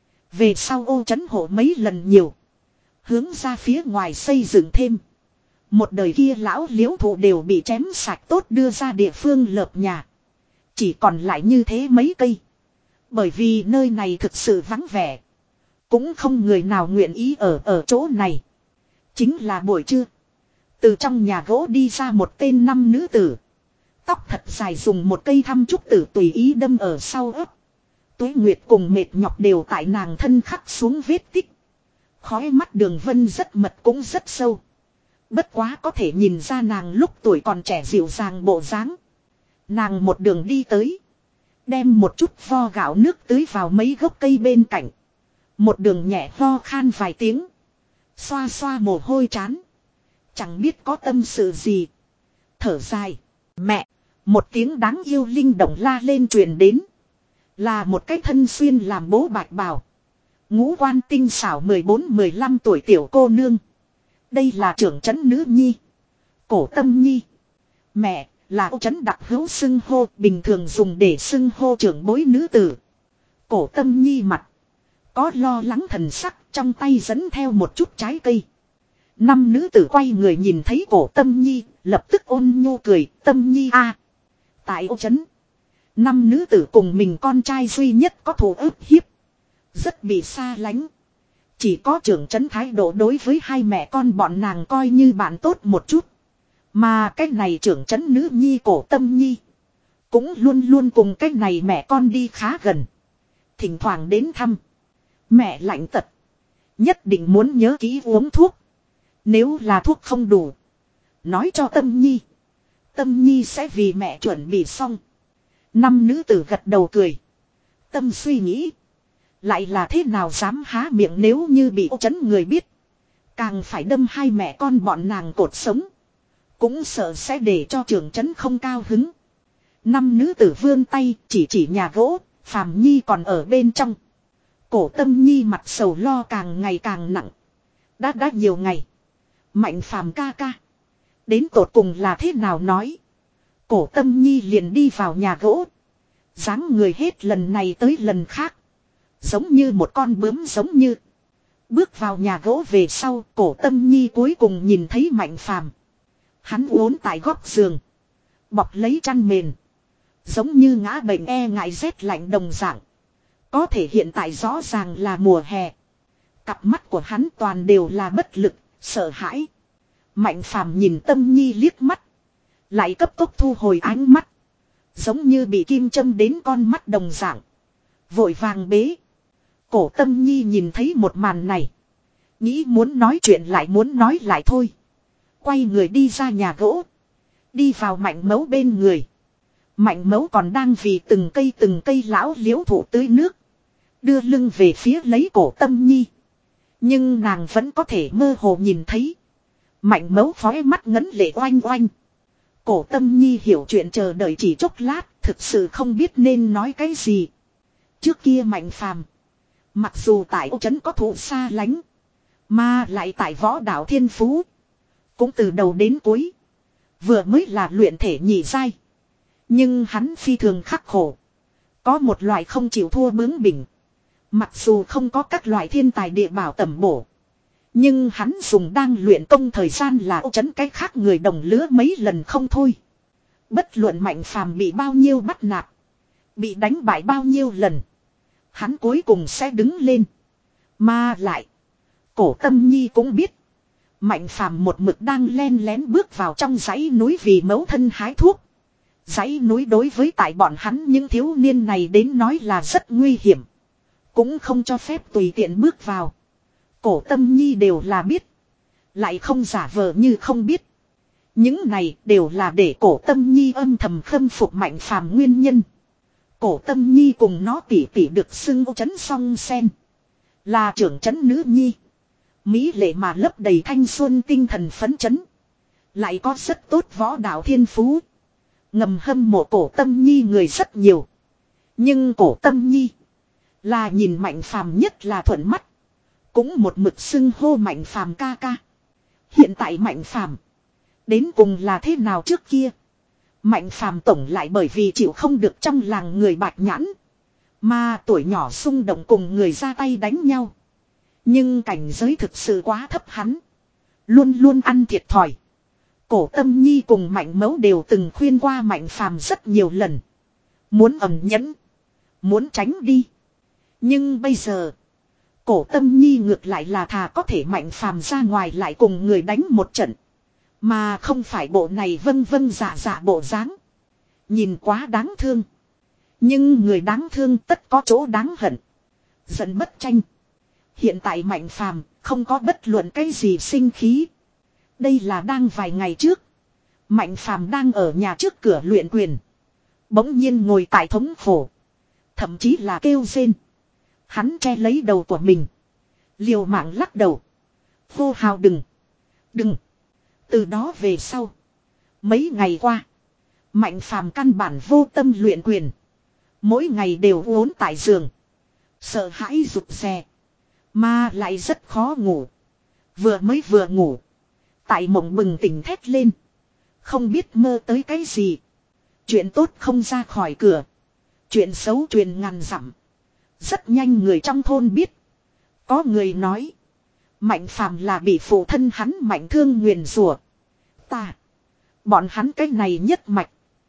[SPEAKER 1] Về sau Ô Trấn hộ mấy lần nhiều. Hướng ra phía ngoài xây dựng thêm. Một đời kia lão liễu thụ đều bị chém sạch tốt đưa ra địa phương lợp nhà. Chỉ còn lại như thế mấy cây. Bởi vì nơi này thực sự vắng vẻ. Cũng không người nào nguyện ý ở ở chỗ này. Chính là buổi trưa. Từ trong nhà gỗ đi ra một tên năm nữ tử. Tóc thật dài dùng một cây thăm trúc tử tùy ý đâm ở sau ấp. Tuế Nguyệt cùng mệt nhọc đều tại nàng thân khắc xuống vết tích. Khói mắt đường vân rất mật cũng rất sâu. Bất quá có thể nhìn ra nàng lúc tuổi còn trẻ dịu dàng bộ dáng. Nàng một đường đi tới. Đem một chút vo gạo nước tưới vào mấy gốc cây bên cạnh. Một đường nhẹ ho khan vài tiếng. Xoa xoa mồ hôi chán. Chẳng biết có tâm sự gì. Thở dài. Mẹ. Một tiếng đáng yêu linh động la lên truyền đến. Là một cái thân xuyên làm bố bạch bào. Ngũ quan tinh xảo mười bốn mười lăm tuổi tiểu cô nương. Đây là trưởng trấn nữ nhi. Cổ Tâm Nhi. Mẹ là Ô Trấn đặc hữu xưng hô bình thường dùng để xưng hô trưởng bối nữ tử. Cổ Tâm Nhi mặt. Có lo lắng thần sắc trong tay dẫn theo một chút trái cây. Năm nữ tử quay người nhìn thấy Cổ Tâm Nhi. Lập tức ôn nhu cười. Tâm Nhi a à. Tại Ô Trấn. Năm nữ tử cùng mình con trai duy nhất có thù ức hiếp. Rất bị xa lánh. Chỉ có trưởng trấn thái độ đối với hai mẹ con bọn nàng coi như bạn tốt một chút. Mà cái này trưởng trấn nữ nhi Cổ Tâm Nhi. Cũng luôn luôn cùng cái này mẹ con đi khá gần. Thỉnh thoảng đến thăm. Mẹ lạnh tật. Nhất định muốn nhớ kỹ uống thuốc. Nếu là thuốc không đủ. Nói cho Tâm Nhi. Tâm Nhi sẽ vì mẹ chuẩn bị xong. Năm nữ tử gật đầu cười. Tâm suy nghĩ. Lại là thế nào dám há miệng nếu như bị Ô Trấn người biết. Càng phải đâm hai mẹ con bọn nàng cột sống. Cũng sợ sẽ để cho trưởng trấn không cao hứng. Năm nữ tử vươn tay chỉ chỉ nhà gỗ. Phàm Nhi còn ở bên trong. Cổ Tâm Nhi mặt sầu lo càng ngày càng nặng. Đã đã nhiều ngày. Mạnh Phàm ca ca. Đến tột cùng là thế nào nói. Cổ Tâm Nhi liền đi vào nhà gỗ. Dáng người hết lần này tới lần khác. Giống như một con bướm giống như. Bước vào nhà gỗ về sau, Cổ Tâm Nhi cuối cùng nhìn thấy Mạnh Phàm. Hắn uốn tại góc giường. Bọc lấy chăn mền. Giống như ngã bệnh e ngại rét lạnh đồng dạng. Có thể hiện tại rõ ràng là mùa hè. Cặp mắt của hắn toàn đều là bất lực, sợ hãi. Mạnh Phàm nhìn Tâm Nhi liếc mắt. Lại cấp tốc thu hồi ánh mắt. Giống như bị kim châm đến con mắt đồng dạng. Vội vàng bế. Cổ Tâm Nhi nhìn thấy một màn này. Nghĩ muốn nói chuyện lại muốn nói lại thôi. Quay người đi ra nhà gỗ. Đi vào Mạnh Mẫu bên người. Mạnh Mẫu còn đang vì từng cây từng cây lão liễu thụ tưới nước. Đưa lưng về phía lấy Cổ Tâm Nhi. Nhưng nàng vẫn có thể mơ hồ nhìn thấy. Mạnh Mẫu khóe mắt ngấn lệ oanh oanh. Cổ Tâm Nhi hiểu chuyện chờ đợi chỉ chốc lát. Thực sự không biết nên nói cái gì. Trước kia Mạnh Phàm, mặc dù tại Âu Trấn có thụ xa lánh, mà lại tại võ đạo thiên phú, cũng từ đầu đến cuối vừa mới là luyện thể nhị giai. Nhưng hắn phi thường khắc khổ. Có một loại không chịu thua bướng bỉnh. Mặc dù không có các loại thiên tài địa bảo tẩm bổ, nhưng hắn dùng đang luyện công thời gian là Âu Trấn cái khác người đồng lứa mấy lần không thôi. Bất luận Mạnh Phàm bị bao nhiêu bắt nạt, bị đánh bại bao nhiêu lần, hắn cuối cùng sẽ đứng lên. Mà lại, Cổ Tâm Nhi cũng biết, Mạnh Phàm một mực đang len lén bước vào trong dãy núi vì mẫu thân hái thuốc. Dãy núi đối với tại bọn hắn những thiếu niên này đến nói là rất nguy hiểm. Cũng không cho phép tùy tiện bước vào. Cổ Tâm Nhi đều là biết. Lại không giả vờ như không biết. Những này đều là để Cổ Tâm Nhi âm thầm khâm phục Mạnh Phàm nguyên nhân. Cổ Tâm Nhi cùng nó tỉ tỉ được xưng Âu Trấn song sen. Là trưởng trấn nữ nhi. Mỹ lệ mà lấp đầy thanh xuân tinh thần phấn chấn. Lại có rất tốt võ đạo thiên phú. Ngầm hâm mộ Cổ Tâm Nhi người rất nhiều. Nhưng Cổ Tâm Nhi là nhìn Mạnh Phàm nhất là thuận mắt. Cũng một mực xưng hô Mạnh Phàm ca ca. Hiện tại Mạnh Phàm đến cùng là thế nào trước kia? Mạnh Phàm tổng lại bởi vì chịu không được trong làng người bạch nhãn, mà tuổi nhỏ xung động cùng người ra tay đánh nhau. Nhưng cảnh giới thực sự quá thấp, hắn luôn luôn ăn thiệt thòi. Cổ Tâm Nhi cùng Mạnh Mẫu đều từng khuyên qua Mạnh Phàm rất nhiều lần. Muốn ẩn nhẫn, muốn tránh đi. Nhưng bây giờ, Cổ Tâm Nhi ngược lại là thà có thể Mạnh Phàm ra ngoài lại cùng người đánh một trận, mà không phải bộ này vâng vâng dạ dạ bộ dáng. Nhìn quá đáng thương. Nhưng người đáng thương tất có chỗ đáng hận. Giận bất tranh. Hiện tại Mạnh Phàm không có bất luận cái gì sinh khí. Đây là đang vài ngày trước. Mạnh Phàm đang ở nhà trước cửa luyện quyền. Bỗng nhiên ngồi tại thống khổ. Thậm chí là kêu rên. Hắn che lấy đầu của mình. Liều mạng lắc đầu. Hô hào đừng. Đừng. Từ đó về sau. Mấy ngày qua. Mạnh Phàm căn bản vô tâm luyện quyền. Mỗi ngày đều uốn tại giường. Sợ hãi rụt rè. Mà lại rất khó ngủ. Vừa mới vừa ngủ. Tại mộng bừng tỉnh thét lên. Không biết mơ tới cái gì. Chuyện tốt không ra khỏi cửa. Chuyện xấu truyền ngàn dặm. Rất nhanh người trong thôn biết. Có người nói. Mạnh Phàm là bị phụ thân hắn Mạnh Thương nguyền rủa. Ta. Bọn hắn cái này nhất mạch.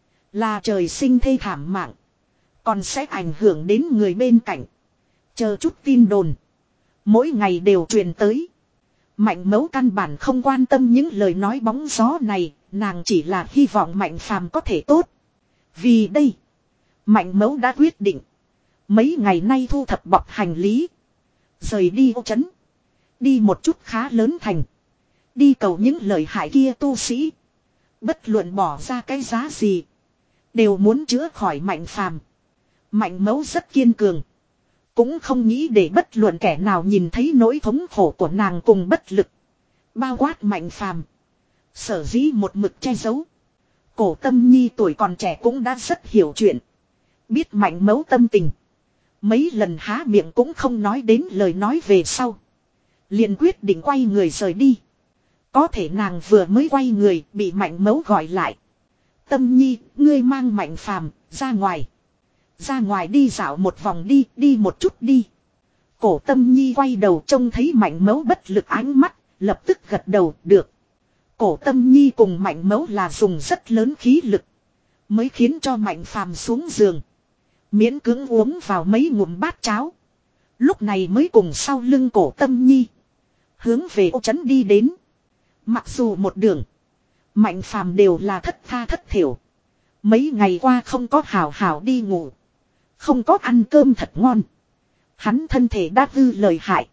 [SPEAKER 1] Là trời sinh thê thảm mạng. Còn sẽ ảnh hưởng đến người bên cạnh. Chờ chút tin đồn. Mỗi ngày đều truyền tới. Mạnh Mẫu căn bản không quan tâm những lời nói bóng gió này. Nàng chỉ là hy vọng Mạnh Phàm có thể tốt. Vì đây. Mạnh Mẫu đã quyết định. Mấy ngày nay thu thập bọc hành lý. Rời đi Âu Trấn. Đi một chút khá lớn thành. Đi cầu những lời hại kia tu sĩ. Bất luận bỏ ra cái giá gì. Đều muốn chữa khỏi Mạnh Phàm. Mạnh Mẫu rất kiên cường. Cũng không nghĩ để bất luận kẻ nào nhìn thấy nỗi thống khổ của nàng cùng bất lực. Bao quát Mạnh Phàm. Sở dĩ một mực che giấu. Cổ Tâm Nhi tuổi còn trẻ cũng đã rất hiểu chuyện. Biết Mạnh Mẫu tâm tình. Mấy lần há miệng cũng không nói đến lời nói về sau. Liền quyết định quay người rời đi. Có thể nàng vừa mới quay người bị Mạnh Mẫu gọi lại. Tâm Nhi, ngươi mang Mạnh Phàm ra ngoài. Ra ngoài đi dạo một vòng đi, đi một chút đi. Cổ Tâm Nhi quay đầu trông thấy Mạnh Mẫu bất lực ánh mắt, lập tức gật đầu, được. Cổ Tâm Nhi cùng Mạnh Mẫu là dùng rất lớn khí lực. Mới khiến cho Mạnh Phàm xuống giường. Miễn cưỡng uống vào mấy ngụm bát cháo. Lúc này mới cùng sau lưng Cổ Tâm Nhi. Hướng về Âu Trấn đi đến. Mặc dù một đường. Mạnh phàm đều là thất tha thất thiểu. Mấy ngày qua không có hào hào đi ngủ. Không có ăn cơm thật ngon. Hắn thân thể đã hư lợi hại.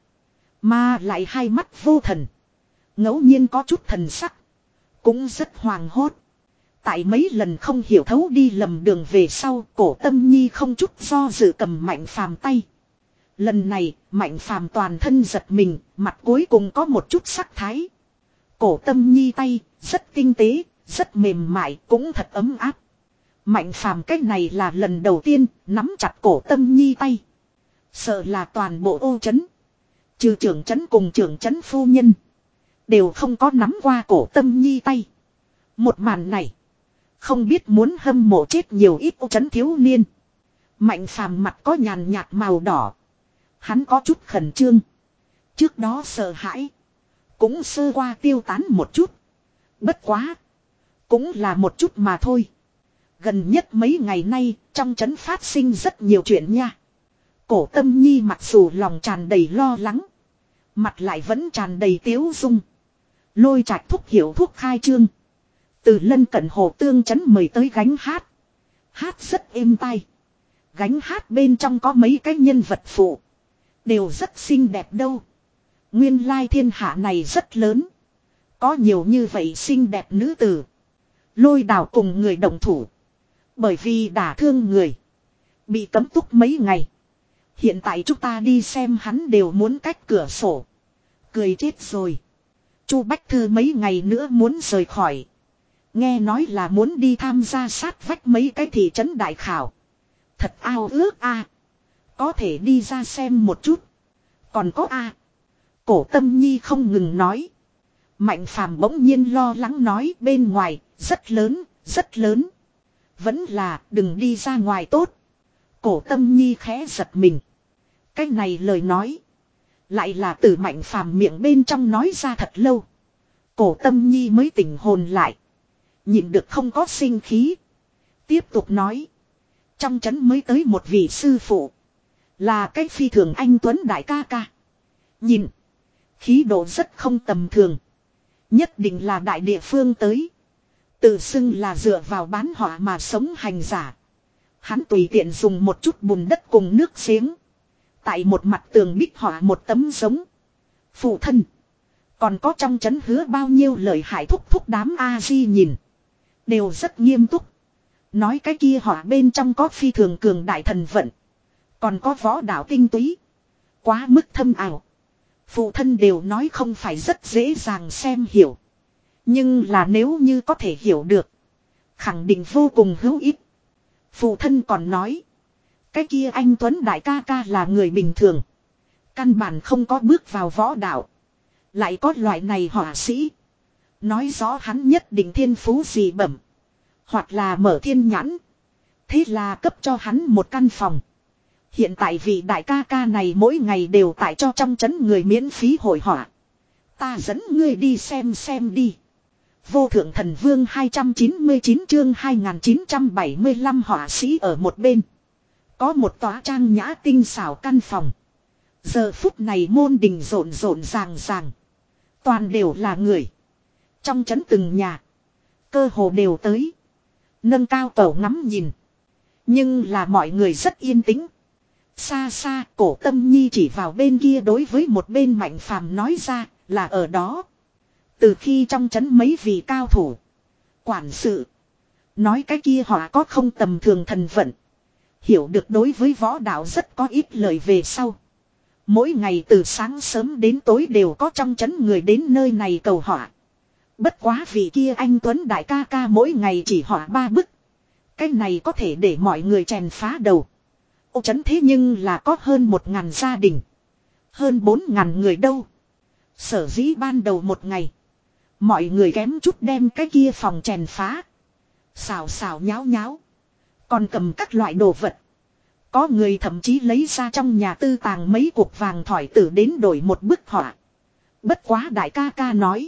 [SPEAKER 1] Mà lại hai mắt vô thần. Ngẫu nhiên có chút thần sắc. Cũng rất hoàng hốt. Tại mấy lần không hiểu thấu đi lầm đường về sau, Cổ Tâm Nhi không chút do dự cầm Mạnh Phàm tay. Lần này, Mạnh Phàm toàn thân giật mình, mặt cuối cùng có một chút sắc thái. Cổ Tâm Nhi tay, rất tinh tế, rất mềm mại, cũng thật ấm áp. Mạnh Phàm cái này là lần đầu tiên, nắm chặt Cổ Tâm Nhi tay. Sợ là toàn bộ ô trấn. Trừ trưởng trấn cùng trưởng trấn phu nhân. Đều không có nắm qua Cổ Tâm Nhi tay. Một màn này. Không biết muốn hâm mộ chết nhiều ít ô trấn thiếu niên. Mạnh Phàm mặt có nhàn nhạt màu đỏ. Hắn có chút khẩn trương. Trước đó sợ hãi. Cũng sơ qua tiêu tán một chút. Bất quá. Cũng là một chút mà thôi. Gần nhất mấy ngày nay trong trấn phát sinh rất nhiều chuyện nha. Cổ Tâm Nhi mặc dù lòng tràn đầy lo lắng. Mặt lại vẫn tràn đầy tiếu dung. Lôi Trạch thúc hiểu thuốc khai trương. Từ lân cận hồ tương trấn mời tới gánh hát. Hát rất êm tai. Gánh hát bên trong có mấy cái nhân vật phụ. Đều rất xinh đẹp đâu. Nguyên lai thiên hạ này rất lớn. Có nhiều như vậy xinh đẹp nữ tử. Lôi Đào cùng người đồng thủ. Bởi vì đả thương người. Bị cấm túc mấy ngày. Hiện tại chúng ta đi xem hắn đều muốn cách cửa sổ. Cười chết rồi. Chu Bách Thư mấy ngày nữa muốn rời khỏi. Nghe nói là muốn đi tham gia sát vách mấy cái thị trấn đại khảo. Thật ao ước a. À. Có thể đi ra xem một chút. Còn có a. À. Cổ Tâm Nhi không ngừng nói. Mạnh Phàm bỗng nhiên lo lắng nói bên ngoài, rất lớn, rất lớn. Vẫn là đừng đi ra ngoài tốt. Cổ Tâm Nhi khẽ giật mình. Cái này lời nói. Lại là từ Mạnh Phàm miệng bên trong nói ra thật lâu. Cổ Tâm Nhi mới tỉnh hồn lại. Nhịn được không có sinh khí. Tiếp tục nói. Trong trấn mới tới một vị sư phụ. Là cái phi thường anh Tuấn đại ca ca. Nhìn. Khí độ rất không tầm thường. Nhất định là đại địa phương tới. Tự xưng là dựa vào bán họa mà sống hành giả. Hắn tùy tiện dùng một chút bùn đất cùng nước giếng. Tại một mặt tường bích họa một tấm giống. Phụ thân. Còn có trong trấn hứa bao nhiêu lời hại thúc thúc đám A-di nhìn. Đều rất nghiêm túc. Nói cái kia họa bên trong có phi thường cường đại thần vận. Còn có võ đạo tinh túy. Quá mức thâm ảo. Phụ thân đều nói không phải rất dễ dàng xem hiểu. Nhưng là nếu như có thể hiểu được. Khẳng định vô cùng hữu ích. Phụ thân còn nói. Cái kia anh Tuấn đại ca ca là người bình thường. Căn bản không có bước vào võ đạo. Lại có loại này họa sĩ. Nói rõ hắn nhất định thiên phú gì bẩm. Hoặc là mở thiên nhãn. Thế là cấp cho hắn một căn phòng. Hiện tại vị đại ca ca này mỗi ngày đều tại cho trong trấn người miễn phí hội họa. Ta dẫn ngươi đi xem xem đi. Vô thượng thần vương hai trăm chín mươi chín chương hai nghìn chín trăm bảy mươi lăm họa sĩ ở một bên. Có một tòa trang nhã tinh xảo căn phòng. Giờ phút này môn đình rộn rộn ràng ràng. Toàn đều là người. Trong trấn từng nhà. Cơ hồ đều tới. Nâng cao tẩu ngắm nhìn. Nhưng là mọi người rất yên tĩnh. Xa xa Cổ Tâm Nhi chỉ vào bên kia đối với một bên Mạnh Phàm nói ra là ở đó. Từ khi trong trấn mấy vị cao thủ. Quản sự. Nói cái kia họ có không tầm thường thần vận. Hiểu được đối với võ đạo rất có ít lời về sau. Mỗi ngày từ sáng sớm đến tối đều có trong trấn người đến nơi này cầu họa. Bất quá vì kia anh Tuấn đại ca ca mỗi ngày chỉ họa ba bức. Cái này có thể để mọi người chèn phá đầu. Ô trấn thế nhưng là có hơn một ngàn gia đình. Hơn bốn ngàn người đâu. Sở dĩ ban đầu một ngày. Mọi người kém chút đem cái kia phòng chèn phá. Xào xào nháo nháo. Còn cầm các loại đồ vật. Có người thậm chí lấy ra trong nhà tư tàng mấy cuộc vàng thỏi tử đến đổi một bức họa. Bất quá đại ca ca nói.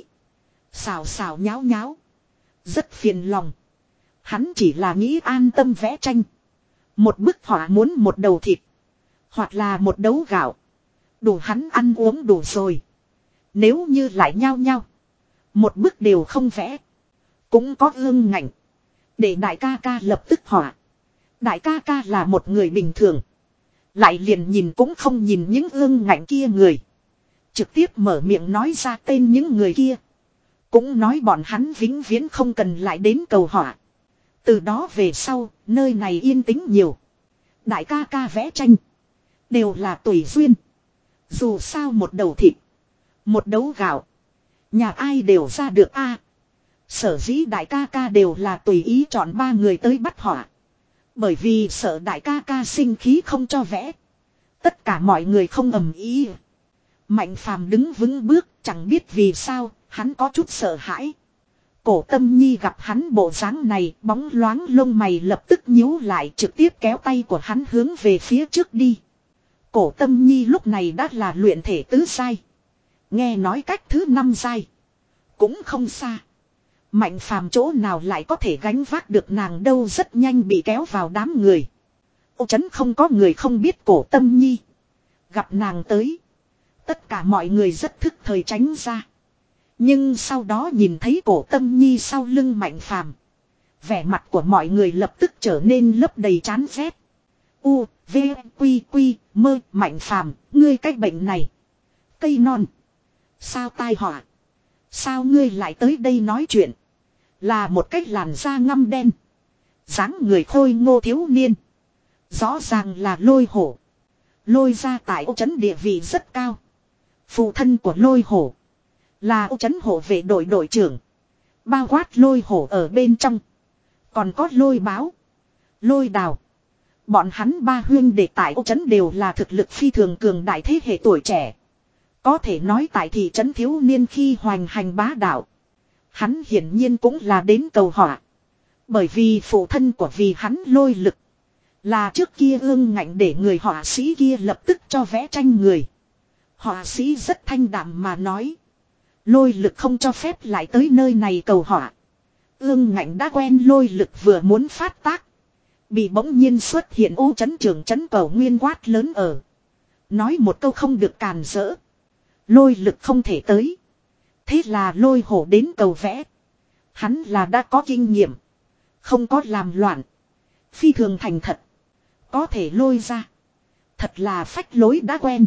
[SPEAKER 1] Xào xào nháo nháo. Rất phiền lòng. Hắn chỉ là nghĩ an tâm vẽ tranh. Một bức họa muốn một đầu thịt. Hoặc là một đấu gạo. Đủ hắn ăn uống đủ rồi. Nếu như lại nhao nhao. Một bức đều không vẽ. Cũng có ương ngạnh. Để đại ca ca lập tức hỏa. Đại ca ca là một người bình thường. Lại liền nhìn cũng không nhìn những ương ngạnh kia người. Trực tiếp mở miệng nói ra tên những người kia. Cũng nói bọn hắn vĩnh viễn không cần lại đến cầu hỏa. Từ đó về sau, nơi này yên tĩnh nhiều. Đại ca ca vẽ tranh. Đều là tùy duyên. Dù sao một đầu thịt. Một đấu gạo. Nhà ai đều ra được a. Sở dĩ đại ca ca đều là tùy ý chọn ba người tới bắt hỏa. Bởi vì sợ đại ca ca sinh khí không cho vẽ. Tất cả mọi người không ầm ý. Mạnh Phàm đứng vững bước, chẳng biết vì sao, hắn có chút sợ hãi. Cổ Tâm Nhi gặp hắn bộ dáng này, bóng loáng lông mày lập tức nhíu lại, trực tiếp kéo tay của hắn hướng về phía trước đi. Cổ Tâm Nhi lúc này đã là luyện thể tứ giai. Nghe nói cách thứ năm giai. Cũng không xa. Mạnh Phàm chỗ nào lại có thể gánh vác được nàng đâu, rất nhanh bị kéo vào đám người. Ô chấn không có người không biết Cổ Tâm Nhi. Gặp nàng tới. Tất cả mọi người rất thức thời tránh ra. Nhưng sau đó nhìn thấy Cổ Tâm Nhi sau lưng Mạnh Phàm, vẻ mặt của mọi người lập tức trở nên lấp đầy chán ghét. U, V, Quy, Quy, Mơ, Mạnh Phàm, ngươi cái bệnh này. Cây non. Sao tai họa? Sao ngươi lại tới đây nói chuyện? Là một cách làn da ngăm đen. Dáng người khôi ngô thiếu niên. Rõ ràng là Lôi Hổ. Lôi ra tại Ô Trấn địa vị rất cao. Phụ thân của Lôi Hổ là Ô Trấn hộ vệ đội đội trưởng. Bao quát Lôi Hổ ở bên trong. Còn có Lôi Báo, Lôi Đào. Bọn hắn ba huyên đệ tại Ô Trấn đều là thực lực phi thường cường đại thế hệ tuổi trẻ. Có thể nói tại thị trấn thiếu niên khi hoành hành bá đạo. Hắn hiển nhiên cũng là đến cầu hỏa. Bởi vì phụ thân của vì hắn Lôi Lực là trước kia ương ngạnh để người họa sĩ kia lập tức cho vẽ tranh người. Họa sĩ rất thanh đạm mà nói. Lôi Lực không cho phép lại tới nơi này cầu họa. Ương ngạnh đã quen Lôi Lực vừa muốn phát tác. Bị bỗng nhiên xuất hiện Ô Trấn trưởng trấn cầu nguyên quát lớn ở. Nói một câu không được càn rỡ. Lôi Lực không thể tới. Thế là Lôi Hổ đến cầu vẽ. Hắn là đã có kinh nghiệm. Không có làm loạn. Phi thường thành thật. Có thể lôi ra. Thật là phách lối đã quen.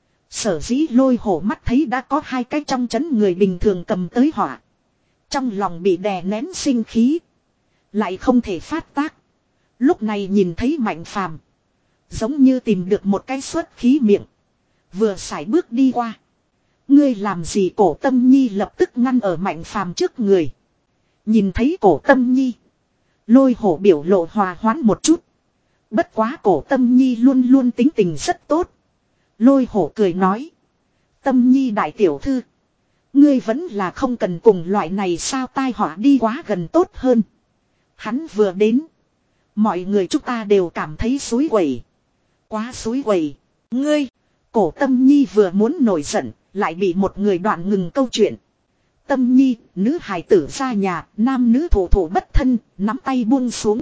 [SPEAKER 1] Sở dĩ Lôi Hổ mắt thấy đã có hai cái trong trấn người bình thường cầm tới họa. Trong lòng bị đè nén sinh khí. Lại không thể phát tác. Lúc này nhìn thấy Mạnh Phàm, giống như tìm được một cái xuất khí miệng. Vừa sải bước đi qua. Ngươi làm gì? Cổ Tâm Nhi lập tức ngăn ở Mạnh Phàm trước người. Nhìn thấy Cổ Tâm Nhi, Lôi Hổ biểu lộ hòa hoãn một chút. Bất quá Cổ Tâm Nhi luôn luôn tính tình rất tốt. Lôi Hổ cười nói. Tâm Nhi đại tiểu thư, ngươi vẫn là không cần cùng loại này sao tai họa đi quá gần tốt hơn. Hắn vừa đến, mọi người chúng ta đều cảm thấy xúi quẩy. Quá xúi quẩy. Ngươi. Cổ Tâm Nhi vừa muốn nổi giận, lại bị một người đoạn ngừng câu chuyện. Tâm Nhi, nữ hài tử ra nhà, nam nữ thủ thủ bất thân, nắm tay buông xuống.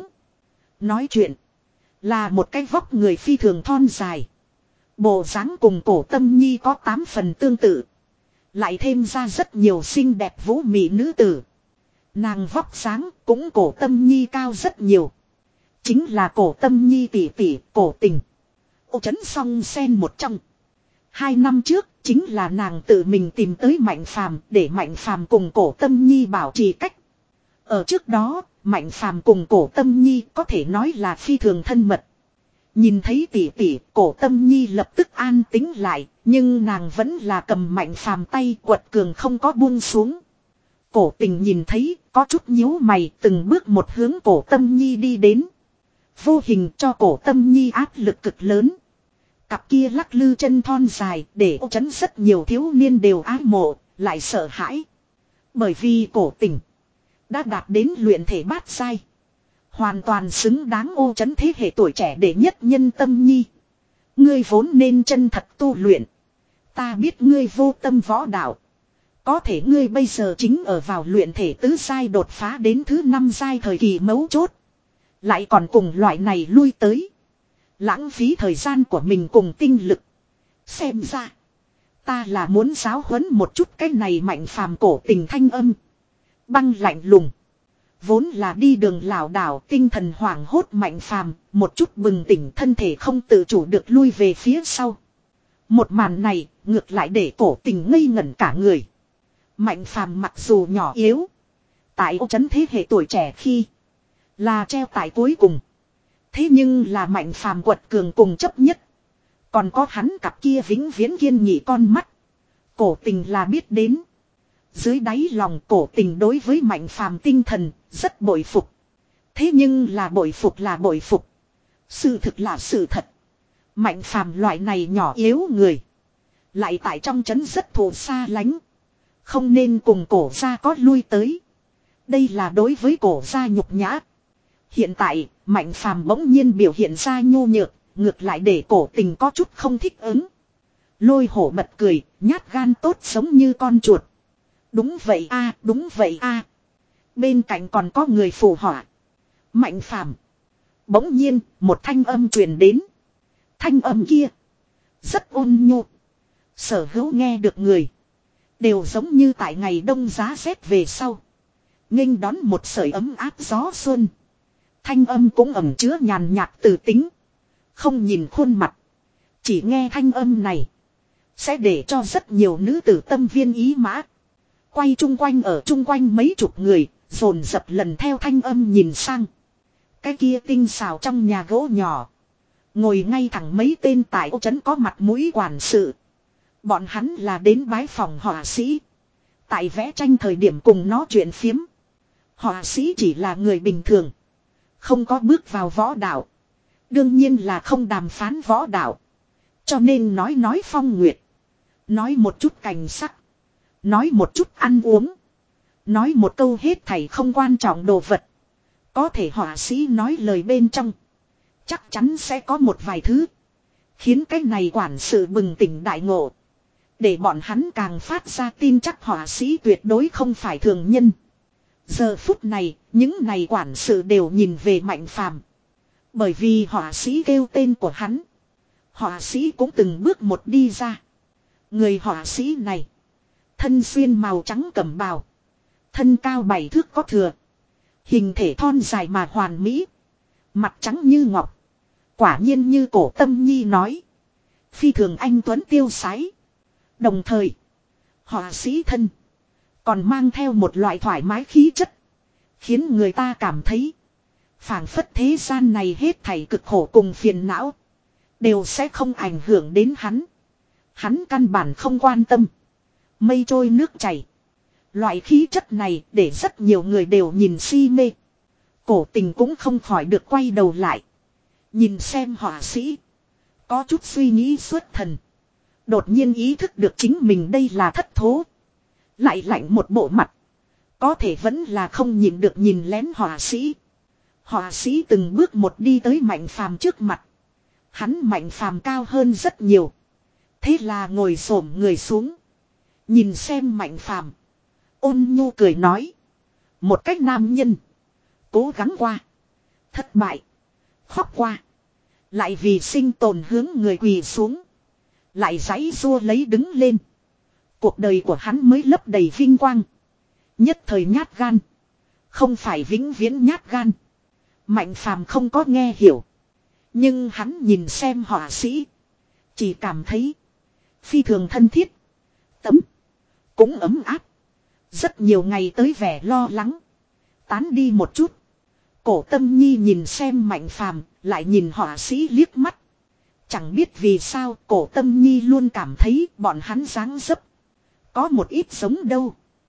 [SPEAKER 1] Nói chuyện là một cái vóc người phi thường thon dài. Bộ dáng cùng Cổ Tâm Nhi có tám phần tương tự. Lại thêm ra rất nhiều xinh đẹp vũ mị nữ tử. Nàng vóc dáng cũng Cổ Tâm Nhi cao rất nhiều. Chính là Cổ Tâm Nhi tỷ tỷ Cổ Tình. Ô Trấn song sen một trong. Hai năm trước chính là nàng tự mình tìm tới Mạnh Phàm để Mạnh Phàm cùng Cổ Tâm Nhi bảo trì cách. Ở trước đó, Mạnh Phàm cùng Cổ Tâm Nhi có thể nói là phi thường thân mật. Nhìn thấy tỷ tỷ, Cổ Tâm Nhi lập tức an tĩnh lại, nhưng nàng vẫn là cầm Mạnh Phàm tay quật cường không có buông xuống. Cổ Tình nhìn thấy, có chút nhíu mày, từng bước một hướng Cổ Tâm Nhi đi đến. Vô hình cho Cổ Tâm Nhi áp lực cực lớn. Cặp kia lắc lư chân thon dài để Ô Trấn rất nhiều thiếu niên đều ái mộ, lại sợ hãi. Bởi vì Cổ Tình đã đạt đến luyện thể bát giai. Hoàn toàn xứng đáng Ô Trấn thế hệ tuổi trẻ để nhất nhân Tâm Nhi. Ngươi vốn nên chân thật tu luyện. Ta biết ngươi vô tâm võ đạo. Có thể ngươi bây giờ chính ở vào luyện thể tứ giai đột phá đến thứ năm giai thời kỳ mấu chốt. Lại còn cùng loại này lui tới. Lãng phí thời gian của mình cùng tinh lực. Xem ra ta là muốn giáo huấn một chút cái này. Mạnh Phàm Cổ Tình thanh âm băng lạnh lùng. Vốn là đi đường lảo đảo, tinh thần hoảng hốt Mạnh Phàm, một chút bừng tỉnh, thân thể không tự chủ được lui về phía sau. Một màn này, ngược lại để Cổ Tình ngây ngẩn cả người. Mạnh Phàm mặc dù nhỏ yếu, tại ô trấn thế hệ tuổi trẻ khi là treo tại cuối cùng. Thế nhưng là Mạnh Phàm quật cường cùng chấp nhất. Còn có hắn cặp kia vĩnh viễn kiên nghị con mắt. Cổ Tình là biết đến. Dưới đáy lòng Cổ Tình đối với Mạnh Phàm tinh thần rất bội phục. Thế nhưng là bội phục là bội phục. Sự thực là sự thật. Mạnh Phàm loại này nhỏ yếu người. Lại tại trong trấn rất thù xa lánh. Không nên cùng Cổ gia có lui tới. Đây là đối với Cổ gia nhục nhã. Hiện tại, Mạnh Phàm bỗng nhiên biểu hiện ra nhu nhược, ngược lại để Cổ Tình có chút không thích ứng. Lôi hổ bật cười, nhát gan tốt giống như con chuột. Đúng vậy a, đúng vậy a. Bên cạnh còn có người phù họa. Mạnh Phàm. Bỗng nhiên, một thanh âm truyền đến. Thanh âm kia rất ôn nhu. Sở hữu nghe được người đều giống như tại ngày đông giá rét về sau, nghênh đón một sợi ấm áp gió xuân. Thanh âm cũng ẩn chứa nhàn nhạt từ tính. Không nhìn khuôn mặt, chỉ nghe thanh âm này sẽ để cho rất nhiều nữ tử tâm viên ý mã. Quay chung quanh ở chung quanh mấy chục người, dồn dập lần theo thanh âm nhìn sang. Cái kia tinh xào trong nhà gỗ nhỏ, ngồi ngay thẳng mấy tên tại ô trấn có mặt mũi quản sự. Bọn hắn là đến bái phòng họa sĩ. Tại vẽ tranh thời điểm cùng nó chuyện phiếm. Họa sĩ chỉ là người bình thường, không có bước vào võ đạo. Đương nhiên là không đàm phán võ đạo. Cho nên nói nói phong nguyệt. Nói một chút cảnh sắc. Nói một chút ăn uống. Nói một câu hết thảy không quan trọng đồ vật. Có thể họa sĩ nói lời bên trong, chắc chắn sẽ có một vài thứ khiến cái này quản sự bừng tỉnh đại ngộ. Để bọn hắn càng phát ra tin chắc họa sĩ tuyệt đối không phải thường nhân. Giờ phút này, những này quản sự đều nhìn về Mạnh Phàm. Bởi vì họa sĩ kêu tên của hắn, họa sĩ cũng từng bước một đi ra. Người họa sĩ này, thân xuyên màu trắng cẩm bào, thân cao bảy thước có thừa, hình thể thon dài mà hoàn mỹ, mặt trắng như ngọc. Quả nhiên như Cổ Tâm Nhi nói, phi thường anh tuấn tiêu sái. Đồng thời, họa sĩ thân còn mang theo một loại thoải mái khí chất, khiến người ta cảm thấy phảng phất thế gian này hết thảy cực khổ cùng phiền não đều sẽ không ảnh hưởng đến hắn. Hắn căn bản không quan tâm. Mây trôi nước chảy. Loại khí chất này để rất nhiều người đều nhìn si mê. Cổ Tình cũng không khỏi được quay đầu lại, nhìn xem họa sĩ, có chút suy nghĩ xuất thần. Đột nhiên ý thức được chính mình đây là thất thố. Lại lạnh một bộ mặt, có thể vẫn là không nhìn được nhìn lén họa sĩ. Họa sĩ từng bước một đi tới Mạnh Phàm trước mặt. Hắn Mạnh Phàm cao hơn rất nhiều. Thế là ngồi xổm người xuống, nhìn xem Mạnh Phàm, ôn nhu cười nói. Một cách nam nhân, cố gắng qua, thất bại, khóc qua, lại vì sinh tồn hướng người quỳ xuống, lại giãy giụa lấy đứng lên. Cuộc đời của hắn mới lấp đầy vinh quang. Nhất thời nhát gan, không phải vĩnh viễn nhát gan. Mạnh Phàm không có nghe hiểu, nhưng hắn nhìn xem họa sĩ, chỉ cảm thấy phi thường thân thiết, tấm cũng ấm áp. Rất nhiều ngày tới vẻ lo lắng tán đi một chút. Cổ Tâm Nhi nhìn xem Mạnh Phàm, lại nhìn họa sĩ liếc mắt. Chẳng biết vì sao Cổ Tâm Nhi luôn cảm thấy bọn hắn dáng dấp có một ít giống đâu.